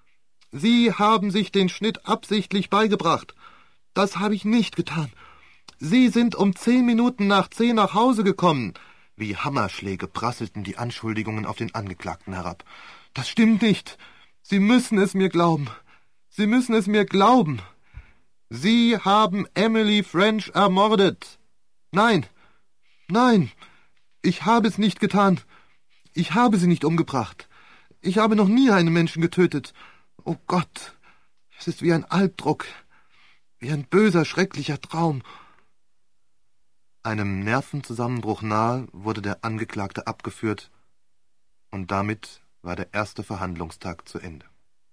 Sie haben sich den Schnitt absichtlich beigebracht. Das habe ich nicht getan. Sie sind um zehn Minuten nach zehn nach Hause gekommen.« Wie Hammerschläge prasselten die Anschuldigungen auf den Angeklagten herab. »Das stimmt nicht. Sie müssen es mir glauben. Sie müssen es mir glauben. Sie haben Emily French ermordet. Nein, nein, ich habe es nicht getan. Ich habe sie nicht umgebracht. Ich habe noch nie einen Menschen getötet. Oh Gott, es ist wie ein Albdruck, wie ein böser, schrecklicher Traum.« Einem Nervenzusammenbruch nahe wurde der Angeklagte abgeführt, und damit war der erste Verhandlungstag zu Ende.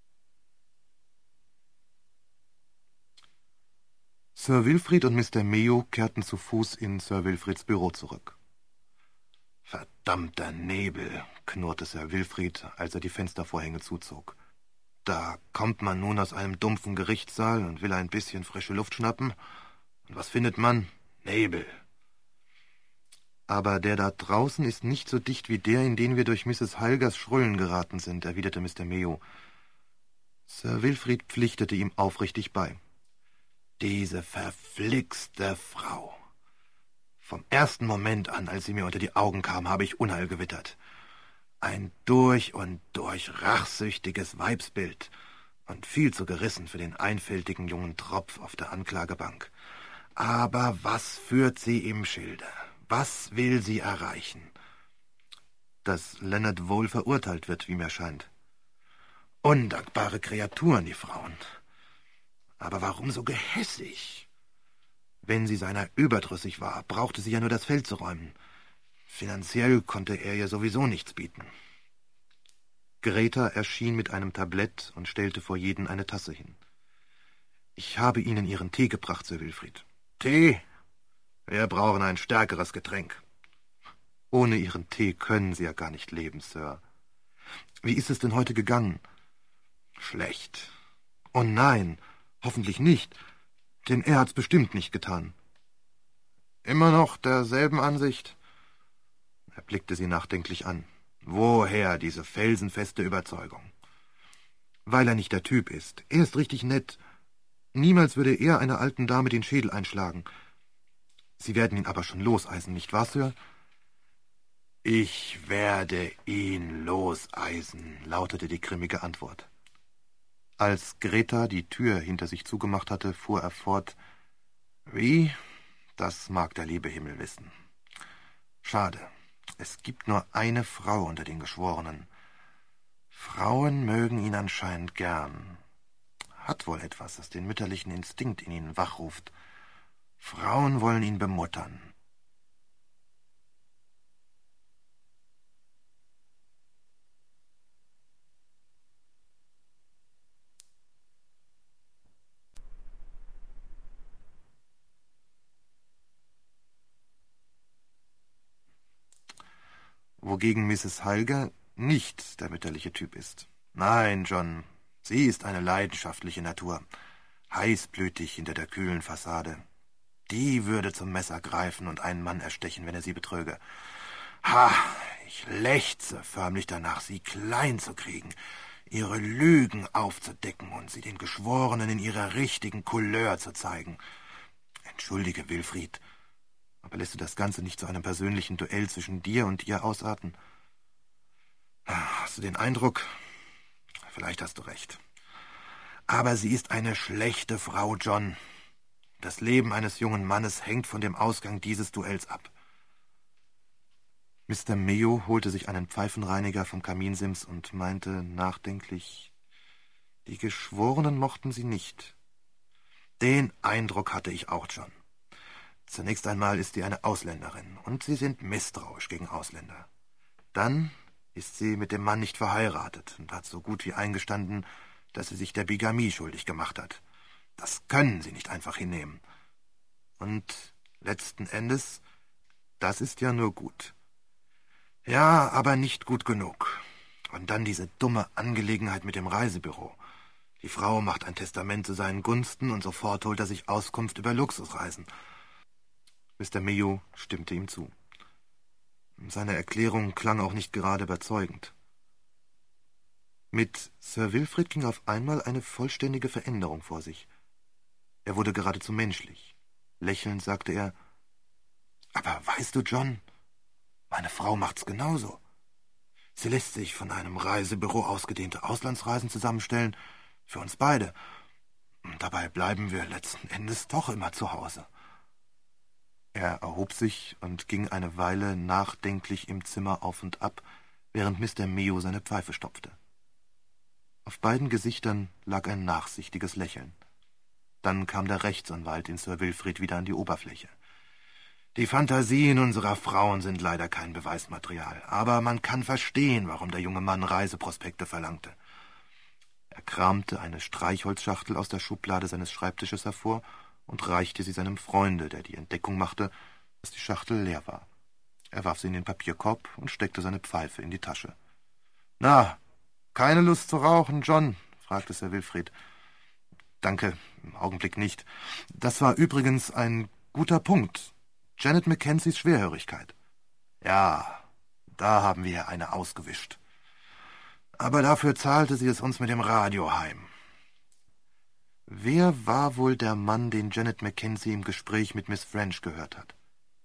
Sir Wilfrid und Mister Mayo kehrten zu Fuß in Sir Wilfrids Büro zurück. »Verdammter Nebel«, knurrte Sir Wilfrid, als er die Fenstervorhänge zuzog. »Da kommt man nun aus einem dumpfen Gerichtssaal und will ein bisschen frische Luft schnappen. Und was findet man? Nebel.« »Aber der da draußen ist nicht so dicht wie der, in den wir durch Misses Hulgers Schrullen geraten sind«, erwiderte Mister Mayo. Sir Wilfrid pflichtete ihm aufrichtig bei. »Diese verflixte Frau. Vom ersten Moment an, als sie mir unter die Augen kam, habe ich Unheil gewittert. Ein durch und durch rachsüchtiges Weibsbild und viel zu gerissen für den einfältigen jungen Tropf auf der Anklagebank. Aber was führt sie im Schilde? Was will sie erreichen?« »Dass Leonard Vole verurteilt wird, wie mir scheint.« »Undankbare Kreaturen, die Frauen. Aber warum so gehässig? Wenn sie seiner überdrüssig war, brauchte sie ja nur das Feld zu räumen. Finanziell konnte er ihr sowieso nichts bieten.« Greta erschien mit einem Tablett und stellte vor jeden eine Tasse hin. »Ich habe Ihnen Ihren Tee gebracht, Sir Wilfrid.« »Tee? Wir brauchen ein stärkeres Getränk.« »Ohne Ihren Tee können Sie ja gar nicht leben, Sir. Wie ist es denn heute gegangen?« »Schlecht.« »Oh nein, hoffentlich nicht, denn er hat's bestimmt nicht getan.« »Immer noch derselben Ansicht?« Er blickte sie nachdenklich an. »Woher diese felsenfeste Überzeugung?« »Weil er nicht der Typ ist. Er ist richtig nett. Niemals würde er einer alten Dame den Schädel einschlagen. Sie werden ihn aber schon loseisen, nicht wahr, Sir?« »Ich werde ihn loseisen«, lautete die grimmige Antwort. Als Greta die Tür hinter sich zugemacht hatte, fuhr er fort, »Wie? Das mag der liebe Himmel wissen. Schade, es gibt nur eine Frau unter den Geschworenen. Frauen mögen ihn anscheinend gern, hat wohl etwas, das den mütterlichen Instinkt in ihnen wachruft. Frauen wollen ihn bemuttern. Wogegen Misses Hulger nicht der mütterliche Typ ist. Nein, John, sie ist eine leidenschaftliche Natur, heißblütig hinter der kühlen Fassade. Die würde zum Messer greifen und einen Mann erstechen, wenn er sie betröge. Ha, ich lechze förmlich danach, sie klein zu kriegen, ihre Lügen aufzudecken und sie den Geschworenen in ihrer richtigen Couleur zu zeigen. Entschuldige, Wilfried, aber lässt du das Ganze nicht zu einem persönlichen Duell zwischen dir und ihr ausarten? Hast du den Eindruck? Vielleicht hast du recht. Aber sie ist eine schlechte Frau, John. Das Leben eines jungen Mannes hängt von dem Ausgang dieses Duells ab. Mister Mayo holte sich einen Pfeifenreiniger vom Kaminsims und meinte nachdenklich, die Geschworenen mochten sie nicht. Den Eindruck hatte ich auch, John. Zunächst einmal ist sie eine Ausländerin, und sie sind misstrauisch gegen Ausländer. Dann ist sie mit dem Mann nicht verheiratet und hat so gut wie eingestanden, dass sie sich der Bigamie schuldig gemacht hat. Das können sie nicht einfach hinnehmen. Und letzten Endes, das ist ja nur gut. Ja, aber nicht gut genug. Und dann diese dumme Angelegenheit mit dem Reisebüro. Die Frau macht ein Testament zu seinen Gunsten und sofort holt er sich Auskunft über Luxusreisen. Mister Mayo stimmte ihm zu. Seine Erklärung klang auch nicht gerade überzeugend. Mit Sir Wilfrid ging auf einmal eine vollständige Veränderung vor sich. Er wurde geradezu menschlich. Lächelnd sagte er, »Aber weißt du, John, meine Frau macht's genauso. Sie lässt sich von einem Reisebüro ausgedehnte Auslandsreisen zusammenstellen, für uns beide. Und dabei bleiben wir letzten Endes doch immer zu Hause.« Er erhob sich und ging eine Weile nachdenklich im Zimmer auf und ab, während Mister Mayo seine Pfeife stopfte. Auf beiden Gesichtern lag ein nachsichtiges Lächeln. Dann kam der Rechtsanwalt in Sir Wilfrid wieder an die Oberfläche. Die Fantasien unserer Frauen sind leider kein Beweismaterial, aber man kann verstehen, warum der junge Mann Reiseprospekte verlangte. Er kramte eine Streichholzschachtel aus der Schublade seines Schreibtisches hervor und reichte sie seinem Freunde, der die Entdeckung machte, dass die Schachtel leer war. Er warf sie in den Papierkorb und steckte seine Pfeife in die Tasche. »Na, keine Lust zu rauchen, John?« fragte Sir Wilfrid. »Danke, im Augenblick nicht. Das war übrigens ein guter Punkt. Janet Mackenzies Schwerhörigkeit.« »Ja, da haben wir eine ausgewischt. Aber dafür zahlte sie es uns mit dem Radio heim.« Wer war wohl der Mann, den Janet Mackenzie im Gespräch mit Miss French gehört hat?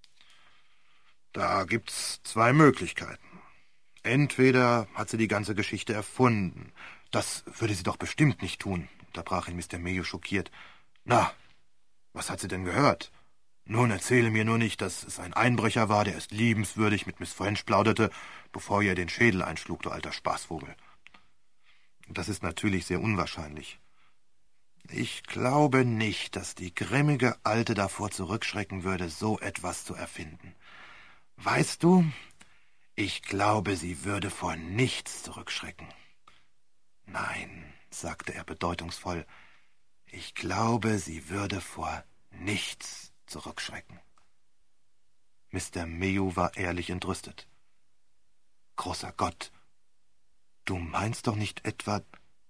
Da gibt's zwei Möglichkeiten. Entweder hat sie die ganze Geschichte erfunden. Das würde sie doch bestimmt nicht tun, unterbrach ihn Mister Mayo schockiert. Na, was hat sie denn gehört? Nun erzähle mir nur nicht, dass es ein Einbrecher war, der erst liebenswürdig mit Miss French plauderte, bevor ihr den Schädel einschlug, du alter Spaßvogel. Das ist natürlich sehr unwahrscheinlich. Ich glaube nicht, dass die grimmige Alte davor zurückschrecken würde, so etwas zu erfinden. Weißt du, ich glaube, sie würde vor nichts zurückschrecken. Nein, sagte er bedeutungsvoll, ich glaube, sie würde vor nichts zurückschrecken. Mister Mayo war ehrlich entrüstet. Großer Gott, du meinst doch nicht etwa...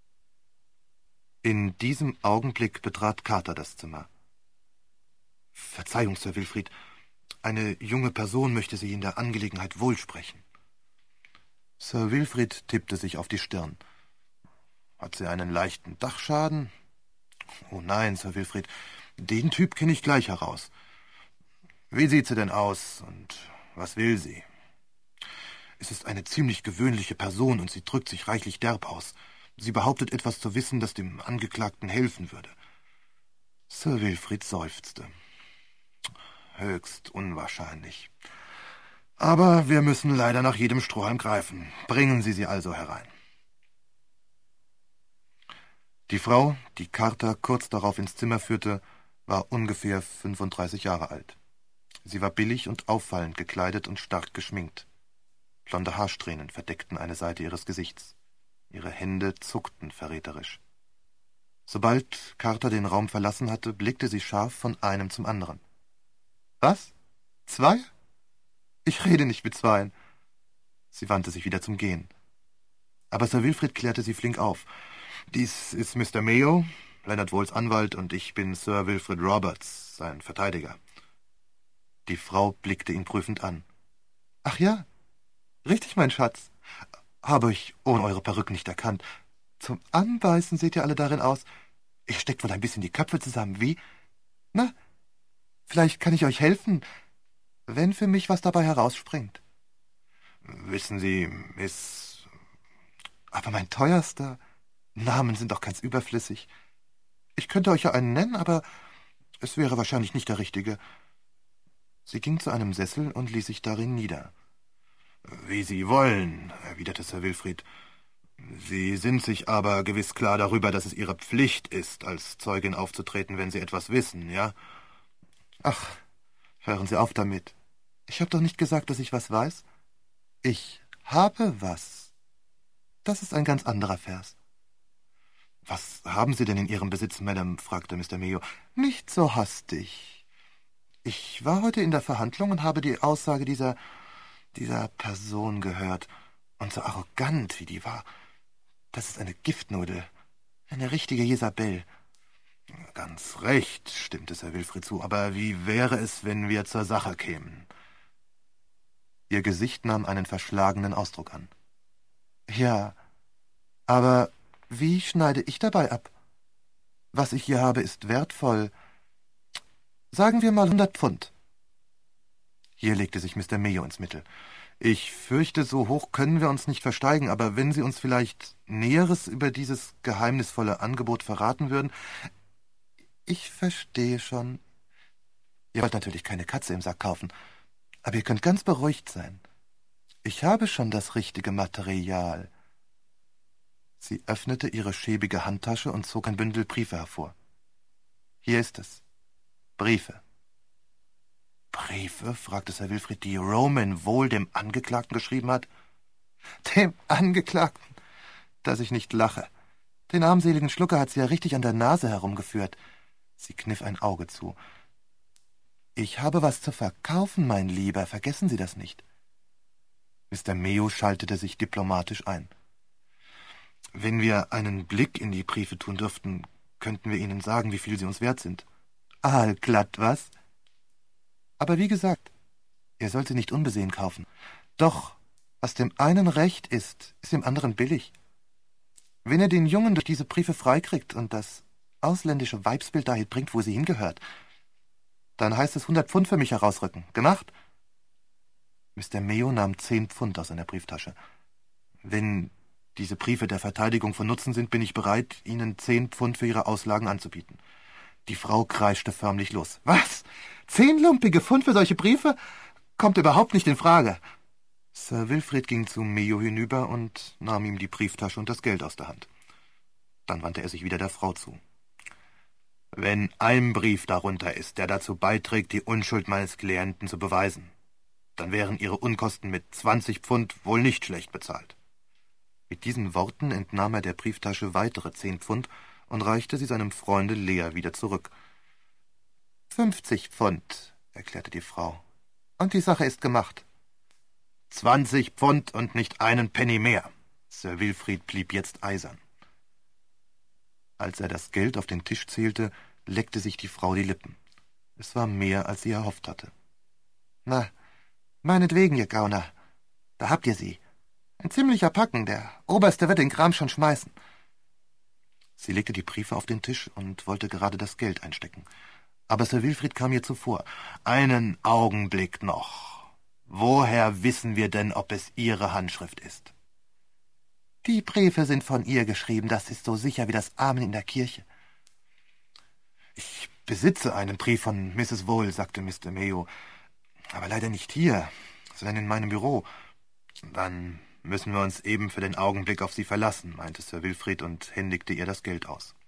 In diesem Augenblick betrat Carter das Zimmer. »Verzeihung, Sir Wilfrid, eine junge Person möchte Sie in der Angelegenheit wohl sprechen.« Sir Wilfrid tippte sich auf die Stirn. »Hat sie einen leichten Dachschaden?« »Oh nein, Sir Wilfrid, den Typ kenne ich gleich heraus. Wie sieht sie denn aus und was will sie?« »Es ist eine ziemlich gewöhnliche Person und sie drückt sich reichlich derb aus. Sie behauptet etwas zu wissen, das dem Angeklagten helfen würde.« Sir Wilfrid seufzte. »Höchst unwahrscheinlich. Aber wir müssen leider nach jedem Strohhalm greifen. Bringen Sie sie also herein.« Die Frau, die Carter kurz darauf ins Zimmer führte, war ungefähr fünfunddreißig Jahre alt. Sie war billig und auffallend gekleidet und stark geschminkt. Blonde Haarsträhnen verdeckten eine Seite ihres Gesichts. Ihre Hände zuckten verräterisch. Sobald Carter den Raum verlassen hatte, blickte sie scharf von einem zum anderen. »Was? Zwei? Ich rede nicht mit Zweien.« Sie wandte sich wieder zum Gehen. Aber Sir Wilfrid klärte sie flink auf. »Dies ist Mister Mayo, Leonard Wohls Anwalt, und ich bin Sir Wilfrid Roberts, sein Verteidiger.« Die Frau blickte ihn prüfend an. »Ach ja, richtig, mein Schatz. Habe ich ohne eure Perücken nicht erkannt. Zum Anbeißen seht ihr alle darin aus. Ihr steckt wohl ein bisschen die Köpfe zusammen, wie? Na, vielleicht kann ich euch helfen, wenn für mich was dabei herausspringt.« »Wissen Sie, Miss...« »Aber mein teuerster, Namen sind doch ganz überflüssig. Ich könnte euch ja einen nennen, aber es wäre wahrscheinlich nicht der richtige.« Sie ging zu einem Sessel und ließ sich darin nieder. »Wie Sie wollen«, erwiderte Sir Wilfrid. »Sie sind sich aber gewiss klar darüber, dass es Ihre Pflicht ist, als Zeugin aufzutreten, wenn Sie etwas wissen, ja?« »Ach, hören Sie auf damit. Ich habe doch nicht gesagt, dass ich was weiß. Ich habe was. Das ist ein ganz anderer Vers.« »Was haben Sie denn in Ihrem Besitz, Madame?« fragte Mister Mayo. »Nicht so hastig. Ich war heute in der Verhandlung und habe die Aussage dieser, dieser Person gehört. Und so arrogant, wie die war. Das ist eine Giftnudel. Eine richtige Jezabel.« »Ganz recht«, stimmte Sir Wilfrid zu, »aber wie wäre es, wenn wir zur Sache kämen?« Ihr Gesicht nahm einen verschlagenen Ausdruck an. »Ja, aber wie schneide ich dabei ab? Was ich hier habe, ist wertvoll. Sagen wir mal hundert Pfund.« Hier legte sich Mister Mayo ins Mittel. »Ich fürchte, so hoch können wir uns nicht versteigen, aber wenn Sie uns vielleicht Näheres über dieses geheimnisvolle Angebot verraten würden...« »Ich verstehe schon. Ihr wollt natürlich keine Katze im Sack kaufen, aber ihr könnt ganz beruhigt sein. Ich habe schon das richtige Material.« Sie öffnete ihre schäbige Handtasche und zog ein Bündel Briefe hervor. »Hier ist es. Briefe.« »Briefe?« fragte Sir Wilfrid, »die Roman Wohl dem Angeklagten geschrieben hat?« »Dem Angeklagten? Dass ich nicht lache. Den armseligen Schlucker hat sie ja richtig an der Nase herumgeführt.« Sie kniff ein Auge zu. »Ich habe was zu verkaufen, mein Lieber, vergessen Sie das nicht.« Mister Mayo schaltete sich diplomatisch ein. »Wenn wir einen Blick in die Briefe tun dürften, könnten wir Ihnen sagen, wie viel sie uns wert sind.« »Aalglatt, was? Aber wie gesagt, ihr sollt sie nicht unbesehen kaufen. Doch, was dem einen recht ist, ist dem anderen billig. Wenn ihr den Jungen durch diese Briefe freikriegt und das ausländische Weibsbild dahin bringt, wo sie hingehört, dann heißt es hundert Pfund für mich herausrücken. Gemacht?« Mister Mayo nahm zehn Pfund aus seiner Brieftasche. »Wenn diese Briefe der Verteidigung von Nutzen sind, bin ich bereit, Ihnen zehn Pfund für Ihre Auslagen anzubieten.« Die Frau kreischte förmlich los. »Was? Zehn lumpige Pfund für solche Briefe? Kommt überhaupt nicht in Frage.« Sir Wilfrid ging zu Mayo hinüber und nahm ihm die Brieftasche und das Geld aus der Hand. Dann wandte er sich wieder der Frau zu. »Wenn ein Brief darunter ist, der dazu beiträgt, die Unschuld meines Klienten zu beweisen, dann wären Ihre Unkosten mit zwanzig Pfund wohl nicht schlecht bezahlt.« Mit diesen Worten entnahm er der Brieftasche weitere zehn Pfund und reichte sie seinem Freunde leer wieder zurück. »Fünfzig Pfund«, erklärte die Frau, »und die Sache ist gemacht.« »Zwanzig Pfund und nicht einen Penny mehr.« Sir Wilfrid blieb jetzt eisern. Als er das Geld auf den Tisch zählte, leckte sich die Frau die Lippen. Es war mehr, als sie erhofft hatte. »Na, meinetwegen, ihr Gauner. Da habt ihr sie. Ein ziemlicher Packen, der Oberste wird den Kram schon schmeißen.« Sie legte die Briefe auf den Tisch und wollte gerade das Geld einstecken. Aber Sir Wilfrid kam ihr zuvor. »Einen Augenblick noch. Woher wissen wir denn, ob es Ihre Handschrift ist?« »Die Briefe sind von ihr geschrieben, das ist so sicher wie das Amen in der Kirche.« »Ich besitze einen Brief von Misses Wohl«, sagte Mister Mayo, »aber leider nicht hier, sondern in meinem Büro.« »Dann müssen wir uns eben für den Augenblick auf Sie verlassen«, meinte Sir Wilfrid und händigte ihr das Geld aus.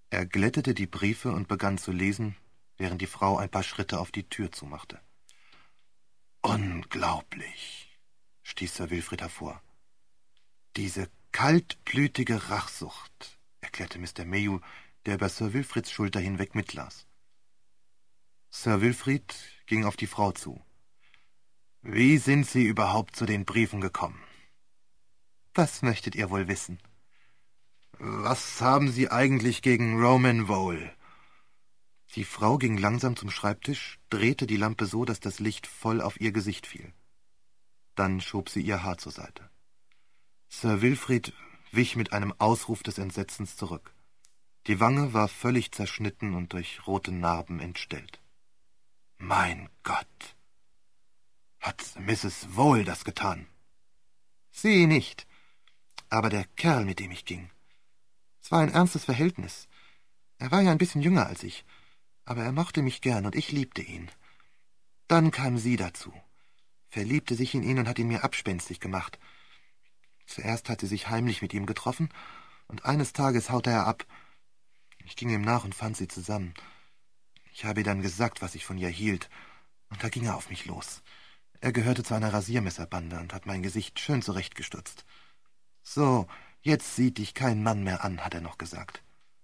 Er glättete die Briefe und begann zu lesen, während die Frau ein paar Schritte auf die Tür zumachte. »Unglaublich«, stieß Sir Wilfrid hervor. »Diese kaltblütige Rachsucht«, erklärte Mister Mayhew, der über Sir Wilfrids Schulter hinweg mitlas. Sir Wilfrid ging auf die Frau zu. »Wie sind Sie überhaupt zu den Briefen gekommen?« »Was möchtet ihr wohl wissen?« »Was haben Sie eigentlich gegen Roman Vole?« Die Frau ging langsam zum Schreibtisch, drehte die Lampe so, dass das Licht voll auf ihr Gesicht fiel. Dann schob sie ihr Haar zur Seite. Sir Wilfrid wich mit einem Ausruf des Entsetzens zurück. Die Wange war völlig zerschnitten und durch rote Narben entstellt. »Mein Gott! Hat Misses Vole das getan?« »Sie nicht, aber der Kerl, mit dem ich ging. Es war ein ernstes Verhältnis. Er war ja ein bisschen jünger als ich, aber er mochte mich gern und ich liebte ihn. Dann kam sie dazu, verliebte sich in ihn und hat ihn mir abspenstig gemacht. Zuerst hat sie sich heimlich mit ihm getroffen, und eines Tages haute er ab. Ich ging ihm nach und fand sie zusammen. Ich habe ihr dann gesagt, was ich von ihr hielt, und da ging er auf mich los. Er gehörte zu einer Rasiermesserbande und hat mein Gesicht schön zurechtgestutzt. »So, jetzt sieht dich kein Mann mehr an«, hat er noch gesagt.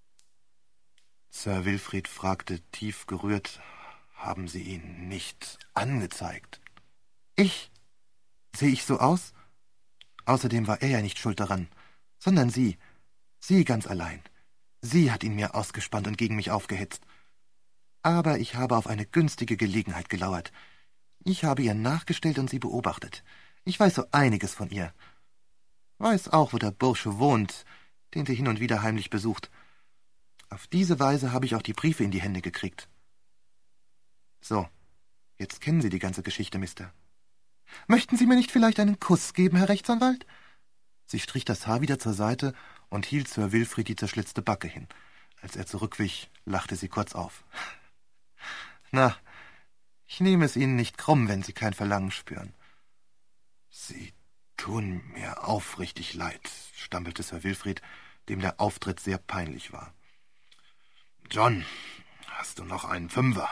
Sir Wilfrid fragte tief gerührt, »Haben Sie ihn nicht angezeigt?« »Ich? Sehe ich so aus? Außerdem war er ja nicht schuld daran, sondern sie, sie ganz allein. Sie hat ihn mir ausgespannt und gegen mich aufgehetzt. Aber ich habe auf eine günstige Gelegenheit gelauert. Ich habe ihr nachgestellt und sie beobachtet. Ich weiß so einiges von ihr. Weiß auch, wo der Bursche wohnt, den sie hin und wieder heimlich besucht. Auf diese Weise habe ich auch die Briefe in die Hände gekriegt. So, jetzt kennen Sie die ganze Geschichte, Mister. Möchten Sie mir nicht vielleicht einen Kuss geben, Herr Rechtsanwalt?« Sie strich das Haar wieder zur Seite und hielt Sir Wilfrid die zerschlitzte Backe hin. Als er zurückwich, lachte sie kurz auf. »Na, ich nehme es Ihnen nicht krumm, wenn Sie kein Verlangen spüren.« »Sie tun mir aufrichtig leid«, stammelte Sir Wilfrid, dem der Auftritt sehr peinlich war. »John, hast du noch einen Fünfer?«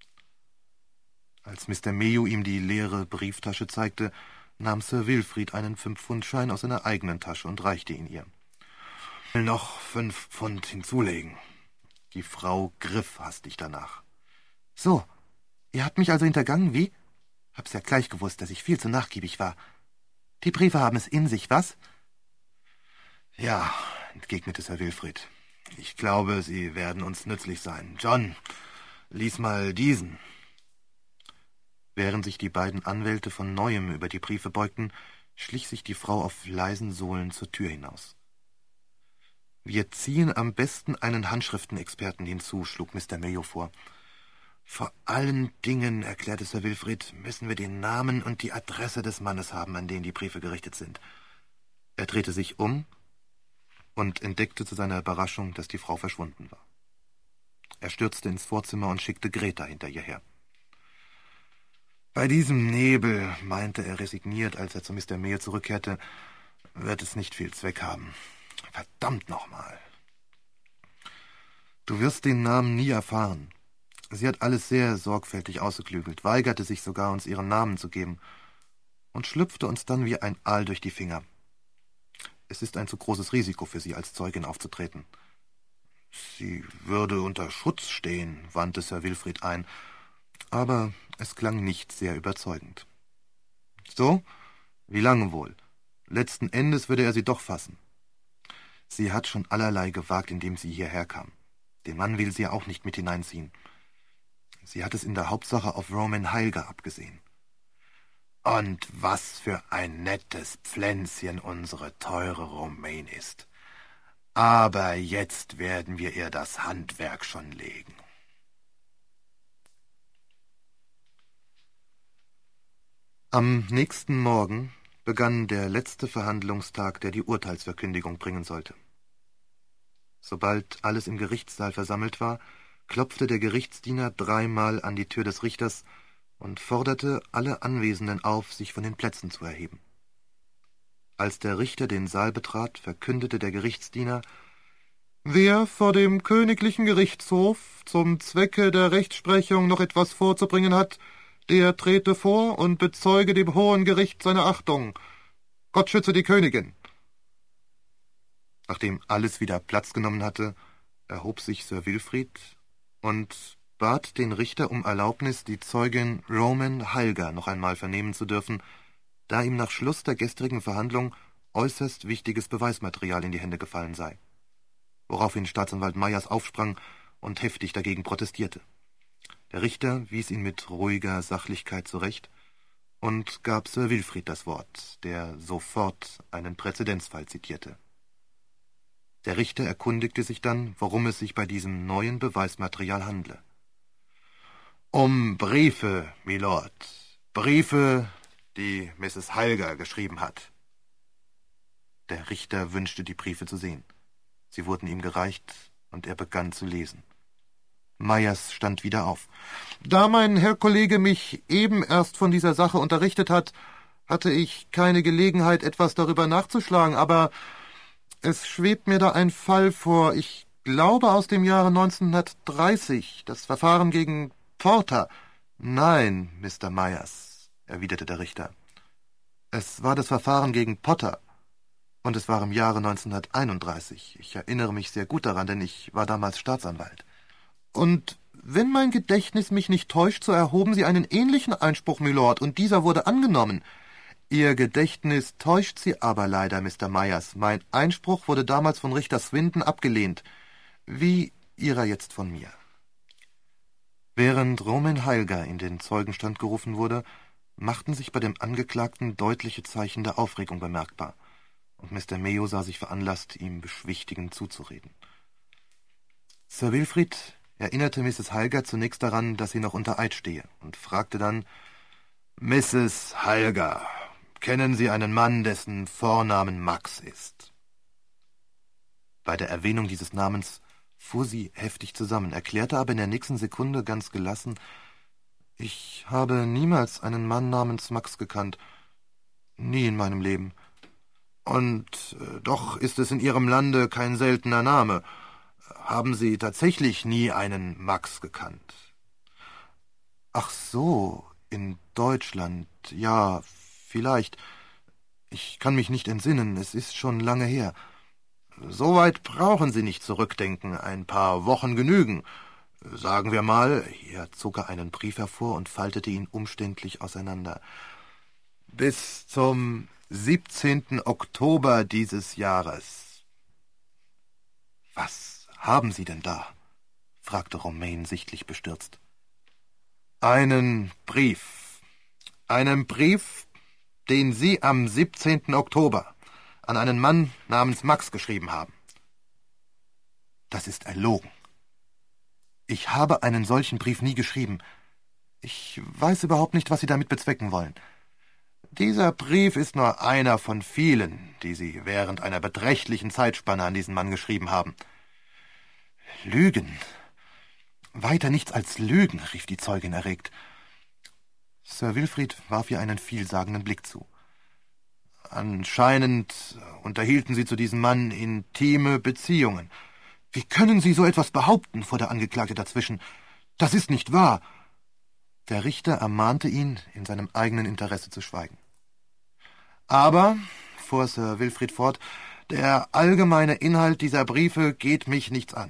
Als Mister Mayhew ihm die leere Brieftasche zeigte, nahm Sir Wilfrid einen Fünf-Pfund-Schein aus seiner eigenen Tasche und reichte ihn ihr. »Ich will noch fünf Pfund hinzulegen.« Die Frau griff hastig danach. »So, ihr habt mich also hintergangen, wie? Hab's ja gleich gewusst, dass ich viel zu nachgiebig war. Die Briefe haben es in sich, was?« »Ja«, entgegnete Sir Wilfrid. »Ich glaube, sie werden uns nützlich sein. John, lies mal diesen.« Während sich die beiden Anwälte von Neuem über die Briefe beugten, schlich sich die Frau auf leisen Sohlen zur Tür hinaus. »Wir ziehen am besten einen Handschriftenexperten hinzu«, schlug Mister Mayhew vor. »Vor allen Dingen«, erklärte Sir Wilfrid, »müssen wir den Namen und die Adresse des Mannes haben, an den die Briefe gerichtet sind.« Er drehte sich um und entdeckte zu seiner Überraschung, dass die Frau verschwunden war. Er stürzte ins Vorzimmer und schickte Greta hinter ihr her. »Bei diesem Nebel«, meinte er resigniert, als er zu Mister Mayhew zurückkehrte, »wird es nicht viel Zweck haben. Verdammt nochmal. Du wirst den Namen nie erfahren. Sie hat alles sehr sorgfältig ausgeklügelt, weigerte sich sogar, uns ihren Namen zu geben und schlüpfte uns dann wie ein Aal durch die Finger. Es ist ein zu großes Risiko für sie, als Zeugin aufzutreten.« »Sie würde unter Schutz stehen«, wandte Sir Wilfrid ein, aber es klang nicht sehr überzeugend. »So? Wie lange wohl? Letzten Endes würde er sie doch fassen. Sie hat schon allerlei gewagt, indem sie hierher kam. Den Mann will sie ja auch nicht mit hineinziehen. Sie hat es in der Hauptsache auf Roman Heilger abgesehen. Und was für ein nettes Pflänzchen unsere teure Romaine ist. Aber jetzt werden wir ihr das Handwerk schon legen.« Am nächsten Morgen begann der letzte Verhandlungstag, der die Urteilsverkündigung bringen sollte. Sobald alles im Gerichtssaal versammelt war, klopfte der Gerichtsdiener dreimal an die Tür des Richters und forderte alle Anwesenden auf, sich von den Plätzen zu erheben. Als der Richter den Saal betrat, verkündete der Gerichtsdiener: Wer vor dem königlichen Gerichtshof zum Zwecke der Rechtsprechung noch etwas vorzubringen hat, der trete vor und bezeuge dem Hohen Gericht seine Achtung. Gott schütze die Königin. Nachdem alles wieder Platz genommen hatte, erhob sich Sir Wilfrid und bat den Richter um Erlaubnis, die Zeugin Roman Halger noch einmal vernehmen zu dürfen, da ihm nach Schluss der gestrigen Verhandlung äußerst wichtiges Beweismaterial in die Hände gefallen sei. Woraufhin Staatsanwalt Myers aufsprang und heftig dagegen protestierte. Der Richter wies ihn mit ruhiger Sachlichkeit zurecht und gab Sir Wilfrid das Wort, der sofort einen Präzedenzfall zitierte. Der Richter erkundigte sich dann, worum es sich bei diesem neuen Beweismaterial handle. »Um Briefe, Milord. Briefe, die Misses Halger geschrieben hat.« Der Richter wünschte, die Briefe zu sehen. Sie wurden ihm gereicht, und er begann zu lesen. Myers stand wieder auf. »Da mein Herr Kollege mich eben erst von dieser Sache unterrichtet hat, hatte ich keine Gelegenheit, etwas darüber nachzuschlagen, aber es schwebt mir da ein Fall vor, ich glaube aus dem Jahre neunzehnhundertdreißig, das Verfahren gegen Porter.« »Nein, Mister Myers«, erwiderte der Richter. »Es war das Verfahren gegen Potter, und es war im Jahre neunzehnhunderteinunddreißig. Ich erinnere mich sehr gut daran, denn ich war damals Staatsanwalt. Und wenn mein Gedächtnis mich nicht täuscht, so erhoben Sie einen ähnlichen Einspruch, Milord, und dieser wurde angenommen.« »Ihr Gedächtnis täuscht Sie aber leider, Mister Myers. Mein Einspruch wurde damals von Richter Swinton abgelehnt, wie Ihrer jetzt von mir.« Während Roman Halger in den Zeugenstand gerufen wurde, machten sich bei dem Angeklagten deutliche Zeichen der Aufregung bemerkbar, und Mister Mayo sah sich veranlasst, ihm beschwichtigend zuzureden. Sir Wilfrid erinnerte Misses Halger zunächst daran, dass sie noch unter Eid stehe, und fragte dann: »Misses Halger, kennen Sie einen Mann, dessen Vornamen Max ist?« Bei der Erwähnung dieses Namens fuhr sie heftig zusammen, erklärte aber in der nächsten Sekunde ganz gelassen: »Ich habe niemals einen Mann namens Max gekannt. Nie in meinem Leben. Und äh, doch ist es in Ihrem Lande kein seltener Name. Haben Sie tatsächlich nie einen Max gekannt?« »Ach so, in Deutschland, ja, vielleicht. Ich kann mich nicht entsinnen, es ist schon lange her.« »So weit brauchen Sie nicht zurückdenken, ein paar Wochen genügen. Sagen wir mal«, hier zog er einen Brief hervor und faltete ihn umständlich auseinander, »bis zum siebzehnten Oktober dieses Jahres.« »Was haben Sie denn da?« fragte Romaine sichtlich bestürzt. »Einen Brief. Einen Brief, den Sie am siebzehnten Oktober an einen Mann namens Max geschrieben haben.« »Das ist erlogen. Ich habe einen solchen Brief nie geschrieben. Ich weiß überhaupt nicht, was Sie damit bezwecken wollen.« »Dieser Brief ist nur einer von vielen, die Sie während einer beträchtlichen Zeitspanne an diesen Mann geschrieben haben.« »Lügen. Weiter nichts als Lügen«, rief die Zeugin erregt. Sir Wilfrid warf ihr einen vielsagenden Blick zu. »Anscheinend unterhielten Sie zu diesem Mann intime Beziehungen.« »Wie können Sie so etwas behaupten?« fuhr der Angeklagte dazwischen. »Das ist nicht wahr.« Der Richter ermahnte ihn, in seinem eigenen Interesse zu schweigen. »Aber«, fuhr Sir Wilfrid fort, »der allgemeine Inhalt dieser Briefe geht mich nichts an.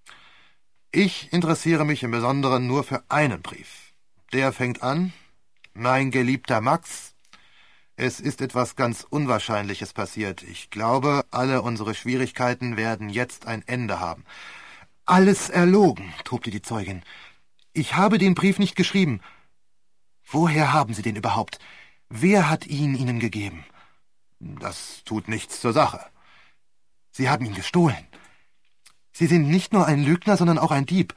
Ich interessiere mich im Besonderen nur für einen Brief. Der fängt an: »Mein geliebter Max, es ist etwas ganz Unwahrscheinliches passiert. Ich glaube, alle unsere Schwierigkeiten werden jetzt ein Ende haben.« »Alles erlogen«, tobte die Zeugin. »Ich habe den Brief nicht geschrieben.« »Woher haben Sie den überhaupt? Wer hat ihn Ihnen gegeben?« »Das tut nichts zur Sache.« »Sie haben ihn gestohlen. Sie sind nicht nur ein Lügner, sondern auch ein Dieb.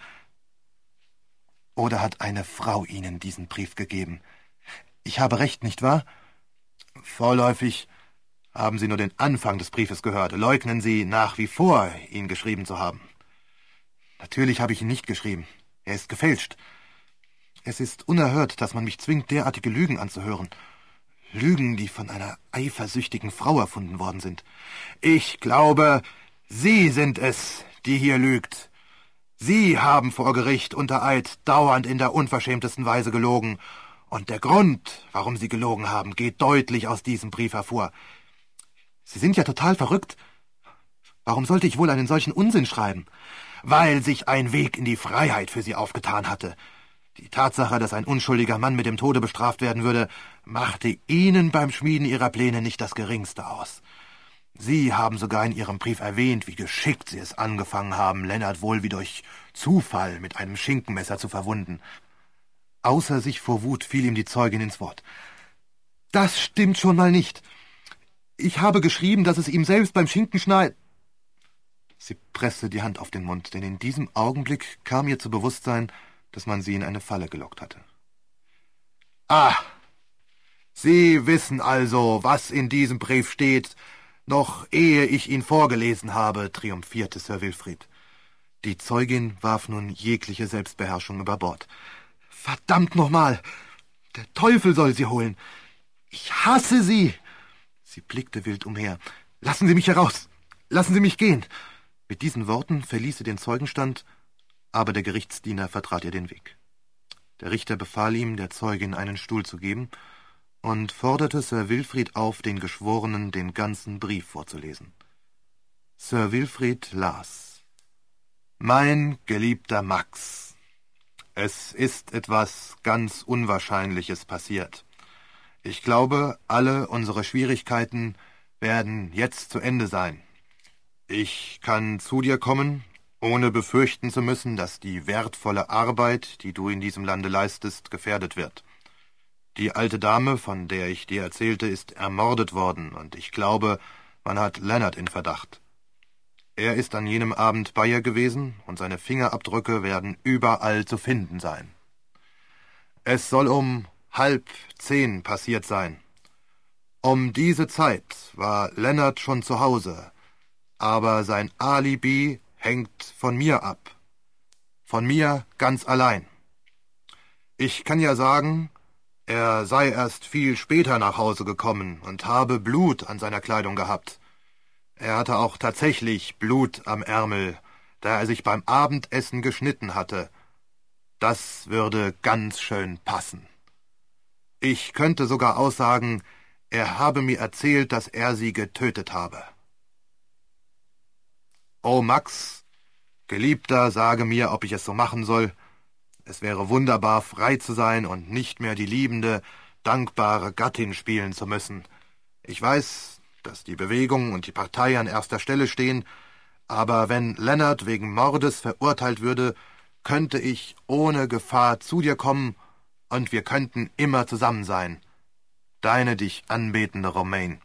Oder hat eine Frau Ihnen diesen Brief gegeben? Ich habe recht, nicht wahr?« »Vorläufig haben Sie nur den Anfang des Briefes gehört. Leugnen Sie nach wie vor, ihn geschrieben zu haben?« »Natürlich habe ich ihn nicht geschrieben. Er ist gefälscht. Es ist unerhört, dass man mich zwingt, derartige Lügen anzuhören. Lügen, die von einer eifersüchtigen Frau erfunden worden sind.« »Ich glaube, Sie sind es, die hier lügt. Sie haben vor Gericht unter Eid dauernd in der unverschämtesten Weise gelogen. Und der Grund, warum Sie gelogen haben, geht deutlich aus diesem Brief hervor. Sie sind ja total verrückt. Warum sollte ich wohl einen solchen Unsinn schreiben? Weil sich ein Weg in die Freiheit für Sie aufgetan hatte. Die Tatsache, dass ein unschuldiger Mann mit dem Tode bestraft werden würde, machte Ihnen beim Schmieden Ihrer Pläne nicht das Geringste aus. Sie haben sogar in Ihrem Brief erwähnt, wie geschickt Sie es angefangen haben, Leonard wohl wie durch Zufall mit einem Schinkenmesser zu verwunden. Außer sich vor Wut fiel ihm die Zeugin ins Wort. »Das stimmt schon mal nicht. Ich habe geschrieben, dass es ihm selbst beim Schinkenschneiden...« Sie presste die Hand auf den Mund, denn in diesem Augenblick kam ihr zu Bewusstsein, dass man sie in eine Falle gelockt hatte. »Ah, Sie wissen also, was in diesem Brief steht, noch ehe ich ihn vorgelesen habe«, triumphierte Sir Wilfrid. Die Zeugin warf nun jegliche Selbstbeherrschung über Bord. »Verdammt nochmal! Der Teufel soll Sie holen! Ich hasse Sie!« Sie blickte wild umher. »Lassen Sie mich heraus! Lassen Sie mich gehen!« Mit diesen Worten verließ sie den Zeugenstand, aber der Gerichtsdiener vertrat ihr den Weg. Der Richter befahl ihm, der Zeugin einen Stuhl zu geben und forderte Sir Wilfrid auf, den Geschworenen den ganzen Brief vorzulesen. Sir Wilfrid las: »Mein geliebter Max, es ist etwas ganz Unwahrscheinliches passiert. Ich glaube, alle unsere Schwierigkeiten werden jetzt zu Ende sein. Ich kann zu dir kommen, ohne befürchten zu müssen, dass die wertvolle Arbeit, die du in diesem Lande leistest, gefährdet wird. Die alte Dame, von der ich dir erzählte, ist ermordet worden, und ich glaube, man hat Leonard in Verdacht. Er ist an jenem Abend bei ihr gewesen, und seine Fingerabdrücke werden überall zu finden sein. Es soll um halb zehn passiert sein. Um diese Zeit war Leonard schon zu Hause, aber sein Alibi hängt von mir ab. Von mir ganz allein. Ich kann ja sagen, er sei erst viel später nach Hause gekommen und habe Blut an seiner Kleidung gehabt. Er hatte auch tatsächlich Blut am Ärmel, da er sich beim Abendessen geschnitten hatte. Das würde ganz schön passen. Ich könnte sogar aussagen, er habe mir erzählt, dass er sie getötet habe. Oh Max, Geliebter, sage mir, ob ich es so machen soll. Es wäre wunderbar, frei zu sein und nicht mehr die liebende, dankbare Gattin spielen zu müssen. Ich weiß, dass die Bewegung und die Partei an erster Stelle stehen, aber wenn Leonard wegen Mordes verurteilt würde, könnte ich ohne Gefahr zu dir kommen und wir könnten immer zusammen sein. Deine dich anbetende Romaine.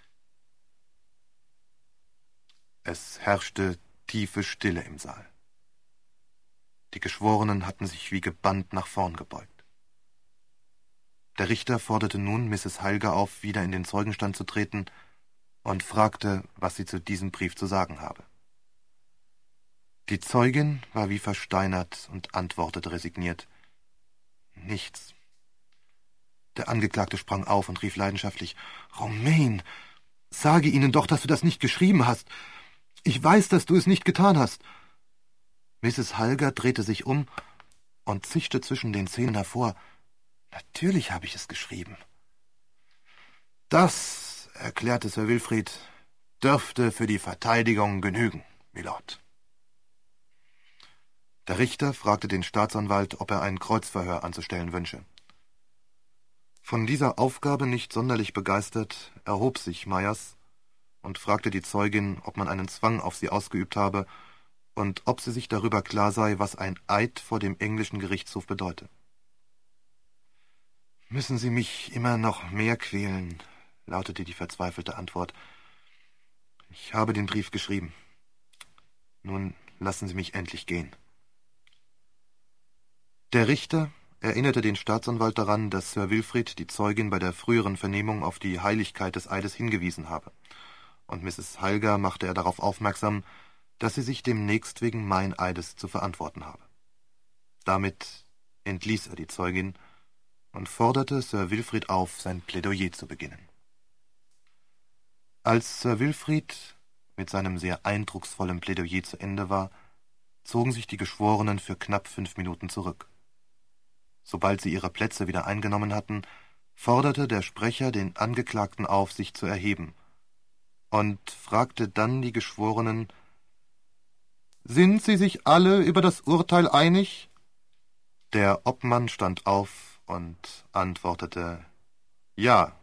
Es herrschte tiefe Stille im Saal. Die Geschworenen hatten sich wie gebannt nach vorn gebeugt. Der Richter forderte nun Misses Hulger auf, wieder in den Zeugenstand zu treten, und fragte, was sie zu diesem Brief zu sagen habe. Die Zeugin war wie versteinert und antwortete resigniert: »Nichts.« Der Angeklagte sprang auf und rief leidenschaftlich: »Romaine, sage ihnen doch, dass du das nicht geschrieben hast. Ich weiß, dass du es nicht getan hast.« Misses Hulger drehte sich um und zischte zwischen den Zähnen hervor: »Natürlich habe ich es geschrieben.« »Das«, erklärte Sir Wilfrid, »dürfte für die Verteidigung genügen, Milord.« Der Richter fragte den Staatsanwalt, ob er ein Kreuzverhör anzustellen wünsche. Von dieser Aufgabe nicht sonderlich begeistert, erhob sich Myers und fragte die Zeugin, ob man einen Zwang auf sie ausgeübt habe und ob sie sich darüber klar sei, was ein Eid vor dem englischen Gerichtshof bedeute. »Müssen Sie mich immer noch mehr quälen?« lautete die verzweifelte Antwort. »Ich habe den Brief geschrieben. Nun lassen Sie mich endlich gehen.« Der Richter erinnerte den Staatsanwalt daran, dass Sir Wilfrid die Zeugin bei der früheren Vernehmung auf die Heiligkeit des Eides hingewiesen habe, und Misses Hulger machte er darauf aufmerksam, dass sie sich demnächst wegen Meineides zu verantworten habe. Damit entließ er die Zeugin und forderte Sir Wilfrid auf, sein Plädoyer zu beginnen. Als Sir Wilfrid mit seinem sehr eindrucksvollen Plädoyer zu Ende war, zogen sich die Geschworenen für knapp fünf Minuten zurück. Sobald sie ihre Plätze wieder eingenommen hatten, forderte der Sprecher den Angeklagten auf, sich zu erheben, und fragte dann die Geschworenen: »Sind Sie sich alle über das Urteil einig?« Der Obmann stand auf und antwortete: »Ja.«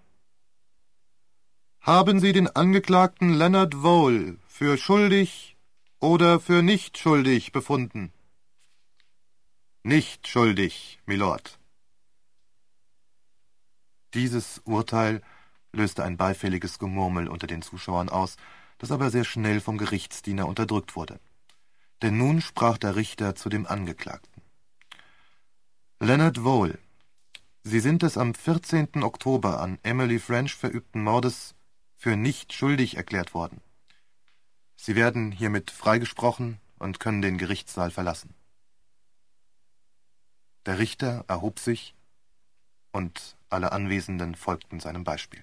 »Haben Sie den Angeklagten Leonard Vole für schuldig oder für nicht schuldig befunden?« »Nicht schuldig, Milord.« Dieses Urteil löste ein beifälliges Gemurmel unter den Zuschauern aus, das aber sehr schnell vom Gerichtsdiener unterdrückt wurde. Denn nun sprach der Richter zu dem Angeklagten: »Leonard Vole, Sie sind des am vierzehnten Oktober an Emily French verübten Mordes für nicht schuldig erklärt worden. Sie werden hiermit freigesprochen und können den Gerichtssaal verlassen.« Der Richter erhob sich, und alle Anwesenden folgten seinem Beispiel.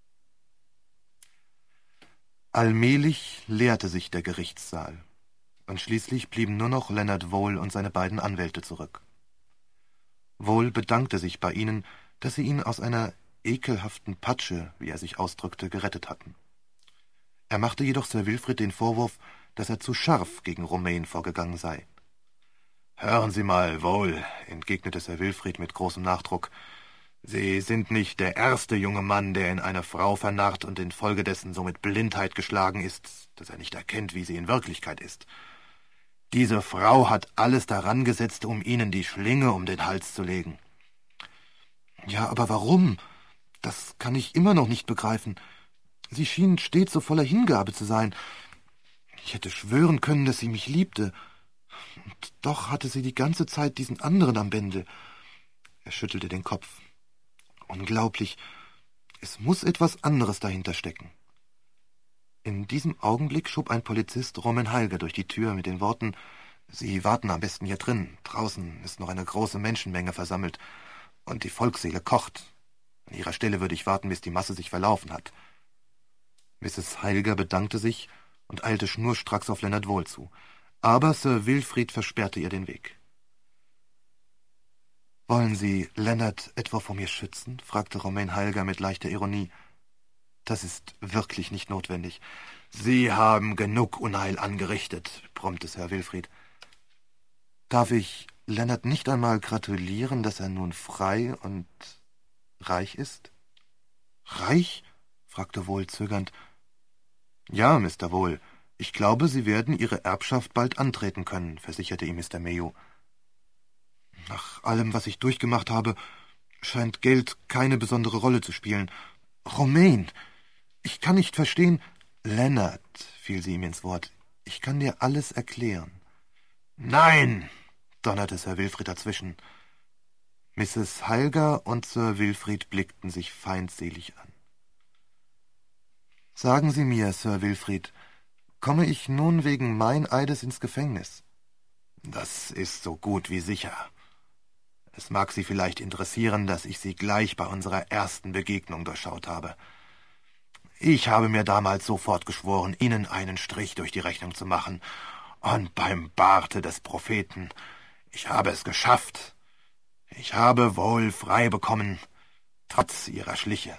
Allmählich leerte sich der Gerichtssaal, und schließlich blieben nur noch Leonard Vole und seine beiden Anwälte zurück. Vole bedankte sich bei ihnen, dass sie ihn aus einer ekelhaften Patsche, wie er sich ausdrückte, gerettet hatten. Er machte jedoch Sir Wilfrid den Vorwurf, dass er zu scharf gegen Romaine vorgegangen sei. »Hören Sie mal, Vole«, entgegnete Sir Wilfrid mit großem Nachdruck, »Sie sind nicht der erste junge Mann, der in eine Frau vernarrt und infolgedessen so mit Blindheit geschlagen ist, dass er nicht erkennt, wie sie in Wirklichkeit ist. Diese Frau hat alles daran gesetzt, um Ihnen die Schlinge um den Hals zu legen.« »Ja, aber warum? Das kann ich immer noch nicht begreifen. Sie schien stets so voller Hingabe zu sein. Ich hätte schwören können, dass sie mich liebte. Und doch hatte sie die ganze Zeit diesen anderen am Bändel.« Er schüttelte den Kopf. »Unglaublich. Es muss etwas anderes dahinter stecken.« In diesem Augenblick schob ein Polizist Roman Helger durch die Tür mit den Worten: »Sie warten am besten hier drin. Draußen ist noch eine große Menschenmenge versammelt, und die Volksseele kocht. An Ihrer Stelle würde ich warten, bis die Masse sich verlaufen hat.« Misses Helger bedankte sich und eilte schnurstracks auf Leonard Vole zu. Aber Sir Wilfrid versperrte ihr den Weg. »Wollen Sie Leonard etwa vor mir schützen?« fragte Romaine Helger mit leichter Ironie. »Das ist wirklich nicht notwendig.« »Sie haben genug Unheil angerichtet«, brummte Sir Wilfrid. »Darf ich Leonard nicht einmal gratulieren, dass er nun frei und reich ist?« »Reich?« fragte Vole zögernd. »Ja, Mister Vole, ich glaube, Sie werden Ihre Erbschaft bald antreten können«, versicherte ihm Mister Mayo. »Nach allem, was ich durchgemacht habe, scheint Geld keine besondere Rolle zu spielen. Romaine, ich kann nicht verstehen.« »Leonard«, fiel sie ihm ins Wort, »ich kann dir alles erklären.« »Nein«, donnerte Sir Wilfrid dazwischen. Misses Helger und Sir Wilfrid blickten sich feindselig an. »Sagen Sie mir, Sir Wilfrid, komme ich nun wegen Meineides ins Gefängnis?« »Das ist so gut wie sicher. Es mag Sie vielleicht interessieren, dass ich Sie gleich bei unserer ersten Begegnung durchschaut habe. Ich habe mir damals sofort geschworen, Ihnen einen Strich durch die Rechnung zu machen. Und beim Barte des Propheten, ich habe es geschafft. Ich habe Vole frei bekommen, trotz Ihrer Schliche.«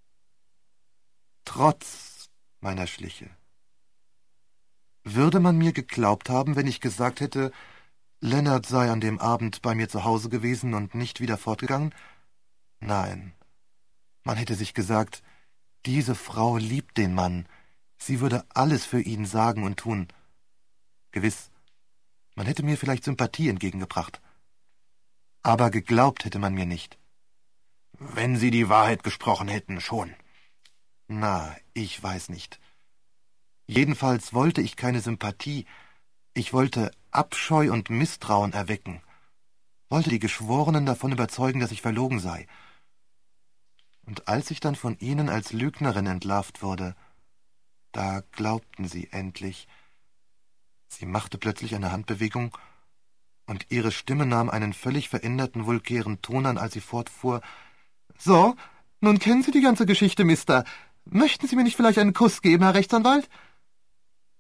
»Trotz meiner Schliche? Würde man mir geglaubt haben, wenn ich gesagt hätte, Leonard sei an dem Abend bei mir zu Hause gewesen und nicht wieder fortgegangen? Nein. Man hätte sich gesagt, diese Frau liebt den Mann, sie würde alles für ihn sagen und tun. Gewiss, man hätte mir vielleicht Sympathie entgegengebracht. Aber geglaubt hätte man mir nicht. Wenn Sie die Wahrheit gesprochen hätten, schon. Na, ich weiß nicht. Jedenfalls wollte ich keine Sympathie, ich wollte Abscheu und Misstrauen erwecken, wollte die Geschworenen davon überzeugen, dass ich verlogen sei. Und als ich dann von ihnen als Lügnerin entlarvt wurde, da glaubten sie endlich. Sie machte plötzlich eine Handbewegung, und ihre Stimme nahm einen völlig veränderten, vulgären Ton an, als sie fortfuhr: »So, nun kennen Sie die ganze Geschichte, Mister. Möchten Sie mir nicht vielleicht einen Kuss geben, Herr Rechtsanwalt?«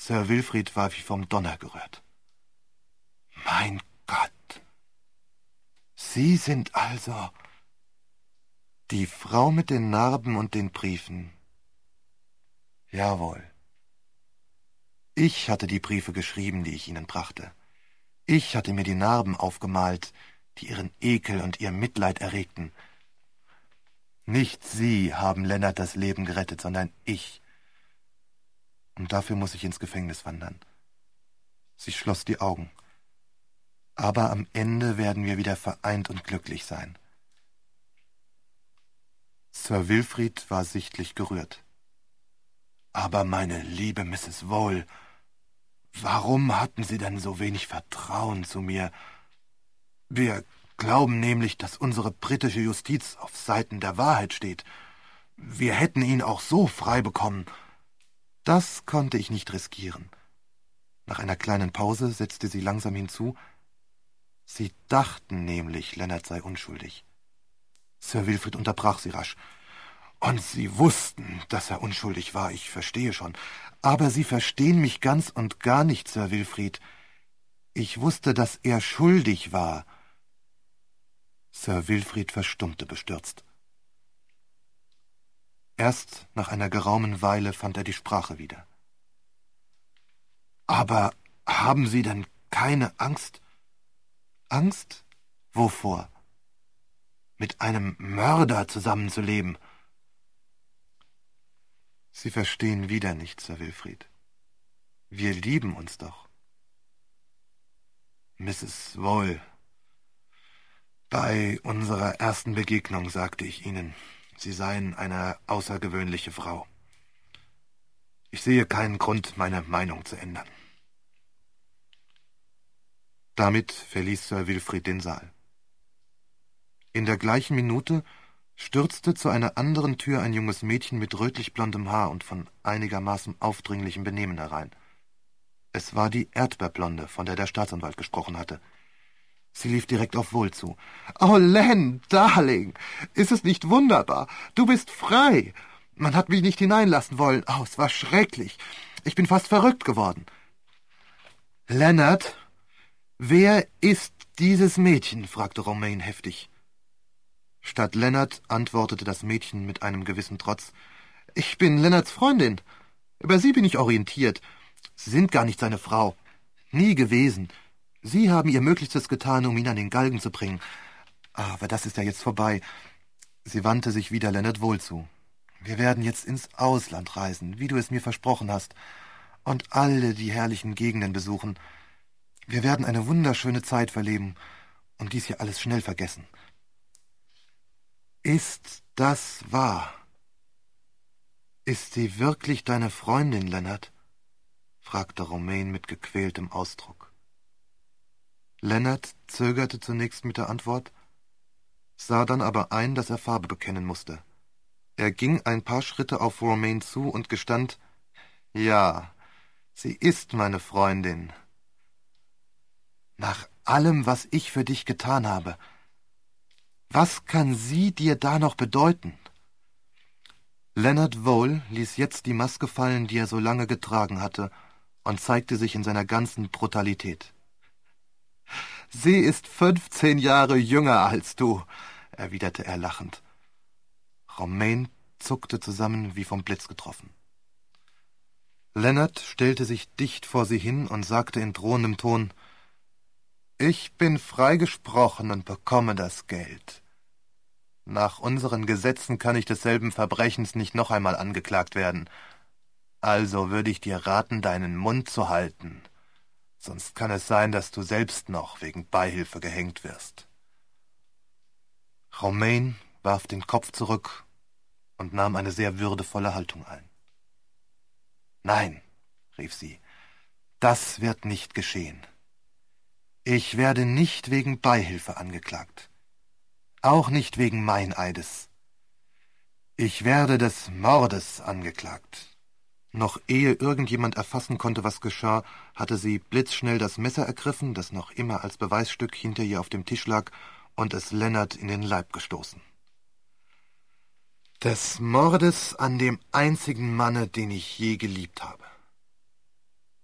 Sir Wilfrid war wie vom Donner gerührt. »Mein Gott! Sie sind also die Frau mit den Narben und den Briefen?« »Jawohl. Ich hatte die Briefe geschrieben, die ich Ihnen brachte. Ich hatte mir die Narben aufgemalt, die Ihren Ekel und Ihr Mitleid erregten. Nicht Sie haben Lennart das Leben gerettet, sondern ich. Und dafür muss ich ins Gefängnis wandern.« Sie schloss die Augen. »Aber am Ende werden wir wieder vereint und glücklich sein.« Sir Wilfrid war sichtlich gerührt. »Aber meine liebe Misses Vole, warum hatten Sie denn so wenig Vertrauen zu mir? Wir glauben nämlich, dass unsere britische Justiz auf Seiten der Wahrheit steht. Wir hätten ihn auch so frei bekommen.« »Das konnte ich nicht riskieren.« Nach einer kleinen Pause setzte sie langsam hinzu: »Sie dachten nämlich, Lennart sei unschuldig.« Sir Wilfrid unterbrach sie rasch. »Und Sie wussten, dass er unschuldig war, ich verstehe schon. Aber Sie verstehen mich ganz und gar nicht, Sir Wilfrid. Ich wusste, dass er schuldig war.« Sir Wilfrid verstummte bestürzt. Erst nach einer geraumen Weile fand er die Sprache wieder. »Aber haben Sie denn keine Angst?« »Angst? Wovor?« »Mit einem Mörder zusammenzuleben.« »Sie verstehen wieder nicht, Sir Wilfrid. Wir lieben uns doch.« »Misses Vole, bei unserer ersten Begegnung sagte ich Ihnen, Sie seien eine außergewöhnliche Frau. Ich sehe keinen Grund, meine Meinung zu ändern.« Damit verließ Sir Wilfrid den Saal. In der gleichen Minute stürzte zu einer anderen Tür ein junges Mädchen mit rötlich-blondem Haar und von einigermaßen aufdringlichem Benehmen herein. Es war die Erdbeerblonde, von der der Staatsanwalt gesprochen hatte. Sie lief direkt auf Vole zu. »Oh, Len, Darling, ist es nicht wunderbar? Du bist frei. Man hat mich nicht hineinlassen wollen. Oh, es war schrecklich. Ich bin fast verrückt geworden.« »Lennart, wer ist dieses Mädchen?« fragte Romaine heftig. Statt Lennart antwortete das Mädchen mit einem gewissen Trotz: »Ich bin Lennarts Freundin. Über Sie bin ich orientiert. Sie sind gar nicht seine Frau. Nie gewesen. Sie haben Ihr Möglichstes getan, um ihn an den Galgen zu bringen. Aber das ist ja jetzt vorbei.« Sie wandte sich wieder Leonard Vole zu. »Wir werden jetzt ins Ausland reisen, wie du es mir versprochen hast, und alle die herrlichen Gegenden besuchen. Wir werden eine wunderschöne Zeit verleben und dies hier alles schnell vergessen.« »Ist das wahr? Ist sie wirklich deine Freundin, Lennart?« fragte Romaine mit gequältem Ausdruck. Lennart zögerte zunächst mit der Antwort, sah dann aber ein, dass er Farbe bekennen musste. Er ging ein paar Schritte auf Romaine zu und gestand: »Ja, sie ist meine Freundin. Nach allem, was ich für dich getan habe, was kann sie dir da noch bedeuten?« Leonard Vole ließ jetzt die Maske fallen, die er so lange getragen hatte, und zeigte sich in seiner ganzen Brutalität. »Sie ist fünfzehn Jahre jünger als du«, erwiderte er lachend. Romaine zuckte zusammen wie vom Blitz getroffen. Lennart stellte sich dicht vor sie hin und sagte in drohendem Ton: »Ich bin freigesprochen und bekomme das Geld. Nach unseren Gesetzen kann ich desselben Verbrechens nicht noch einmal angeklagt werden. Also würde ich dir raten, deinen Mund zu halten. Sonst kann es sein, dass du selbst noch wegen Beihilfe gehängt wirst.« Romaine warf den Kopf zurück und nahm eine sehr würdevolle Haltung ein. »Nein«, rief sie, »das wird nicht geschehen. Ich werde nicht wegen Beihilfe angeklagt. Auch nicht wegen Meineides. Ich werde des Mordes angeklagt.« Noch ehe irgendjemand erfassen konnte, was geschah, hatte sie blitzschnell das Messer ergriffen, das noch immer als Beweisstück hinter ihr auf dem Tisch lag, und es Lennart in den Leib gestoßen. »Des Mordes an dem einzigen Manne, den ich je geliebt habe.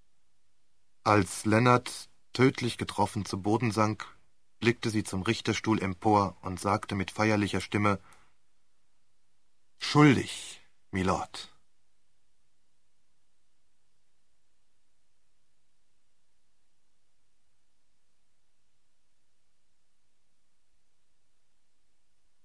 Als Leonard tödlich getroffen zu Boden sank, blickte sie zum Richterstuhl empor und sagte mit feierlicher Stimme: »Schuldig, Milord.«